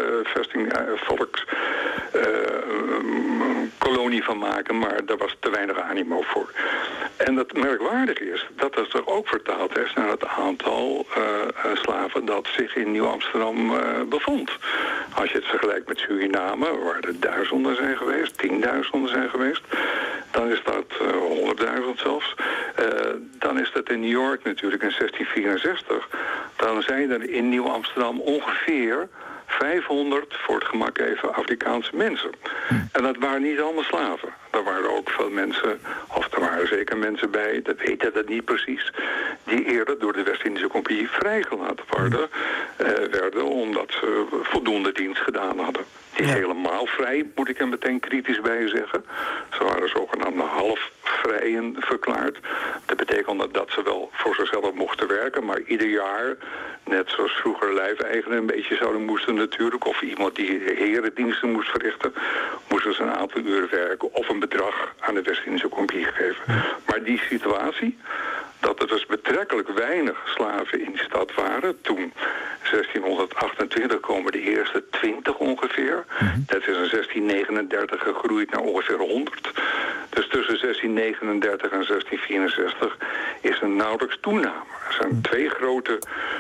volkskolonie van maken, maar daar was te weinig animo voor. En het merkwaardige is dat het er ook vertaald is naar het aantal slaven dat zich in Nieuw-Amsterdam bevond. Als je het vergelijkt met Suriname, waar er duizenden zijn geweest, 10.000 zijn geweest, dan is dat 100.000 zelfs. Dan is dat in New York natuurlijk in 1664. Dan zijn er in Nieuw-Amsterdam ongeveer 500, voor het gemak even, Afrikaanse mensen. En dat waren niet allemaal slaven. Er waren ook veel mensen, of er waren zeker mensen bij, dat weten dat niet precies, die eerder door de West-Indische Compagnie vrijgelaten werden, omdat ze voldoende dienst gedaan hadden. Niet helemaal vrij, moet ik er meteen kritisch bij zeggen. Ze waren zogenaamde halfvrijen verklaard. Dat betekende dat ze wel voor zichzelf mochten werken, maar ieder jaar, net zoals vroeger lijfeigenen een beetje zouden moesten natuurlijk, of iemand die herendiensten moest verrichten, moesten ze een aantal uren werken of een bedrag aan de West-Indische Compagnie geven. Maar die situatie, dat er dus betrekkelijk weinig slaven in die stad waren. Toen, 1628, komen de eerste 20 ongeveer. Dat is in 1639 gegroeid naar ongeveer 100. Dus tussen 1639 en 1664 is er nauwelijks toename. Er zijn twee grote,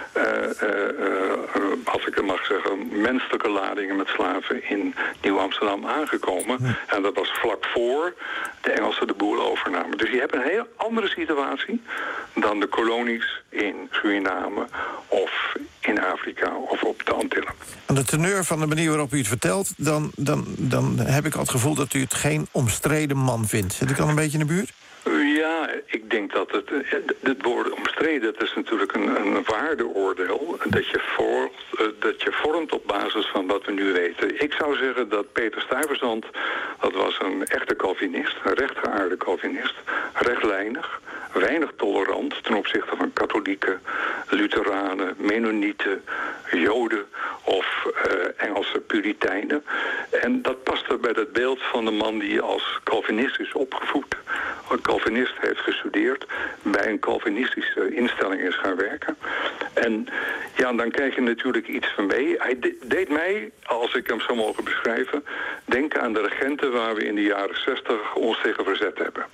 als ik het mag zeggen, menselijke ladingen met slaven in Nieuw-Amsterdam aangekomen. En dat was vlak voor de Engelsen de boel overnamen. Dus je hebt een heel andere situatie dan de kolonies in Suriname of in Afrika of op de Antillen. Aan de teneur van de manier waarop u het vertelt, dan heb ik al het gevoel dat u het geen omstreden man vindt. Zit ik al een beetje in de buurt? Ja, ik denk dat het woord omstreden, dat is natuurlijk een waardeoordeel dat je vormt op basis van wat we nu weten. Ik zou zeggen dat Peter Stuyvesant, dat was een echte Calvinist, een rechtgeaarde Calvinist, rechtlijnig, weinig tolerant ten opzichte van katholieken, Lutheranen, Mennonieten, Joden of Engelse Puritijnen. En dat paste bij dat beeld van de man die als Calvinist is opgevoed. Een Calvinist heeft gestudeerd, bij een Calvinistische instelling is gaan werken. En ja, dan krijg je natuurlijk iets van mee. Hij deed mij, als ik hem zou mogen beschrijven, Denken aan de regenten waar we in de jaren 60 ons tegen verzet hebben.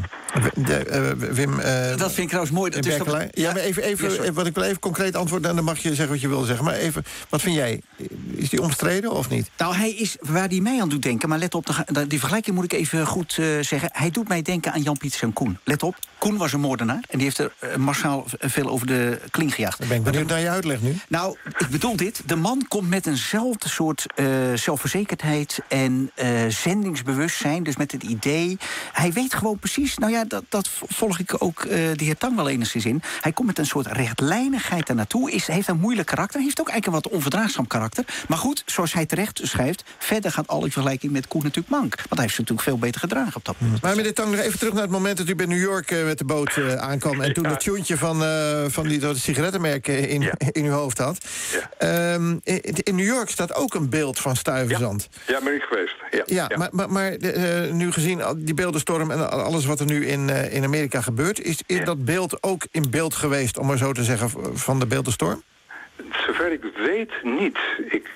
Wim, dat vind ik trouwens mooi. Maar even, wat ik wil even concreet antwoorden... en dan mag je zeggen wat je wil zeggen. Maar even, wat vind jij? Is die omstreden of niet? Nou, hij is waar hij mij aan doet denken... maar let op, die vergelijking moet ik even goed zeggen. Hij doet mij denken aan Jan Pieterszoon Koen. Let op, Koen was een moordenaar... en die heeft er massaal veel over de kling gejaagd. Dan ben ik benieuwd naar je uitleg nu. Nou, ik bedoel dit. De man komt met eenzelfde soort zelfverzekerdheid... en zendingsbewustzijn, dus met het idee... hij weet gewoon precies... Nou ja, dat volg ik ook de heer Tang wel enigszins in. Hij komt met een soort rechtlijnigheid daarnaartoe. Heeft een moeilijk karakter. Heeft ook eigenlijk een wat onverdraagzaam karakter. Maar goed, zoals hij terecht schrijft... verder gaat alle vergelijking met Koen natuurlijk mank. Want hij heeft zich natuurlijk veel beter gedragen op dat punt. Maar meneer Tang, nog even terug naar het moment dat u bij New York met de boot aankwam... en toen dat tjoentje van die sigarettenmerk in uw hoofd had. Ja. In New York staat ook een beeld van Stuyvesant. Ja, ben ik geweest. Maar nu gezien die beeldenstorm en alles wat er nu in Amerika gebeurt... is dat beeld ook in beeld geweest, om maar zo te zeggen, van de beeldenstorm? Zover ik weet niet. Ik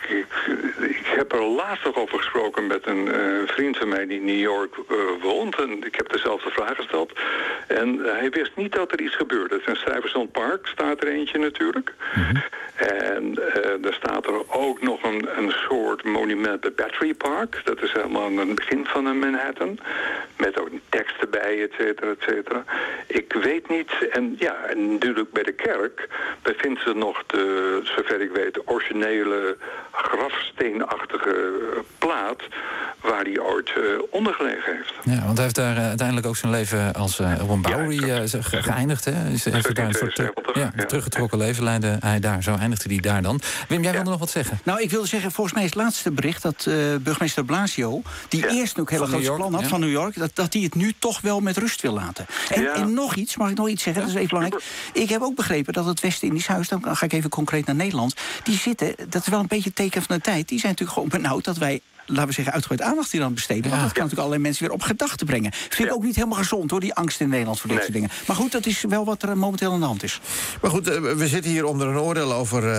heb er laatst nog over gesproken met een vriend van mij die in New York woont. En ik heb dezelfde vraag gesteld. En hij wist niet dat er iets gebeurde. In Stuyvesant Park staat er eentje natuurlijk. Mm-hmm. En er staat er ook nog een soort monument bij Battery Park. Dat is helemaal aan het begin van Manhattan. Met ook tekst erbij, et cetera, et cetera. Ik weet niet. En natuurlijk bij de kerk bevindt zich nog zover ik weet, originele grafsteenachtige plaat waar hij ooit ondergelegen heeft. Ja, want hij heeft daar uiteindelijk ook zijn leven als Ron Bowery geëindigd. Hè? Heeft daar een soort teruggetrokken leven leidde hij daar. Zo eindigde hij daar dan. Wim, jij wilde nog wat zeggen? Nou, ik wilde zeggen, volgens mij is het laatste bericht dat burgemeester Blasio, die eerst ook heel groot plan had van New York, dat hij het nu toch wel met rust wil laten. En nog iets, mag ik nog iets zeggen? Dat is even belangrijk. Ik heb ook begrepen dat het West-Indisch Huis, dan ga ik even concreet naar Nederland, die zitten, dat is wel een beetje het teken van de tijd, die zijn natuurlijk gewoon benauwd dat wij, laten we zeggen, uitgebreid aandacht hier aan besteden. Want dat kan natuurlijk allerlei mensen weer op gedachten brengen. Vind ik ook niet helemaal gezond, hoor, die angst in Nederland voor dit soort dingen. Maar goed, dat is wel wat er momenteel aan de hand is. Maar goed, we zitten hier om er een oordeel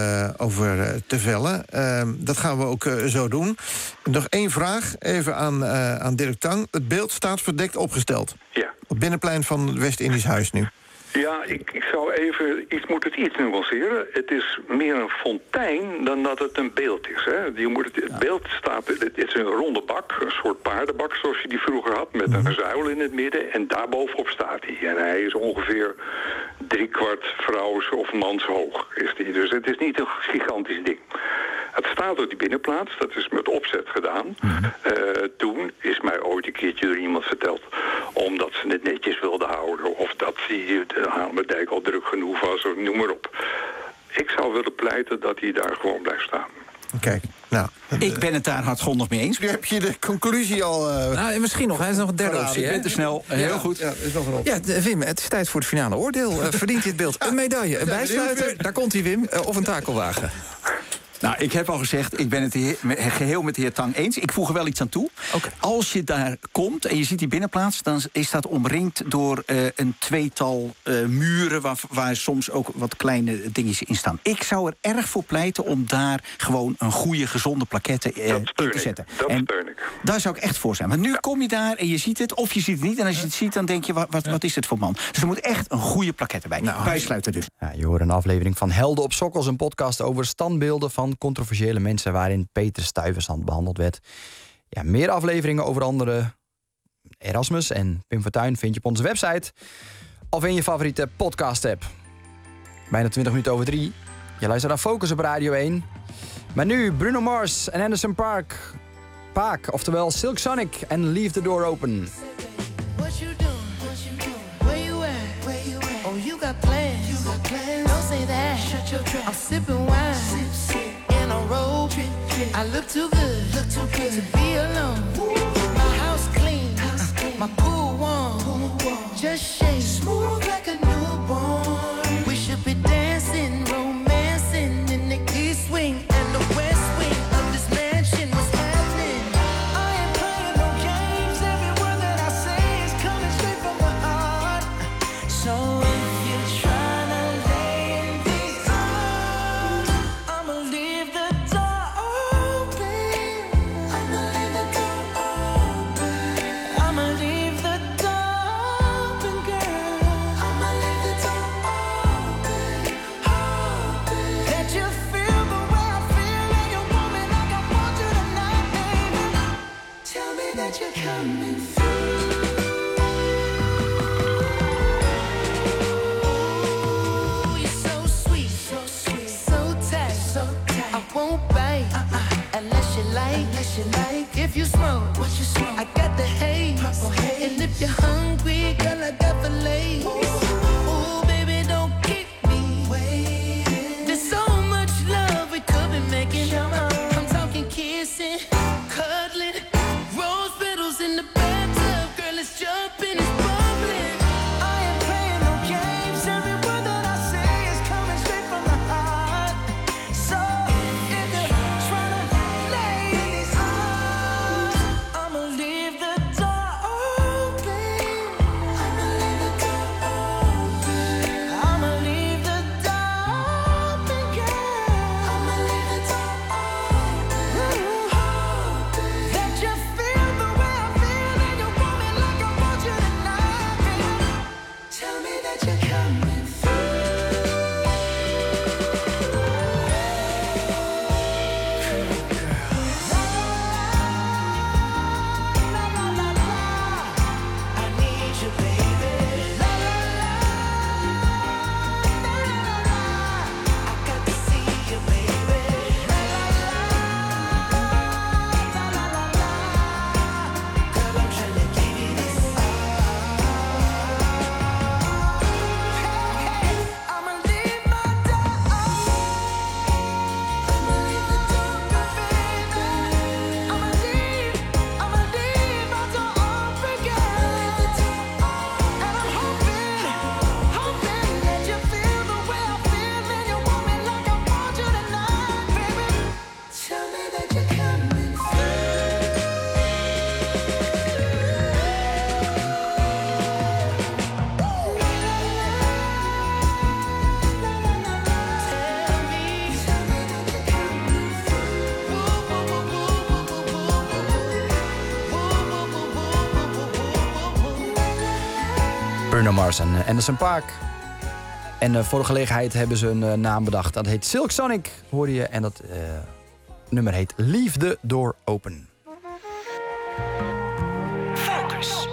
over te vellen. Dat gaan we ook zo doen. Nog één vraag, even aan Dirk Tang. Het beeld staat verdekt opgesteld. Ja. Op het binnenplein van het West-Indisch Huis nu. Ja, ik zou even iets nuanceren. Het is meer een fontein dan dat het een beeld is. Hè. Het beeld staat, het is een ronde bak, een soort paardenbak zoals je die vroeger had, met een zuil in het midden. En daarbovenop staat hij. En hij is ongeveer 3/4 vrouws of mans hoog. Is die. Dus het is niet een gigantisch ding. Het staat op die binnenplaats, dat is met opzet gedaan. Toen is mij ooit een keertje door iemand verteld, omdat ze het netjes wilden houden, of dat de Hamerndijk al druk genoeg was, of noem maar op. Ik zou willen pleiten dat hij daar gewoon blijft staan. Kijk, nou. Ik ben het daar hardgrondig mee eens. Nu heb je de conclusie al. Misschien nog, hij is nog een derde optie. Ik ben te snel. Heel goed. Ja, is nog een optie. Wim, het is tijd voor het finale oordeel. Verdient dit beeld een medaille, een bijsluiter? Daar komt hij, Wim. Of een takelwagen? Nou, ik heb al gezegd, ik ben het geheel met de heer Tang eens. Ik voeg er wel iets aan toe. Okay. Als je daar komt en je ziet die binnenplaats, dan is dat omringd door een tweetal muren waar soms ook wat kleine dingetjes in staan. Ik zou er erg voor pleiten om daar gewoon een goede, gezonde plaquette in te zetten. Dat steun ik. Daar zou ik echt voor zijn. Want nu kom je daar en je ziet het, of je ziet het niet. En als je het ziet, dan denk je, wat is het voor man? Dus er moet echt een goede plaquette bij. Bijsluiten dus. Ja, je hoort een aflevering van Helden op Sokkels, een podcast over standbeelden van controversiële mensen waarin Peter Stuyvesant behandeld werd. Ja, meer afleveringen over andere Erasmus en Pim Fortuyn vind je op onze website of in je favoriete podcast-app. Bijna 20 minuten over 3. Je luistert naar Focus op Radio 1. Maar nu Bruno Mars en Anderson Paak, oftewel Silk Sonic en Leave the Door Open. What you doing? Where you at? Oh, you got plans. Don't say that. Shut your trap. I'm sipping wine. In a robe. I look too good to be alone. My house clean. My pool warm. Just shake. Smooth like a newborn. We should be dancing, romancing in the east wing and the west wing of this mansion. What's happening? I ain't playing no games. Every word that I say is coming straight from my heart. So if you're trying to lay in these arms, I'ma leave the door open. I'ma leave the door that you're coming through. Ooh, you're so sweet, so tight, I won't bite unless you like. If you smoke, I got the haze. And if you're hungry, girl, I got the lace. Ooh, baby, don't keep me waiting. There's so much love we could be making. I'm talking kissing, cuddling, rose petals in the bathtub. Girl, it's jumping, it's bubbling. I ain't playing no games. Every word that I say is coming straight from the heart. So if you're trying to lay in these arms, I'ma leave the door open. I'ma leave the door open. I'ma leave the door open, girl. I'ma leave the door open. That you feel the way I feel and you want me like I want you tonight, baby. Tell me that you're coming through. I need you, baby. La la la, I got to see you, baby. La la la, girl, I'm trying to give you this I'ma leave my door open. I'ma leave the door open, baby. I'ma leave my door open, girl. And I'm hoping that you feel the way I feel and you want me like I want you tonight, baby. Tell me that you're coming Bruno Mars en Anderson .Paak. En voor de gelegenheid hebben ze een naam bedacht. Dat heet Silk Sonic, hoorde je. En dat nummer heet Leave the Door Open. Focus.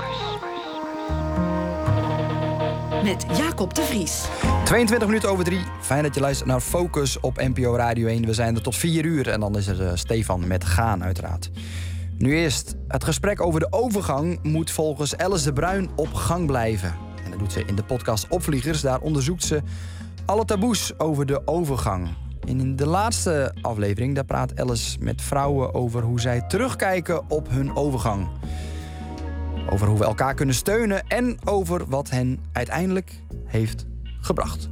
Met Jacob de Vries. 22 minuten over 3. Fijn dat je luistert naar Focus op NPO Radio 1. We zijn er tot 4 uur en dan is er Stefan met Gaan uiteraard. Nu eerst, het gesprek over de overgang moet volgens Alice de Bruin op gang blijven. En dat doet ze in de podcast Opvliegers. Daar onderzoekt ze alle taboes over de overgang. En in de laatste aflevering daar praat Alice met vrouwen over hoe zij terugkijken op hun overgang. Over hoe we elkaar kunnen steunen en over wat hen uiteindelijk heeft gebracht.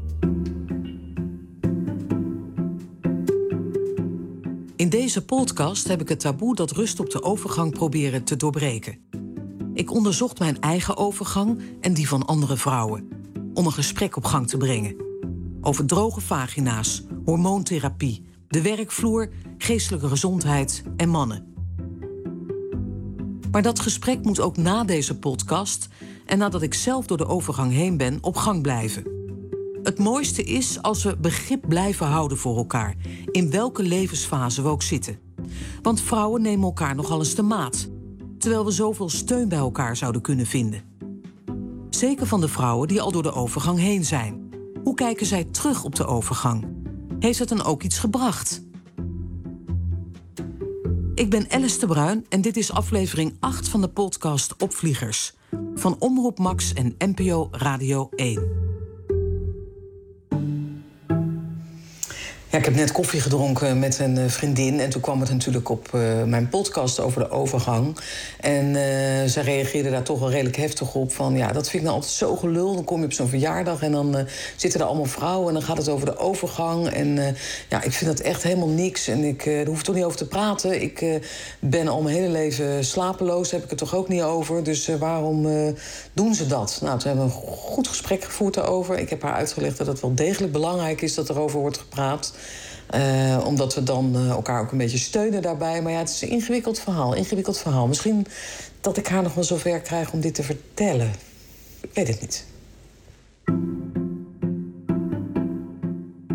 In deze podcast heb ik het taboe dat rust op de overgang proberen te doorbreken. Ik onderzocht mijn eigen overgang en die van andere vrouwen, om een gesprek op gang te brengen. Over droge vagina's, hormoontherapie, de werkvloer, geestelijke gezondheid en mannen. Maar dat gesprek moet ook na deze podcast en nadat ik zelf door de overgang heen ben, op gang blijven. Het mooiste is als we begrip blijven houden voor elkaar, in welke levensfase we ook zitten. Want vrouwen nemen elkaar nogal eens de maat, terwijl we zoveel steun bij elkaar zouden kunnen vinden. Zeker van de vrouwen die al door de overgang heen zijn. Hoe kijken zij terug op de overgang? Heeft het dan ook iets gebracht? Ik ben Alice de Bruin en dit is aflevering 8 van de podcast Opvliegers. Van Omroep Max en NPO Radio 1. Ja, ik heb net koffie gedronken met een vriendin. En toen kwam het natuurlijk op mijn podcast over de overgang. En zij reageerde daar toch wel redelijk heftig op. Van ja, dat vind ik nou altijd zo gelul. Dan kom je op zo'n verjaardag en dan zitten er allemaal vrouwen. En dan gaat het over de overgang. En ja, ik vind dat echt helemaal niks. En daar hoef ik toch niet over te praten. Ik ben al mijn hele leven slapeloos. Daar heb ik het toch ook niet over. Dus waarom doen ze dat? Nou, toen hebben we een goed gesprek gevoerd daarover. Ik heb haar uitgelegd dat het wel degelijk belangrijk is dat er over wordt gepraat. Omdat we dan elkaar ook een beetje steunen daarbij. Maar ja, het is een ingewikkeld verhaal. Misschien dat ik haar nog wel zover krijg om dit te vertellen. Ik weet het niet.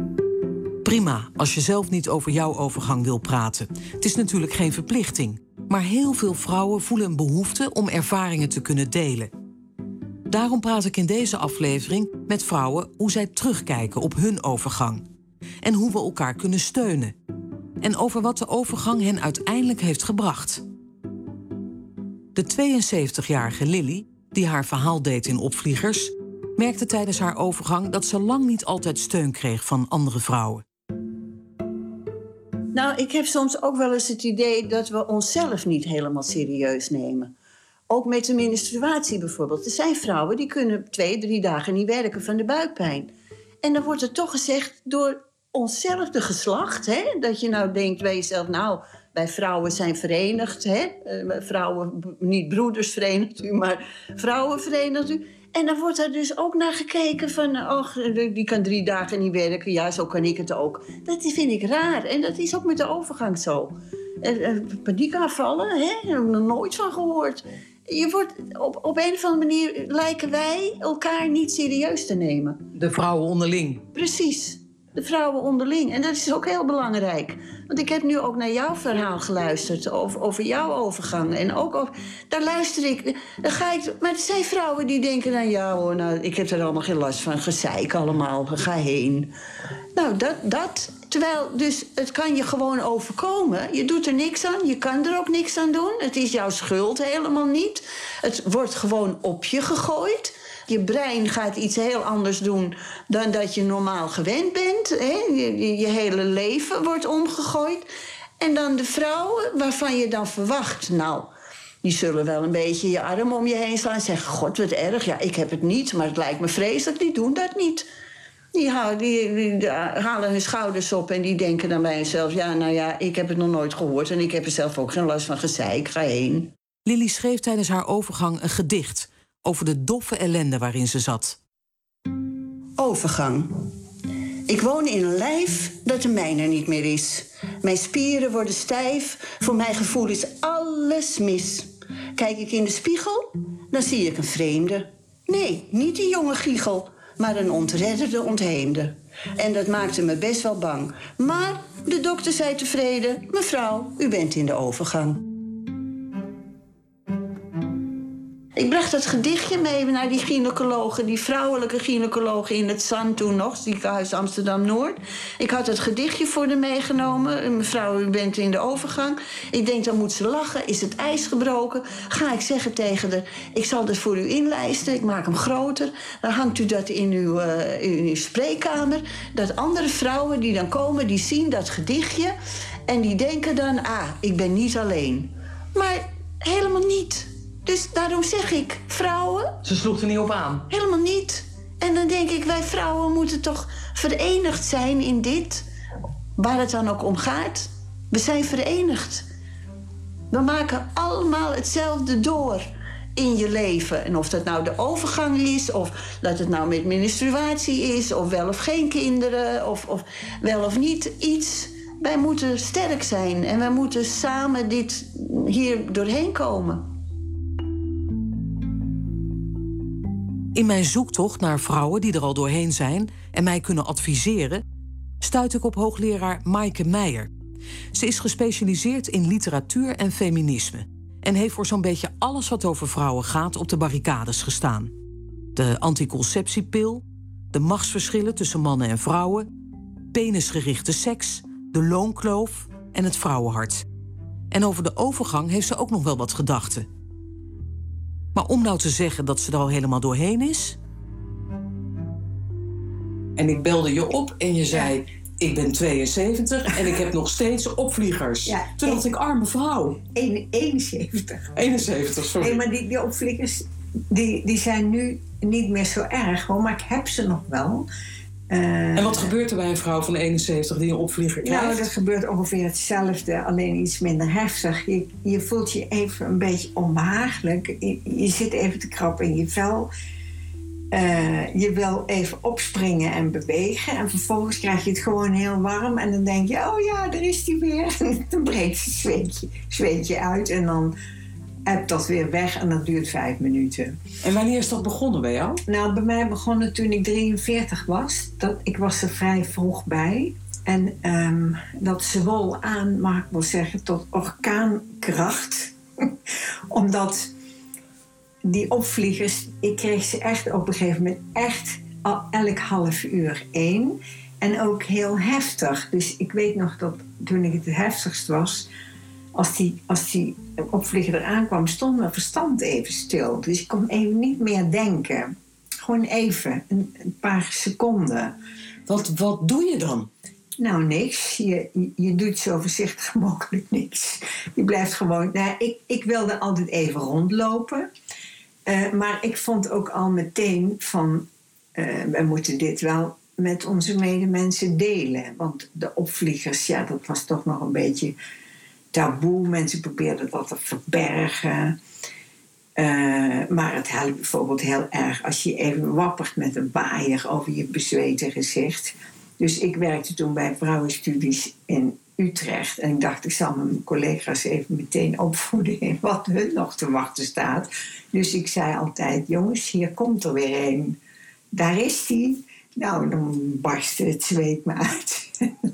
Prima, als je zelf niet over jouw overgang wil praten. Het is natuurlijk geen verplichting. Maar heel veel vrouwen voelen een behoefte om ervaringen te kunnen delen. Daarom praat ik in deze aflevering met vrouwen hoe zij terugkijken op hun overgang. En hoe we elkaar kunnen steunen. En over wat de overgang hen uiteindelijk heeft gebracht. De 72-jarige Lily, die haar verhaal deed in Opvliegers, merkte tijdens haar overgang dat ze lang niet altijd steun kreeg van andere vrouwen. Nou, ik heb soms ook wel eens het idee dat we onszelf niet helemaal serieus nemen. Ook met de menstruatie bijvoorbeeld. Er zijn vrouwen die kunnen 2-3 dagen niet werken van de buikpijn. En dan wordt er toch gezegd door onszelf, de geslacht, hè, dat je nou denkt bij jezelf, nou, wij vrouwen zijn verenigd, hè? Vrouwen, niet broeders verenigd u, maar vrouwen verenigd u. En dan wordt er dus ook naar gekeken van, och, die kan 3 dagen niet werken, ja, zo kan ik het ook. Dat vind ik raar en dat is ook met de overgang zo. Paniekaanvallen, hè, daar heb ik nog nooit van gehoord. Je wordt, op een of andere manier lijken wij elkaar niet serieus te nemen. De vrouwen onderling. Precies. De vrouwen onderling. En dat is ook heel belangrijk. Want ik heb nu ook naar jouw verhaal geluisterd. Over jouw overgang. En ook over, daar luister ik. Dan ga ik. Maar er zijn vrouwen die denken dan, ja hoor, nou, ik heb er allemaal geen last van. Gezeik allemaal. Ga heen. Nou, dat. Terwijl, dus het kan je gewoon overkomen. Je doet er niks aan. Je kan er ook niks aan doen. Het is jouw schuld helemaal niet. Het wordt gewoon op je gegooid. Je brein gaat iets heel anders doen dan dat je normaal gewend bent. Hè? Je hele leven wordt omgegooid. En dan de vrouwen waarvan je dan verwacht, nou, die zullen wel een beetje je arm om je heen slaan en zeggen, god, wat erg, ja, ik heb het niet, maar het lijkt me vreselijk, die doen dat niet. Die halen hun schouders op en die denken dan bij zichzelf, ja, nou ja, ik heb het nog nooit gehoord en ik heb er zelf ook geen last van gezeik, ga heen. Lily schreef tijdens haar overgang een gedicht over de doffe ellende waarin ze zat. Overgang. Ik woon in een lijf dat de mijne niet meer is. Mijn spieren worden stijf, voor mijn gevoel is alles mis. Kijk ik in de spiegel, dan zie ik een vreemde. Nee, niet die jonge giegel, maar een ontredderde ontheemde. En dat maakte me best wel bang. Maar de dokter zei tevreden, mevrouw, u bent in de overgang. Ik bracht dat gedichtje mee naar die gynaecologen, die vrouwelijke gynaecologen in het ZAN toen nog, ziekenhuis Amsterdam-Noord. Ik had het gedichtje voor haar meegenomen. Mevrouw, u bent in de overgang. Ik denk, dan moet ze lachen. Is het ijs gebroken? Ga ik zeggen tegen haar, ik zal dat voor u inlijsten. Ik maak hem groter. Dan hangt u dat in uw spreekkamer. Dat andere vrouwen die dan komen, die zien dat gedichtje. En die denken dan, ik ben niet alleen. Maar helemaal niet. Dus daarom zeg ik, vrouwen... Ze sloeg er niet op aan? Helemaal niet. En dan denk ik, wij vrouwen moeten toch verenigd zijn in dit. Waar het dan ook om gaat. We zijn verenigd. We maken allemaal hetzelfde door in je leven. En of dat nou de overgang is, of dat het nou met menstruatie is, of wel of geen kinderen, of wel of niet iets. Wij moeten sterk zijn en wij moeten samen hier doorheen komen. In mijn zoektocht naar vrouwen die er al doorheen zijn en mij kunnen adviseren, stuit ik op hoogleraar Maaike Meijer. Ze is gespecialiseerd in literatuur en feminisme en heeft voor zo'n beetje alles wat over vrouwen gaat op de barricades gestaan. De anticonceptiepil, de machtsverschillen tussen mannen en vrouwen, penisgerichte seks, de loonkloof en het vrouwenhart. En over de overgang heeft ze ook nog wel wat gedachten. Maar om nou te zeggen dat ze er al helemaal doorheen is? En ik belde je op en je zei, ik ben 72 en ik heb nog steeds opvliegers. Ja, toen dacht ik, arme vrouw. 71. 71, sorry. Nee, maar die opvliegers die zijn nu niet meer zo erg, hoor, maar ik heb ze nog wel. En wat gebeurt er bij een vrouw van 71 die een opvlieger krijgt? Nou, dat gebeurt ongeveer hetzelfde, alleen iets minder heftig. Je voelt je even een beetje onbehagelijk. Je zit even te krabben in je vel. Je wil even opspringen en bewegen. En vervolgens krijg je het gewoon heel warm. En dan denk je, oh ja, daar is die weer. En dan breekt het zweetje uit. En dan hebt dat weer weg en dat duurt 5 minuten. En wanneer is dat begonnen bij jou? Nou, bij mij begon het toen ik 43 was. Ik was er vrij vroeg bij. En dat zwol aan, mag ik wel zeggen, tot orkaankracht. Omdat die opvliegers, ik kreeg ze echt op een gegeven moment echt al elk half uur 1. En ook heel heftig. Dus ik weet nog dat toen ik het heftigst was, als die opvlieger eraan kwam, stond mijn verstand even stil. Dus ik kon even niet meer denken. Gewoon even, een paar seconden. Wat doe je dan? Nou, niks. Je doet zo voorzichtig mogelijk niks. Je blijft gewoon... Nou, ik wilde altijd even rondlopen. Maar ik vond ook al meteen van... we moeten dit wel met onze medemensen delen. Want de opvliegers, ja, dat was toch nog een beetje taboe. Mensen probeerden dat te verbergen. Maar het helpt bijvoorbeeld heel erg als je even wappert met een waaier over je bezweten gezicht. Dus ik werkte toen bij vrouwenstudies in Utrecht. En ik dacht, ik zal mijn collega's even meteen opvoeden in wat hun nog te wachten staat. Dus ik zei altijd, jongens, hier komt er weer een. Daar is die. Nou, dan barstte het zweet me uit.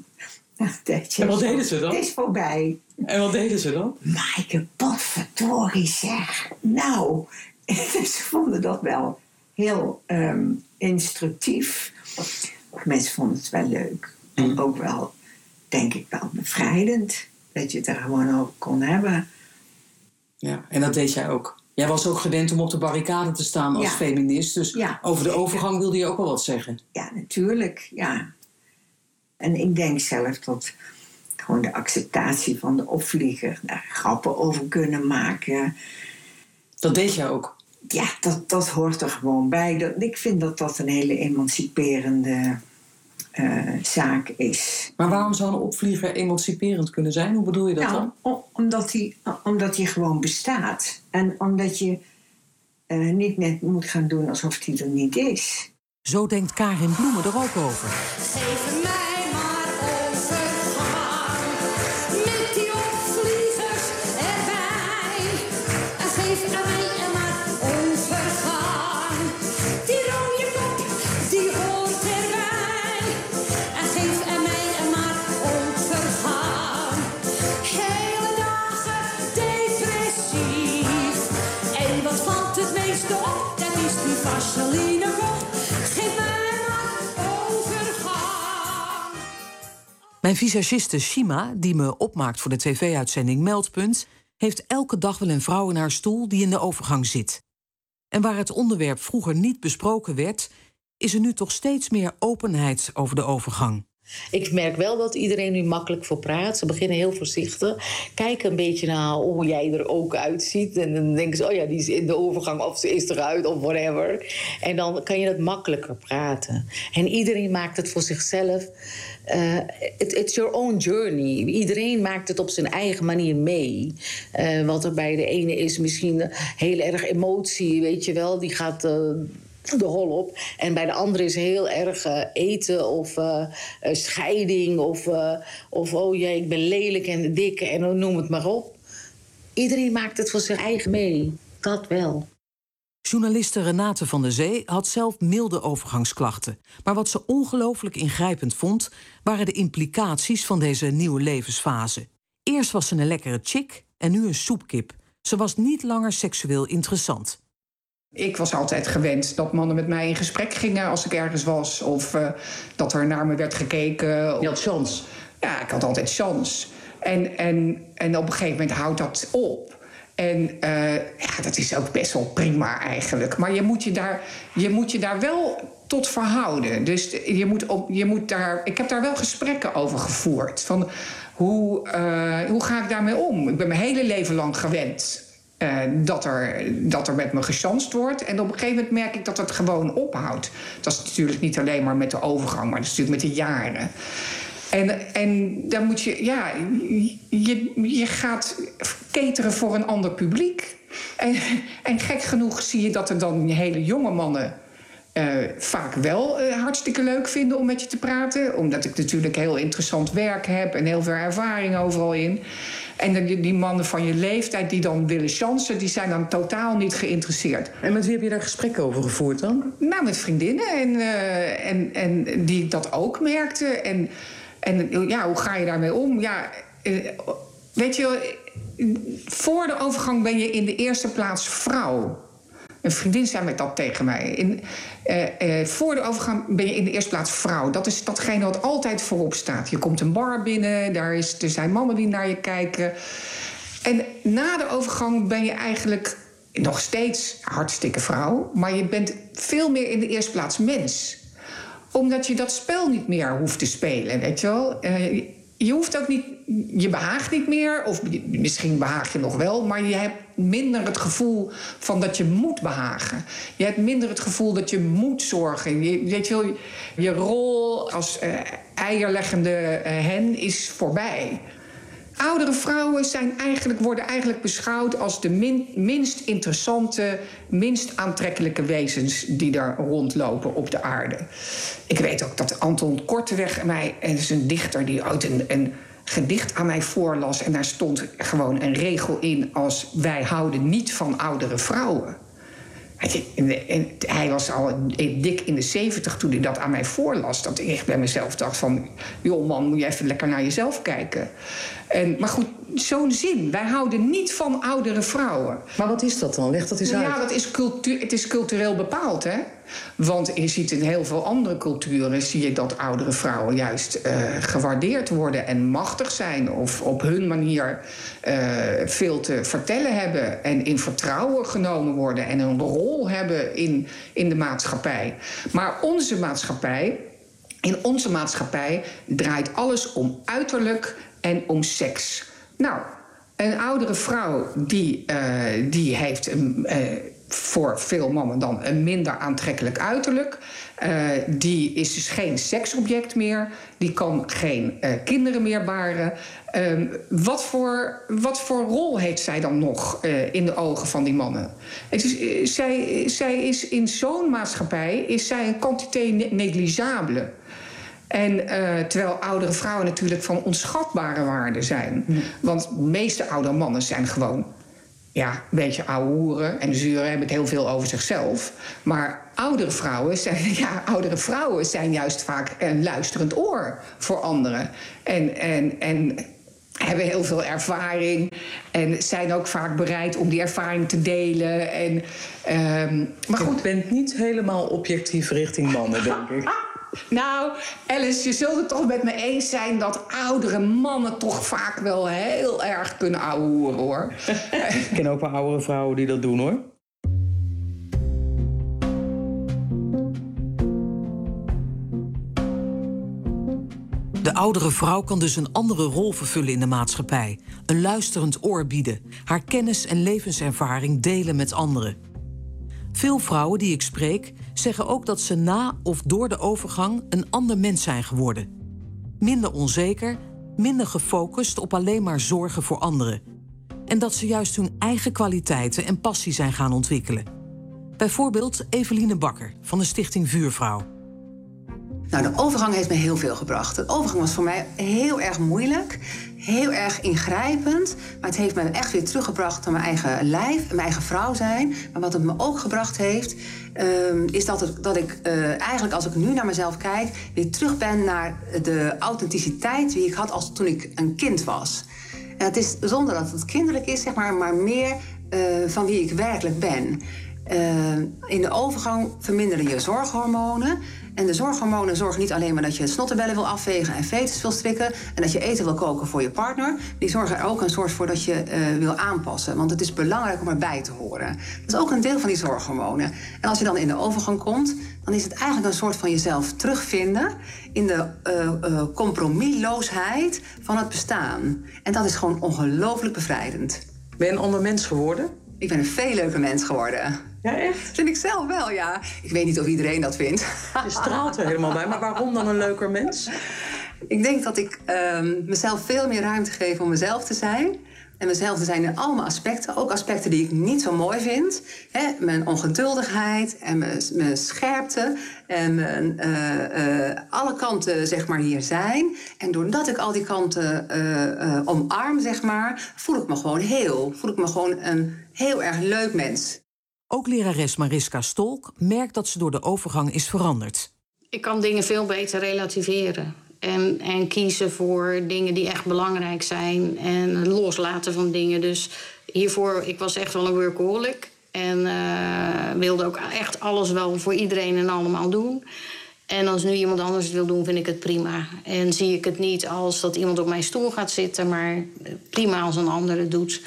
En wat deden ze dan? Het is voorbij. En wat deden ze dan? Maaike, potverdorie zeg. Nou, ze vonden dat wel heel instructief. Mensen vonden het wel leuk. En ook wel, denk ik wel, bevrijdend. Dat je het er gewoon over kon hebben. Ja, en dat deed jij ook. Jij was ook gewend om op de barricade te staan als feminist. Dus over de overgang wilde je ook wel wat zeggen. Ja, natuurlijk, ja. En ik denk zelf dat gewoon de acceptatie van de opvlieger, daar grappen over kunnen maken. Dat deed jij ook? Ja, dat hoort er gewoon bij. Ik vind dat dat een hele emanciperende zaak is. Maar waarom zou een opvlieger emanciperend kunnen zijn? Hoe bedoel je dat dan? Omdat hij gewoon bestaat. En omdat je niet net moet gaan doen alsof hij er niet is. Zo denkt Karin Bloemen er ook over. Geef mij maar overgaan met die opvliegers erbij. En geef mij maar overgaan. Die rode kop, die hoort erbij. En geef mij maar overgaan. Hele dagen depressief. En wat valt het meeste op? Dat is die vaseline kop. Geef mij maar overgaan. Mijn visagiste Shima, die me opmaakt voor de tv-uitzending Meldpunt, heeft elke dag wel een vrouw in haar stoel die in de overgang zit. En waar het onderwerp vroeger niet besproken werd, is er nu toch steeds meer openheid over de overgang. Ik merk wel dat iedereen nu makkelijk voor praat. Ze beginnen heel voorzichtig. Kijken een beetje naar hoe jij er ook uitziet. En dan denken ze, oh ja, die is in de overgang of ze is eruit of whatever. En dan kan je dat makkelijker praten. En iedereen maakt het voor zichzelf. It's your own journey. Iedereen maakt het op zijn eigen manier mee. Wat er bij de ene is misschien heel erg emotie, weet je wel. Die gaat de hol op. En bij de andere is heel erg eten of scheiding of oh jee, ik ben lelijk en dik en noem het maar op. Iedereen maakt het voor zich eigen mee. Dat wel. Journaliste Renate van der Zee had zelf milde overgangsklachten. Maar wat ze ongelooflijk ingrijpend vond, waren de implicaties van deze nieuwe levensfase. Eerst was ze een lekkere chick en nu een soepkip. Ze was niet langer seksueel interessant. Ik was altijd gewend dat mannen met mij in gesprek gingen als ik ergens was. Of dat er naar me werd gekeken. Je had chance? Ja, ik had altijd chance. En op een gegeven moment houdt dat op. En ja, dat is ook best wel prima eigenlijk. Maar je moet je daar wel tot verhouden. Dus je moet daar... Ik heb daar wel gesprekken over gevoerd. Van hoe ga ik daarmee om? Ik ben mijn hele leven lang gewend dat er met me gechanst wordt. En op een gegeven moment merk ik dat het gewoon ophoudt. Dat is natuurlijk niet alleen maar met de overgang, maar dat is natuurlijk met de jaren. En dan moet je, ja, je gaat cateren voor een ander publiek. En gek genoeg zie je dat er dan hele jonge mannen vaak wel hartstikke leuk vinden om met je te praten. Omdat ik natuurlijk heel interessant werk heb en heel veel ervaring overal in. En die mannen van je leeftijd die dan willen chansen, die zijn dan totaal niet geïnteresseerd. En met wie heb je daar gesprekken over gevoerd dan? Nou, met vriendinnen en die dat ook merkten. En En ja, hoe ga je daarmee om? Ja, weet je, voor de overgang ben je in de eerste plaats vrouw. Een vriendin zei met dat tegen mij. Voor de overgang ben je in de eerste plaats vrouw. Dat is datgene wat altijd voorop staat. Je komt een bar binnen, er zijn mannen die naar je kijken. En na de overgang ben je eigenlijk nog steeds hartstikke vrouw. Maar je bent veel meer in de eerste plaats mens. Omdat je dat spel niet meer hoeft te spelen, weet je wel. Je hoeft ook niet, je behaagt niet meer, of misschien behaag je nog wel, maar je hebt minder het gevoel van dat je moet behagen. Je hebt minder het gevoel dat je moet zorgen. Je rol als eierleggende hen is voorbij. Oudere vrouwen worden eigenlijk beschouwd als de minst interessante, minst aantrekkelijke wezens die daar rondlopen op de aarde. Ik weet ook dat Anton Korteweg mij, en dat is een dichter die ooit een gedicht aan mij voorlas, en daar stond gewoon een regel in als: wij houden niet van oudere vrouwen. Hij was al dik in de 70 toen hij dat aan mij voorlas. Dat ik echt bij mezelf dacht van, joh man, moet je even lekker naar jezelf kijken. Maar goed, zo'n zin. Wij houden niet van oudere vrouwen. Maar wat is dat dan? Leg dat eens uit. Ja, het is cultureel bepaald, hè. Want je ziet in heel veel andere culturen zie je dat oudere vrouwen juist gewaardeerd worden en machtig zijn, of op hun manier veel te vertellen hebben en in vertrouwen genomen worden en een rol hebben in de maatschappij. Maar in onze maatschappij draait alles om uiterlijk en om seks. Nou, een oudere vrouw die heeft voor veel mannen dan een minder aantrekkelijk uiterlijk. Die is dus geen seksobject meer. Die kan geen kinderen meer baren. Wat voor rol heeft zij dan nog in de ogen van die mannen? Zij is in zo'n maatschappij een quantité négligeable. En terwijl oudere vrouwen natuurlijk van onschatbare waarde zijn. Want de meeste oudere mannen zijn gewoon een beetje ouwe hoeren en zeuren, hebben het heel veel over zichzelf. Maar oudere vrouwen zijn juist vaak een luisterend oor voor anderen. En hebben heel veel ervaring en zijn ook vaak bereid om die ervaring te delen. Maar goed, je bent niet helemaal objectief richting mannen, denk ik. Nou, Alice, je zult het toch met me eens zijn dat oudere mannen toch vaak wel heel erg kunnen ouwehoeren, hoor. Ik ken ook wel oudere vrouwen die dat doen, hoor. De oudere vrouw kan dus een andere rol vervullen in de maatschappij. Een luisterend oor bieden, haar kennis en levenservaring delen met anderen. Veel vrouwen die ik spreek zeggen ook dat ze na of door de overgang een ander mens zijn geworden. Minder onzeker, minder gefocust op alleen maar zorgen voor anderen. En dat ze juist hun eigen kwaliteiten en passie zijn gaan ontwikkelen. Bijvoorbeeld Eveline Bakker van de Stichting Vuurvrouw. Nou, de overgang heeft me heel veel gebracht. De overgang was voor mij heel erg moeilijk, heel erg ingrijpend. Maar het heeft me echt weer teruggebracht naar mijn eigen lijf, mijn eigen vrouw zijn. Maar wat het me ook gebracht heeft, is dat ik eigenlijk als ik nu naar mezelf kijk, weer terug ben naar de authenticiteit die ik had toen ik een kind was. En het is zonder dat het kinderlijk is, zeg maar meer van wie ik werkelijk ben. In de overgang verminderen je zorghormonen. En de zorghormonen zorgen niet alleen maar dat je snottenbellen wil afvegen en fetus wil strikken en dat je eten wil koken voor je partner. Die zorgen er ook een soort voor dat je wil aanpassen. Want het is belangrijk om erbij te horen. Dat is ook een deel van die zorghormonen. En als je dan in de overgang komt, dan is het eigenlijk een soort van jezelf terugvinden in de compromisloosheid van het bestaan. En dat is gewoon ongelooflijk bevrijdend. Ben je een ander mens geworden? Ik ben een veel leuker mens geworden. Ja, echt? Vind ik zelf wel, ja. Ik weet niet of iedereen dat vindt. Je straalt er helemaal bij, maar waarom dan een leuker mens? Ik denk dat ik mezelf veel meer ruimte geef om mezelf te zijn. En mezelf te zijn in allemaal aspecten. Ook aspecten die ik niet zo mooi vind. Mijn ongeduldigheid en mijn scherpte. En mijn, alle kanten, zeg maar, hier zijn. En doordat ik al die kanten omarm, zeg maar, voel ik me gewoon heel. Voel ik me gewoon een heel erg leuk mens. Ook lerares Mariska Stolk merkt dat ze door de overgang is veranderd. Ik kan dingen veel beter relativeren. En kiezen voor dingen die echt belangrijk zijn. En loslaten van dingen. Dus hiervoor, ik was echt wel een workaholic. En wilde ook echt alles wel voor iedereen en allemaal doen. En als nu iemand anders het wil doen, vind ik het prima. En zie ik het niet als dat iemand op mijn stoel gaat zitten... maar prima als een ander het doet.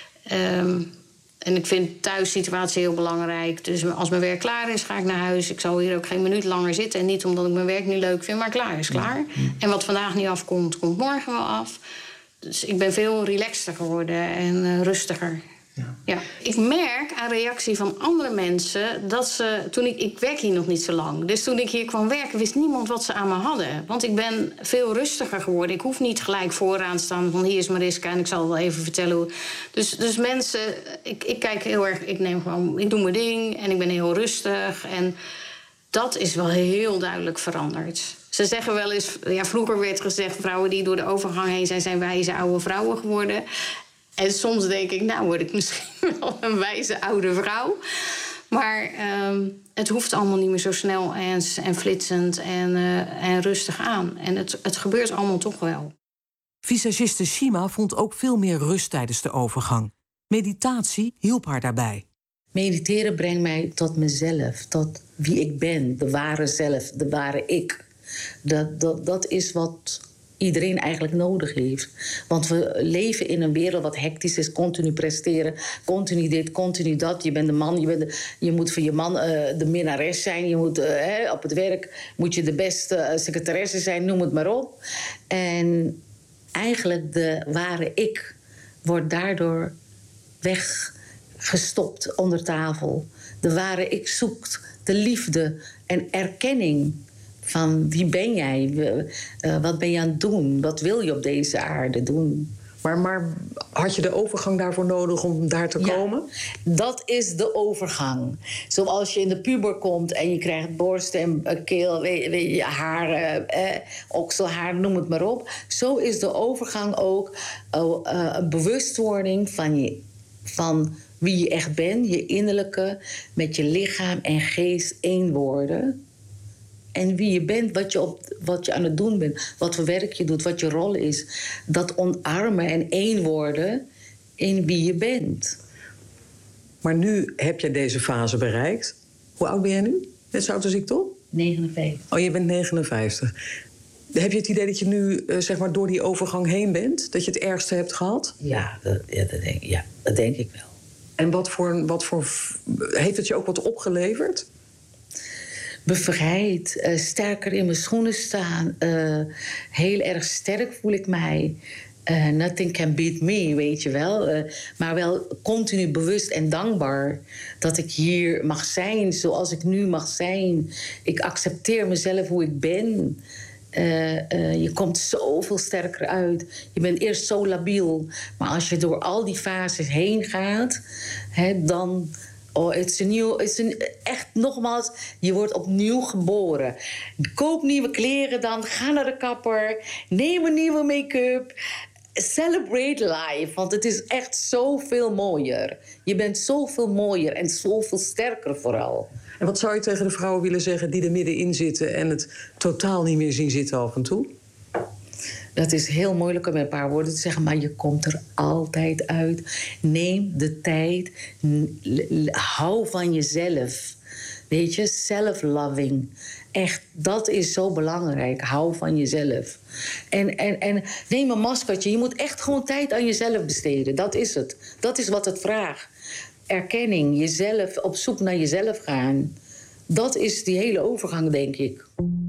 En ik vind thuissituatie heel belangrijk. Dus als mijn werk klaar is, ga ik naar huis. Ik zal hier ook geen minuut langer zitten. En niet omdat ik mijn werk niet leuk vind, maar klaar is klaar. En wat vandaag niet afkomt, komt morgen wel af. Dus ik ben veel relaxter geworden en rustiger. Ja. Ik merk aan reactie van andere mensen dat ze... Ik werk hier nog niet zo lang. Dus toen ik hier kwam werken, wist niemand wat ze aan me hadden. Want ik ben veel rustiger geworden. Ik hoef niet gelijk vooraan te staan van hier is Mariska... en ik zal wel even vertellen hoe... Dus mensen... Ik kijk heel erg... Ik doe mijn ding en ik ben heel rustig. En dat is wel heel duidelijk veranderd. Ze zeggen wel eens... Ja, vroeger werd gezegd... vrouwen die door de overgang heen zijn wijze oude vrouwen geworden... En soms denk ik, nou word ik misschien wel een wijze oude vrouw. Maar het hoeft allemaal niet meer zo snel en flitsend en rustig aan. En het gebeurt allemaal toch wel. Visagiste Shima vond ook veel meer rust tijdens de overgang. Meditatie hielp haar daarbij. Mediteren brengt mij tot mezelf, tot wie ik ben. De ware zelf, de ware ik. Dat is wat... iedereen eigenlijk nodig heeft. Want we leven in een wereld wat hectisch is. Continu presteren, continu dit, continu dat. Je bent de man, je moet voor je man de minnares zijn. Je moet, op het werk moet je de beste secretaresse zijn, noem het maar op. En eigenlijk de ware ik wordt daardoor weggestopt onder tafel. De ware ik zoekt de liefde en erkenning... van wie ben jij? Wat ben je aan het doen? Wat wil je op deze aarde doen? Maar had je de overgang daarvoor nodig om daar te komen? Dat is de overgang. Zoals je in de puber komt en je krijgt borst en keel, haar, okselhaar, noem het maar op. Zo is de overgang ook een bewustwording van wie je echt bent. Je innerlijke, met je lichaam en geest één worden... En wie je bent, wat je aan het doen bent, wat voor werk je doet, wat je rol is. Dat omarmen en één worden in wie je bent. Maar nu heb je deze fase bereikt. Hoe oud ben jij nu? Net zo oud als ik, toch? 59. Oh, je bent 59. Heb je het idee dat je nu zeg maar door die overgang heen bent? Dat je het ergste hebt gehad? Ja, dat denk ik wel. En wat voor heeft het je ook wat opgeleverd? Bevrijd, sterker in mijn schoenen staan. Heel erg sterk voel ik mij. Nothing can beat me, weet je wel. Maar wel continu bewust en dankbaar dat ik hier mag zijn zoals ik nu mag zijn. Ik accepteer mezelf hoe ik ben. Je komt zoveel sterker uit. Je bent eerst zo labiel. Maar als je door al die fases heen gaat, dan... Oh, echt nogmaals, je wordt opnieuw geboren. Koop nieuwe kleren dan, ga naar de kapper, neem een nieuwe make-up. Celebrate life, want het is echt zoveel mooier. Je bent zoveel mooier en zoveel sterker vooral. En wat zou je tegen de vrouwen willen zeggen die er middenin zitten... en het totaal niet meer zien zitten af en toe? Dat is heel moeilijk om met een paar woorden te zeggen, maar je komt er altijd uit. Neem de tijd. Hou van jezelf. Weet je, self-loving. Echt, dat is zo belangrijk. Hou van jezelf. En neem een maskertje. Je moet echt gewoon tijd aan jezelf besteden. Dat is het. Dat is wat het vraagt. Erkenning, jezelf, op zoek naar jezelf gaan. Dat is die hele overgang, denk ik.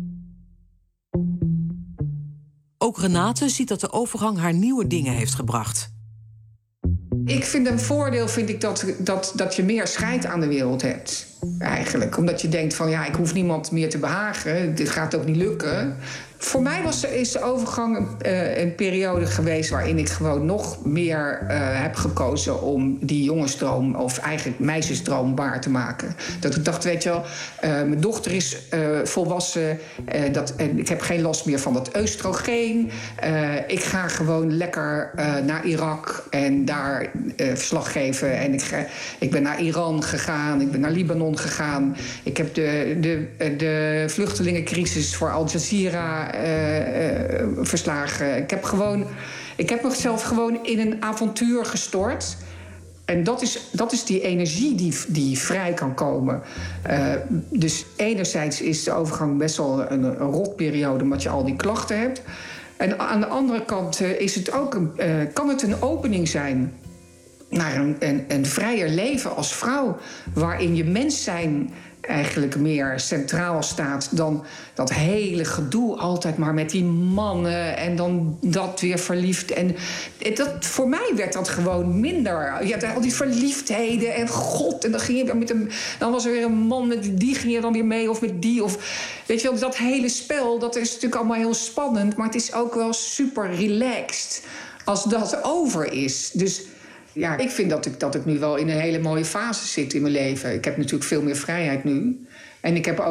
Ook Renate ziet dat de overgang haar nieuwe dingen heeft gebracht. Ik vind een voordeel dat je meer scheid aan de wereld hebt. Eigenlijk. Omdat je denkt van ik hoef niemand meer te behagen. Dit gaat ook niet lukken. Voor mij is de overgang een periode geweest waarin ik gewoon nog meer heb gekozen om die jongensdroom of eigenlijk meisjesdroom waar te maken. Dat ik dacht, weet je wel, mijn dochter is volwassen. Ik heb geen last meer van dat oestrogeen. Ik ga gewoon lekker naar Irak en daar verslag geven. En ik ben naar Iran gegaan, ik ben naar Libanon gegaan. Ik heb de vluchtelingencrisis voor Al Jazeera verslagen. Ik heb mezelf gewoon in een avontuur gestort. En dat is die energie die vrij kan komen. Dus enerzijds is de overgang best wel een rotperiode, omdat je al die klachten hebt. En aan de andere kant is het ook kan het een opening zijn naar een vrijer leven als vrouw, waarin je mens zijn eigenlijk meer centraal staat dan dat hele gedoe altijd maar met die mannen en dan dat weer verliefd. En voor mij werd dat gewoon minder. Je had al die verliefdheden en god, en dan ging je weer dan was er weer een man met die ging je dan weer mee of met die. Of weet je wel, dat hele spel, dat is natuurlijk allemaal heel spannend, maar het is ook wel super relaxed als dat over is. Dus ja, ik vind dat ik nu wel in een hele mooie fase zit in mijn leven. Ik heb natuurlijk veel meer vrijheid nu. En ik heb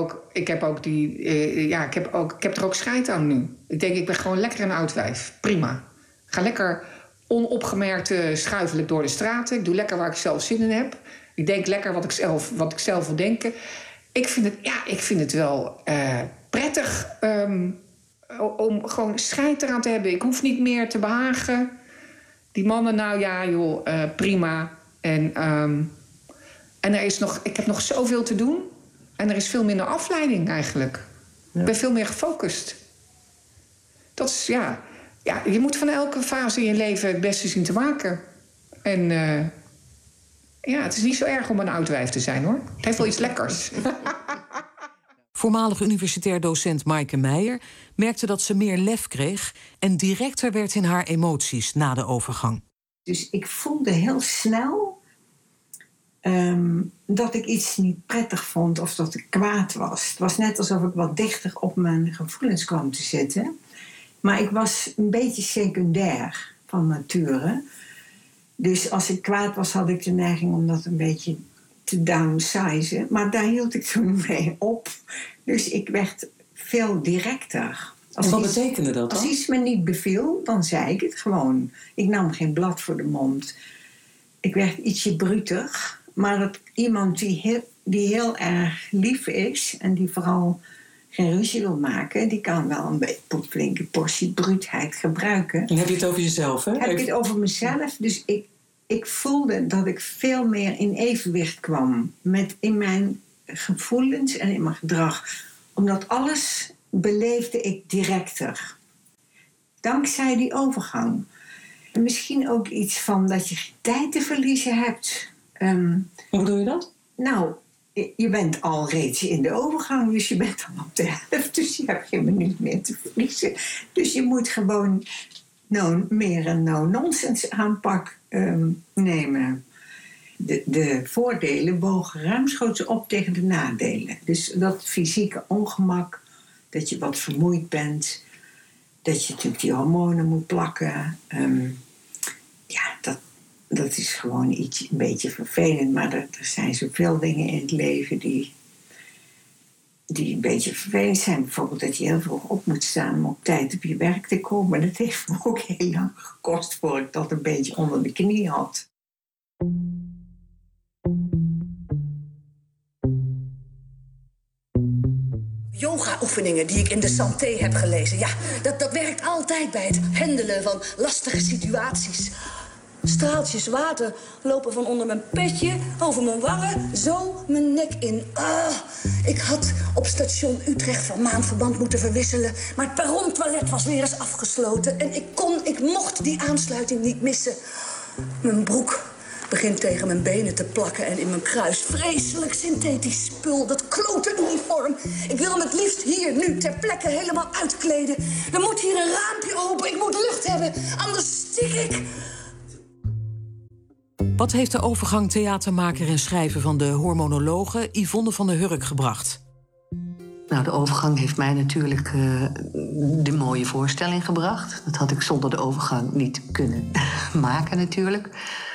er ook scheid aan nu. Ik denk, ik ben gewoon lekker een oud wijf. Prima. Ga lekker onopgemerkt schuifelijk door de straten. Ik doe lekker waar ik zelf zin in heb. Ik denk lekker wat ik zelf wil denken. Ik vind het wel prettig om gewoon scheid eraan te hebben. Ik hoef niet meer te behagen. Die mannen, nou ja, joh, prima. En ik heb nog zoveel te doen. En er is veel minder afleiding eigenlijk. Ja. Ik ben veel meer gefocust. Dat is, ja, je moet van elke fase in je leven het beste zien te maken. En het is niet zo erg om een oud wijf te zijn, hoor. Het heeft wel iets lekkers. Voormalig universitair docent Maaike Meijer merkte dat ze meer lef kreeg en directer werd in haar emoties na de overgang. Dus ik voelde heel snel dat ik iets niet prettig vond of dat ik kwaad was. Het was net alsof ik wat dichter op mijn gevoelens kwam te zitten. Maar ik was een beetje secundair van nature. Dus als ik kwaad was, had ik de neiging om dat een beetje te downsizen. Maar daar hield ik toen mee op. Dus ik werd veel directer. En wat betekende dat dan? Als iets me niet beviel, dan zei ik het gewoon. Ik nam geen blad voor de mond. Ik werd ietsje bruter. Maar dat iemand die heel erg lief is en die vooral geen ruzie wil maken, die kan wel een flinke portie bruutheid gebruiken. En heb je het over jezelf, hè? Heb ik het over mezelf. Dus ik voelde dat ik veel meer in evenwicht kwam in mijn gevoelens en in mijn gedrag. Omdat alles beleefde ik directer. Dankzij die overgang. En misschien ook iets van dat je geen tijd te verliezen hebt. Hoe bedoel je dat? Nou, je bent al reeds in de overgang, dus je bent dan op de helft. Dus je hebt geen minuut meer te verliezen. Dus je moet gewoon meer een no-nonsense aanpak nemen. De voordelen wogen ruimschoots op tegen de nadelen. Dus dat fysieke ongemak, dat je wat vermoeid bent, dat je natuurlijk die hormonen moet plakken. Dat is gewoon een beetje vervelend. Maar er zijn zoveel dingen in het leven die een beetje vervelend zijn. Bijvoorbeeld dat je heel vroeg op moet staan om op tijd op je werk te komen. Dat heeft me ook heel lang gekost voor ik dat een beetje onder de knie had. Yoga-oefeningen die ik in de santé heb gelezen. Ja, dat werkt altijd bij het handelen van lastige situaties. Straaltjes water lopen van onder mijn petje, over mijn wangen, zo mijn nek in. Ik had op station Utrecht van maandverband moeten verwisselen, maar het perrontoilet was weer eens afgesloten en ik mocht die aansluiting niet missen. Mijn broek begint tegen mijn benen te plakken en in mijn kruis vreselijk synthetisch spul, dat klote uniform. Ik wil hem het liefst hier, nu, ter plekke helemaal uitkleden. Er moet hier een raampje open, ik moet lucht hebben, anders stik ik. Wat heeft de overgang theatermaker en schrijver van de hormonologe Yvonne van der Hurk gebracht? Nou, de overgang heeft mij natuurlijk de mooie voorstelling gebracht. Dat had ik zonder de overgang niet kunnen maken natuurlijk.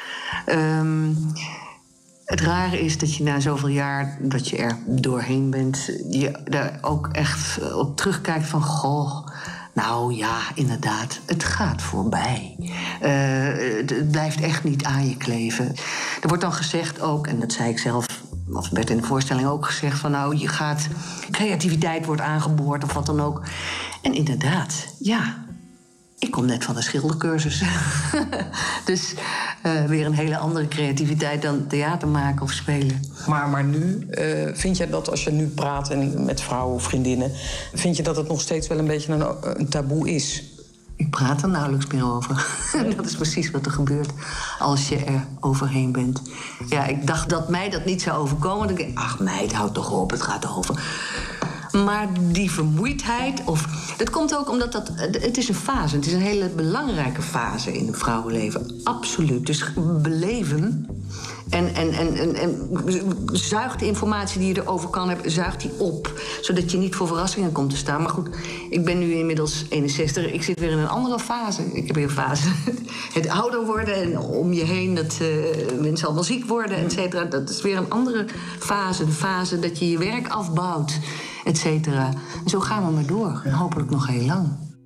Het rare is dat je na zoveel jaar dat je er doorheen bent, je daar ook echt op terugkijkt van goh, nou ja, inderdaad, het gaat voorbij. Het blijft echt niet aan je kleven. Er wordt dan gezegd ook, en dat zei ik zelf of werd in de voorstelling ook gezegd van nou, je gaat, creativiteit wordt aangeboord of wat dan ook. En inderdaad, ja, ik kom net van de schildercursus. Dus weer een hele andere creativiteit dan theater maken of spelen. Maar nu, vind jij dat als je nu praat en met vrouwen of vriendinnen, vind je dat het nog steeds wel een beetje een taboe is? Ik praat er nauwelijks meer over. Dat is precies wat er gebeurt als je er overheen bent. Ja, ik dacht dat mij dat niet zou overkomen. Dan denk ik, ach meid, houd toch op, het gaat over. Maar die vermoeidheid, dat komt ook omdat het is een fase. Het is een hele belangrijke fase in het vrouwenleven. Absoluut. Dus beleven en zuigt de informatie die je erover kan hebben, zuigt die op. Zodat je niet voor verrassingen komt te staan. Maar goed, ik ben nu inmiddels 61. Ik zit weer in een andere fase. Ik heb weer een fase. Het ouder worden en om je heen dat mensen allemaal ziek worden, et cetera. Dat is weer een andere fase. De fase dat je je werk afbouwt, et cetera. En zo gaan we maar door. En hopelijk nog heel lang.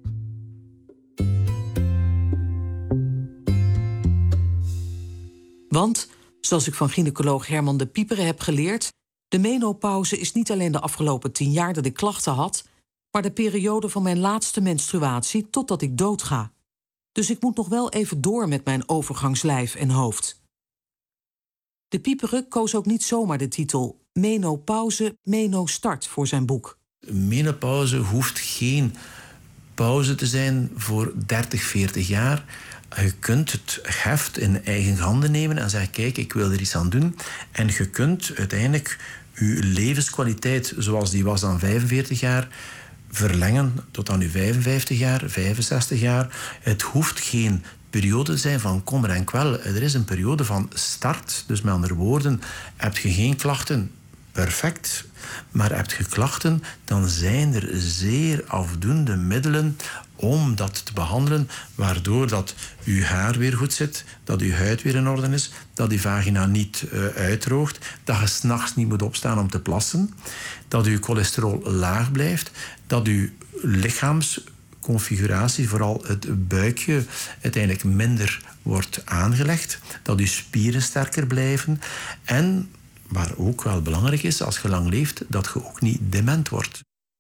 Want, zoals ik van gynaecoloog Herman de Pieperen heb geleerd, de menopauze is niet alleen de afgelopen 10 jaar dat ik klachten had, maar de periode van mijn laatste menstruatie totdat ik doodga. Dus ik moet nog wel even door met mijn overgangslijf en hoofd. De Pieperen koos ook niet zomaar de titel Menopauze, Menostart voor zijn boek. Menopauze hoeft geen pauze te zijn voor 30, 40 jaar. Je kunt het heft in eigen handen nemen en zeggen, kijk, ik wil er iets aan doen. En je kunt uiteindelijk je levenskwaliteit, zoals die was aan 45 jaar, verlengen tot aan je 55 jaar, 65 jaar. Het hoeft geen periode te zijn van kommer en kwel. Er is een periode van start. Dus met andere woorden, heb je geen klachten, perfect. Maar heb je klachten, dan zijn er zeer afdoende middelen om dat te behandelen, waardoor dat uw haar weer goed zit, dat uw huid weer in orde is, dat uw vagina niet uitdroogt, dat je 's nachts niet moet opstaan om te plassen, dat uw cholesterol laag blijft, dat uw lichaamsconfiguratie, vooral het buikje, uiteindelijk minder wordt aangelegd, dat uw spieren sterker blijven en, waar ook wel belangrijk is, als je lang leeft, dat je ook niet dement wordt.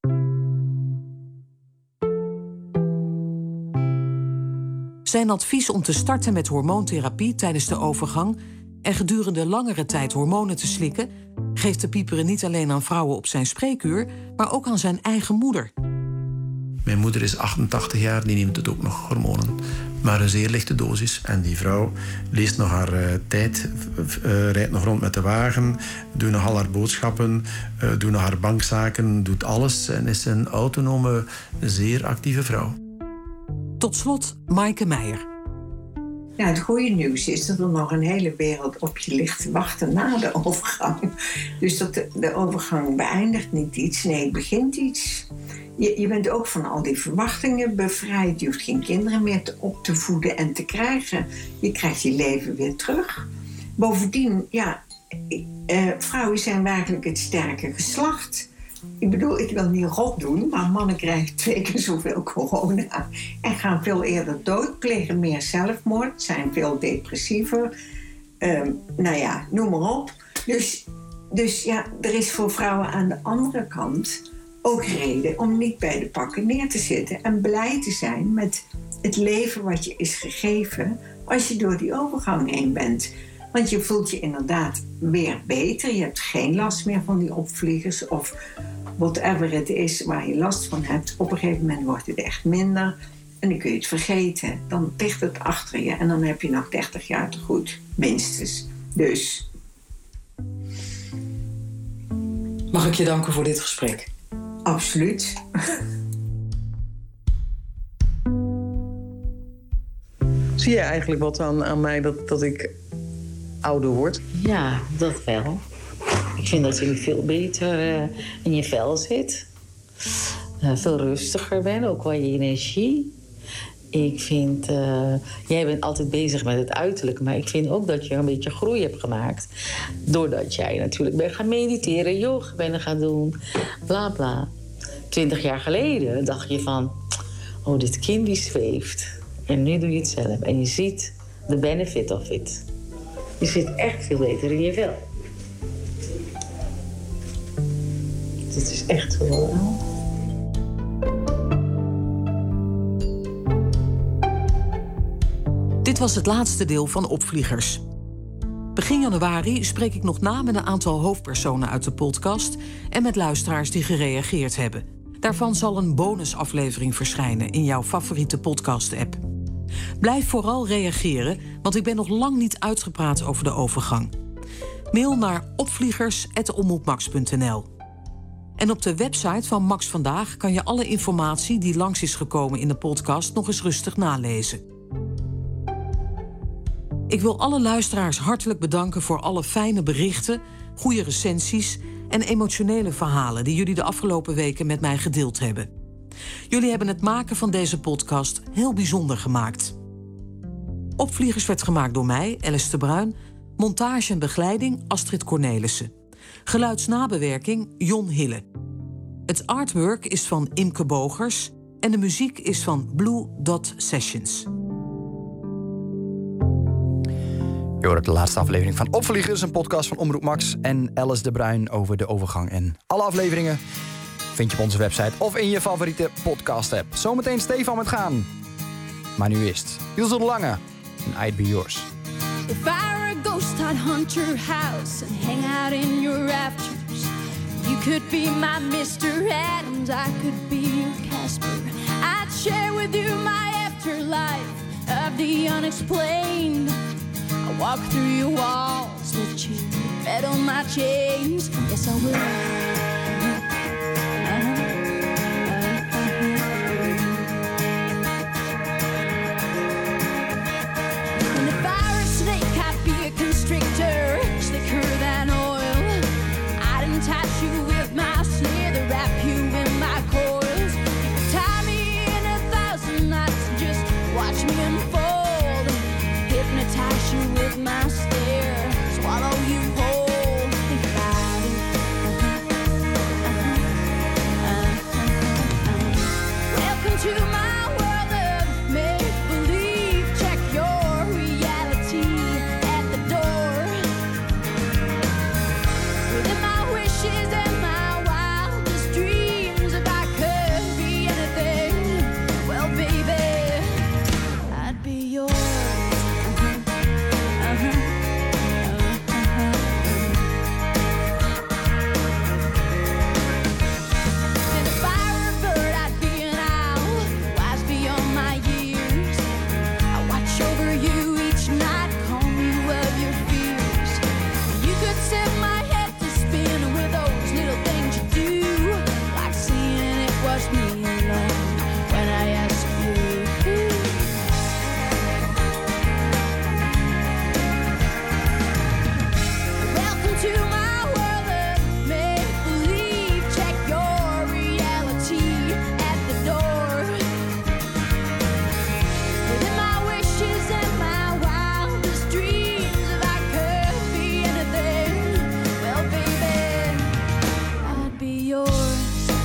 Zijn advies om te starten met hormoontherapie tijdens de overgang en gedurende langere tijd hormonen te slikken, geeft de Pieperen niet alleen aan vrouwen op zijn spreekuur, maar ook aan zijn eigen moeder. Mijn moeder is 88 jaar, die neemt het ook nog hormonen. Maar een zeer lichte dosis. En die vrouw leest nog haar tijd, rijdt nog rond met de wagen, doet nog al haar boodschappen, doet nog haar bankzaken, doet alles en is een autonome, zeer actieve vrouw. Tot slot Maaike Meijer. Nou, het goede nieuws is dat er nog een hele wereld op je ligt te wachten na de overgang. Dus dat de overgang beëindigt niet iets, nee, begint iets. Je bent ook van al die verwachtingen bevrijd. Je hoeft geen kinderen meer op te voeden en te krijgen. Je krijgt je leven weer terug. Bovendien, ja, vrouwen zijn werkelijk het sterke geslacht. Ik bedoel, ik wil niet rot doen, maar mannen krijgen 2 keer zoveel corona en gaan veel eerder dood, plegen meer zelfmoord, zijn veel depressiever. Nou ja, noem maar op. Dus ja, er is voor vrouwen aan de andere kant ook reden om niet bij de pakken neer te zitten en blij te zijn met het leven wat je is gegeven als je door die overgang heen bent. Want je voelt je inderdaad weer beter. Je hebt geen last meer van die opvliegers of whatever het is waar je last van hebt. Op een gegeven moment wordt het echt minder en dan kun je het vergeten. Dan ligt het achter je en dan heb je nog 30 jaar te goed, minstens. Dus. Mag ik je danken voor dit gesprek? Absoluut. Zie je eigenlijk wat aan mij dat ik ouder word? Ja, dat wel. Ik vind dat je nu veel beter in je vel zit. Veel rustiger bent, ook qua je energie. Ik vind, jij bent altijd bezig met het uiterlijk, maar ik vind ook dat je een beetje groei hebt gemaakt. Doordat jij natuurlijk bent gaan mediteren, yoga bent gaan doen, bla bla. 20 jaar geleden dacht je van, oh, dit kind die zweeft. En nu doe je het zelf en je ziet de benefit of it. Je zit echt veel beter in je vel. dit is echt gewoon... Dit was het laatste deel van Opvliegers. Begin januari spreek ik nog na met een aantal hoofdpersonen uit de podcast en met luisteraars die gereageerd hebben. Daarvan zal een bonusaflevering verschijnen in jouw favoriete podcast-app. Blijf vooral reageren, want ik ben nog lang niet uitgepraat over de overgang. Mail naar opvliegers@omroepmax.nl. En op de website van Max Vandaag kan je alle informatie die langs is gekomen in de podcast nog eens rustig nalezen. Ik wil alle luisteraars hartelijk bedanken voor alle fijne berichten, goede recensies en emotionele verhalen die jullie de afgelopen weken met mij gedeeld hebben. Jullie hebben het maken van deze podcast heel bijzonder gemaakt. Opvliegers werd gemaakt door mij, Alice de Bruin, montage en begeleiding Astrid Cornelissen. Geluidsnabewerking Jon Hille. Het artwork is van Imke Bogers en de muziek is van Blue Dot Sessions. Je hoort de laatste aflevering van Opvliegers, een podcast van Omroep Max en Alice de Bruin over de overgang. En alle afleveringen vind je op onze website of in je favoriete podcast-app. Zometeen Stefan met Gaan. Maar nu eerst Ilse de Lange en I'd Be Yours. If I were a ghost, I'd hunt your house and hang out in your rafters. You could be my Mr. Adams, I could be your Casper. I'd share with you my afterlife of the unexplained. I walk through your walls, let you rattle my chains. Yes, I will. And if I were a snake, I'd be a constrictor, slicker than oil. I'd entice you with my slither, wrap you in my coils. Tie me in 1,000 knots, just watch me unfold. Hypnotize you with my stare, swallow you whole. Think about it. Welcome to my world of make-believe. Check your reality at the door. Within my wishes and my wildest dreams, if I could be anything, well, baby, I'd be yours. And if I were a bird, I'd be an owl, wise beyond my years. I watch over you each night, calm you of your fears. You could set my head to spin with those little things you do, like seeing it was me alone when I asked you. Welcome to my world of make-believe. Check your reality at the door. Within my wishes and my wildest dreams, if I could be anything, well, baby, I'd be yours.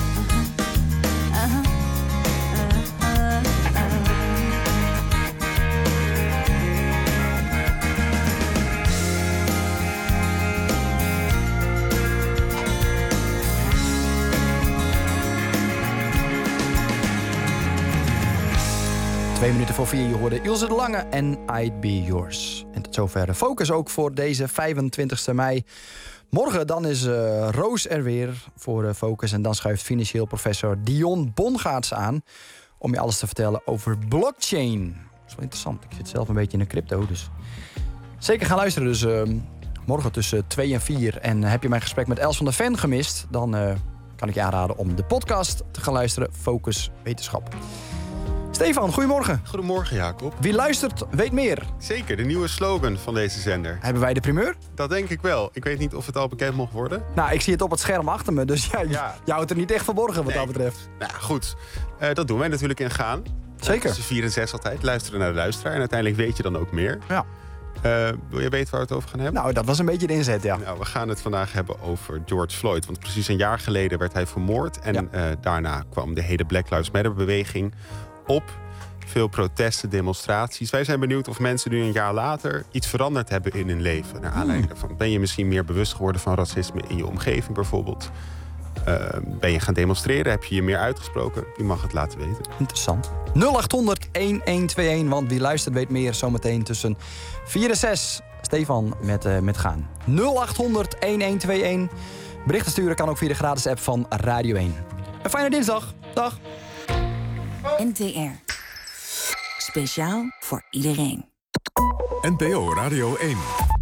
Twee minuten voor 4, je hoorde Ilse de Lange en I'd Be Yours. En tot zover de focus ook voor deze 25 mei. Morgen dan is Roos er weer voor de focus. En dan schuift financieel professor Dion Bongaerts aan om je alles te vertellen over blockchain. Dat is wel interessant. Ik zit zelf een beetje in de crypto, dus zeker gaan luisteren. Dus morgen tussen 2 en 4. En heb je mijn gesprek met Els van der Ven gemist, dan kan ik je aanraden om de podcast te gaan luisteren. Focus Wetenschap. Stefan, goedemorgen. Goedemorgen, Jacob. Wie luistert, weet meer. Zeker, de nieuwe slogan van deze zender. Hebben wij de primeur? Dat denk ik wel. Ik weet niet of het al bekend mocht worden. Nou, ik zie het op het scherm achter me, dus je houdt er niet echt verborgen wat dat betreft. Nou goed, dat doen wij natuurlijk in Gaan. Zeker. Tussen 4 en 6 altijd, luisteren naar de luisteraar. En uiteindelijk weet je dan ook meer. Ja. Wil je weten waar we het over gaan hebben? Nou, dat was een beetje de inzet, ja. Nou, we gaan het vandaag hebben over George Floyd. Want precies een jaar geleden werd hij vermoord. En daarna kwam de hele Black Lives Matter beweging op. Veel protesten, demonstraties. Wij zijn benieuwd of mensen nu een jaar later iets veranderd hebben in hun leven. Naar aanleiding daarvan. Ben je misschien meer bewust geworden van racisme in je omgeving bijvoorbeeld? Ben je gaan demonstreren? Heb je je meer uitgesproken? Je mag het laten weten. Interessant. 0800-1121, want wie luistert weet meer zometeen tussen 4 en 6. Stefan met Gaan. 0800-1121. Berichten sturen kan ook via de gratis app van Radio 1. Een fijne dinsdag. Dag. NTR. Speciaal voor iedereen. NPO Radio 1.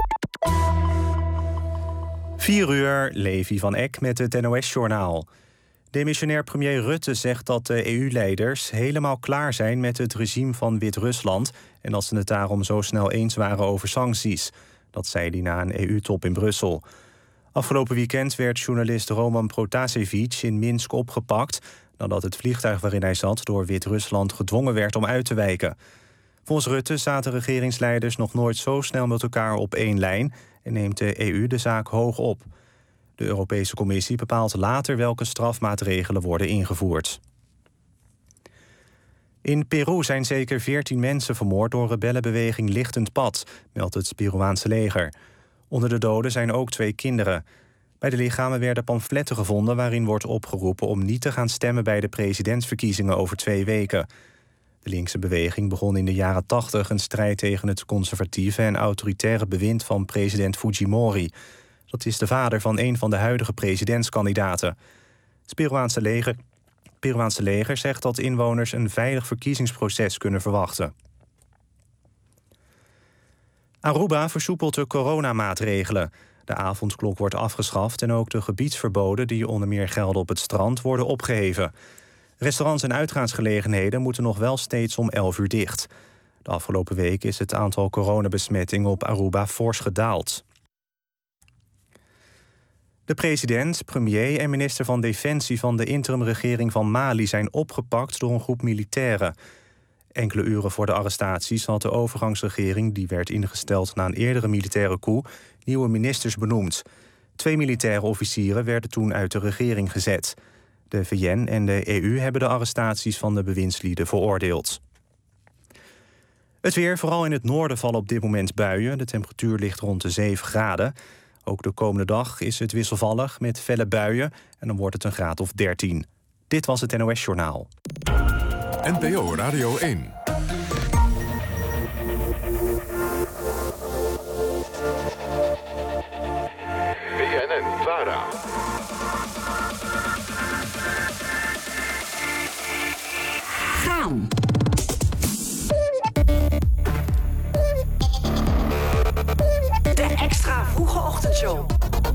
4 uur, Levi van Eck met het NOS-journaal. Demissionair premier Rutte zegt dat de EU-leiders helemaal klaar zijn met het regime van Wit-Rusland en dat ze het daarom zo snel eens waren over sancties. Dat zei hij na een EU-top in Brussel. Afgelopen weekend werd journalist Roman Protasevich in Minsk opgepakt nadat het vliegtuig waarin hij zat door Wit-Rusland gedwongen werd om uit te wijken. Volgens Rutte zaten regeringsleiders nog nooit zo snel met elkaar op één lijn en neemt de EU de zaak hoog op. De Europese Commissie bepaalt later welke strafmaatregelen worden ingevoerd. In Peru zijn zeker 14 mensen vermoord door rebellenbeweging Lichtend Pad, meldt het Peruaanse leger. Onder de doden zijn ook 2 kinderen. Bij de lichamen werden pamfletten gevonden waarin wordt opgeroepen om niet te gaan stemmen bij de presidentsverkiezingen over 2 weken. De linkse beweging begon in de jaren 80 een strijd tegen het conservatieve en autoritaire bewind van president Fujimori. Dat is de vader van een van de huidige presidentskandidaten. Het Peruaanse leger zegt dat inwoners een veilig verkiezingsproces kunnen verwachten. Aruba versoepelt de coronamaatregelen. De avondklok wordt afgeschaft en ook de gebiedsverboden die onder meer gelden op het strand worden opgeheven. Restaurants en uitgaansgelegenheden moeten nog wel steeds om 11 uur dicht. De afgelopen week is het aantal coronabesmettingen op Aruba fors gedaald. De president, premier en minister van Defensie van de interimregering van Mali zijn opgepakt door een groep militairen. Enkele uren voor de arrestaties had de overgangsregering, die werd ingesteld na een eerdere militaire coup, nieuwe ministers benoemd. 2 militaire officieren werden toen uit de regering gezet. De VN en de EU hebben de arrestaties van de bewindslieden veroordeeld. Het weer, vooral in het noorden vallen op dit moment buien. De temperatuur ligt rond de 7 graden. Ook de komende dag is het wisselvallig met felle buien en dan wordt het een graad of 13. Dit was het NOS Journaal. NPO Radio 1. BNN-VARA. Gaan. De extra vroege ochtendshow.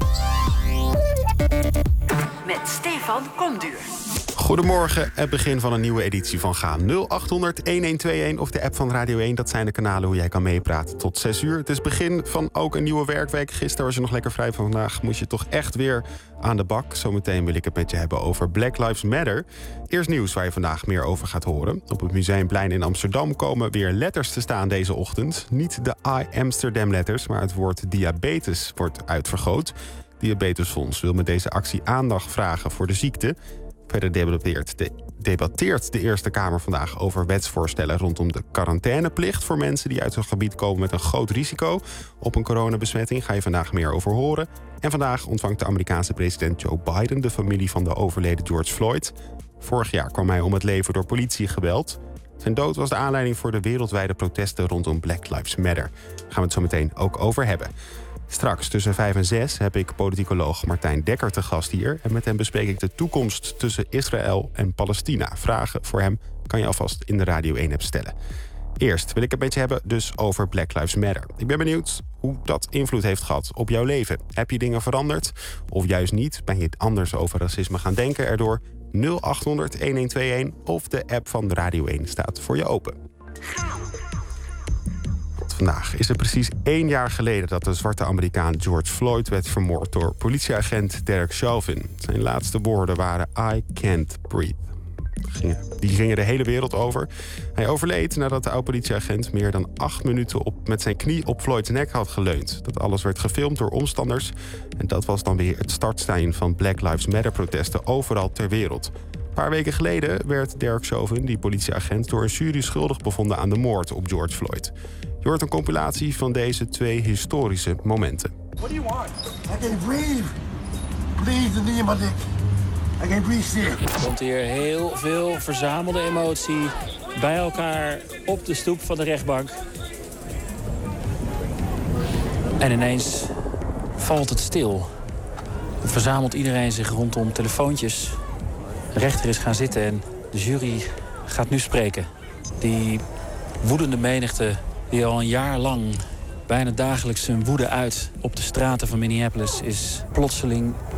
Met Stefan Komduur. Goedemorgen, het begin van een nieuwe editie van Gaan. 0800-1121 of de app van Radio 1. Dat zijn de kanalen hoe jij kan meepraten tot 6 uur. Het is begin van ook een nieuwe werkweek. Gisteren was je nog lekker vrij, van vandaag moest je toch echt weer aan de bak. Zometeen wil ik het met je hebben over Black Lives Matter. Eerst nieuws waar je vandaag meer over gaat horen. Op het Museumplein in Amsterdam komen weer letters te staan deze ochtend. Niet de I Amsterdam letters, maar het woord diabetes wordt uitvergroot. Diabetesfonds wil met deze actie aandacht vragen voor de ziekte. Verder debatteert de Eerste Kamer vandaag over wetsvoorstellen rondom de quarantaineplicht voor mensen die uit een gebied komen met een groot risico op een coronabesmetting. Ga je vandaag meer over horen. En vandaag ontvangt de Amerikaanse president Joe Biden de familie van de overleden George Floyd. Vorig jaar kwam hij om het leven door politiegeweld. Zijn dood was de aanleiding voor de wereldwijde protesten rondom Black Lives Matter. Daar gaan we het zo meteen ook over hebben. Straks tussen 5 en 6 heb ik politicoloog Martijn Dekker te gast hier. En met hem bespreek ik de toekomst tussen Israël en Palestina. Vragen voor hem kan je alvast in de Radio 1-app stellen. Eerst wil ik het met je hebben dus over Black Lives Matter. Ik ben benieuwd hoe dat invloed heeft gehad op jouw leven. Heb je dingen veranderd? Of juist niet? Ben je anders over racisme gaan denken erdoor? 0800-1121 of de app van de Radio 1 staat voor je open. Vandaag is het precies 1 jaar geleden dat de zwarte Amerikaan George Floyd werd vermoord door politieagent Derek Chauvin. Zijn laatste woorden waren I can't breathe. Die gingen de hele wereld over. Hij overleed nadat de oud-politieagent meer dan 8 minuten met zijn knie op Floyds nek had geleund. Dat alles werd gefilmd door omstanders. En dat was dan weer het startsein van Black Lives Matter protesten overal ter wereld. Een paar weken geleden werd Derek Chauvin, die politieagent, door een jury schuldig bevonden aan de moord op George Floyd. Je hoort een compilatie van deze 2 historische momenten. What do you want? I can breathe. Please, the knee in my dick. Er komt hier heel veel verzamelde emotie bij elkaar op de stoep van de rechtbank. En ineens valt het stil. Verzamelt iedereen zich rondom telefoontjes. De rechter is gaan zitten en de jury gaat nu spreken. Die woedende menigte die al een jaar lang bijna dagelijks zijn woede uit op de straten van Minneapolis is plotseling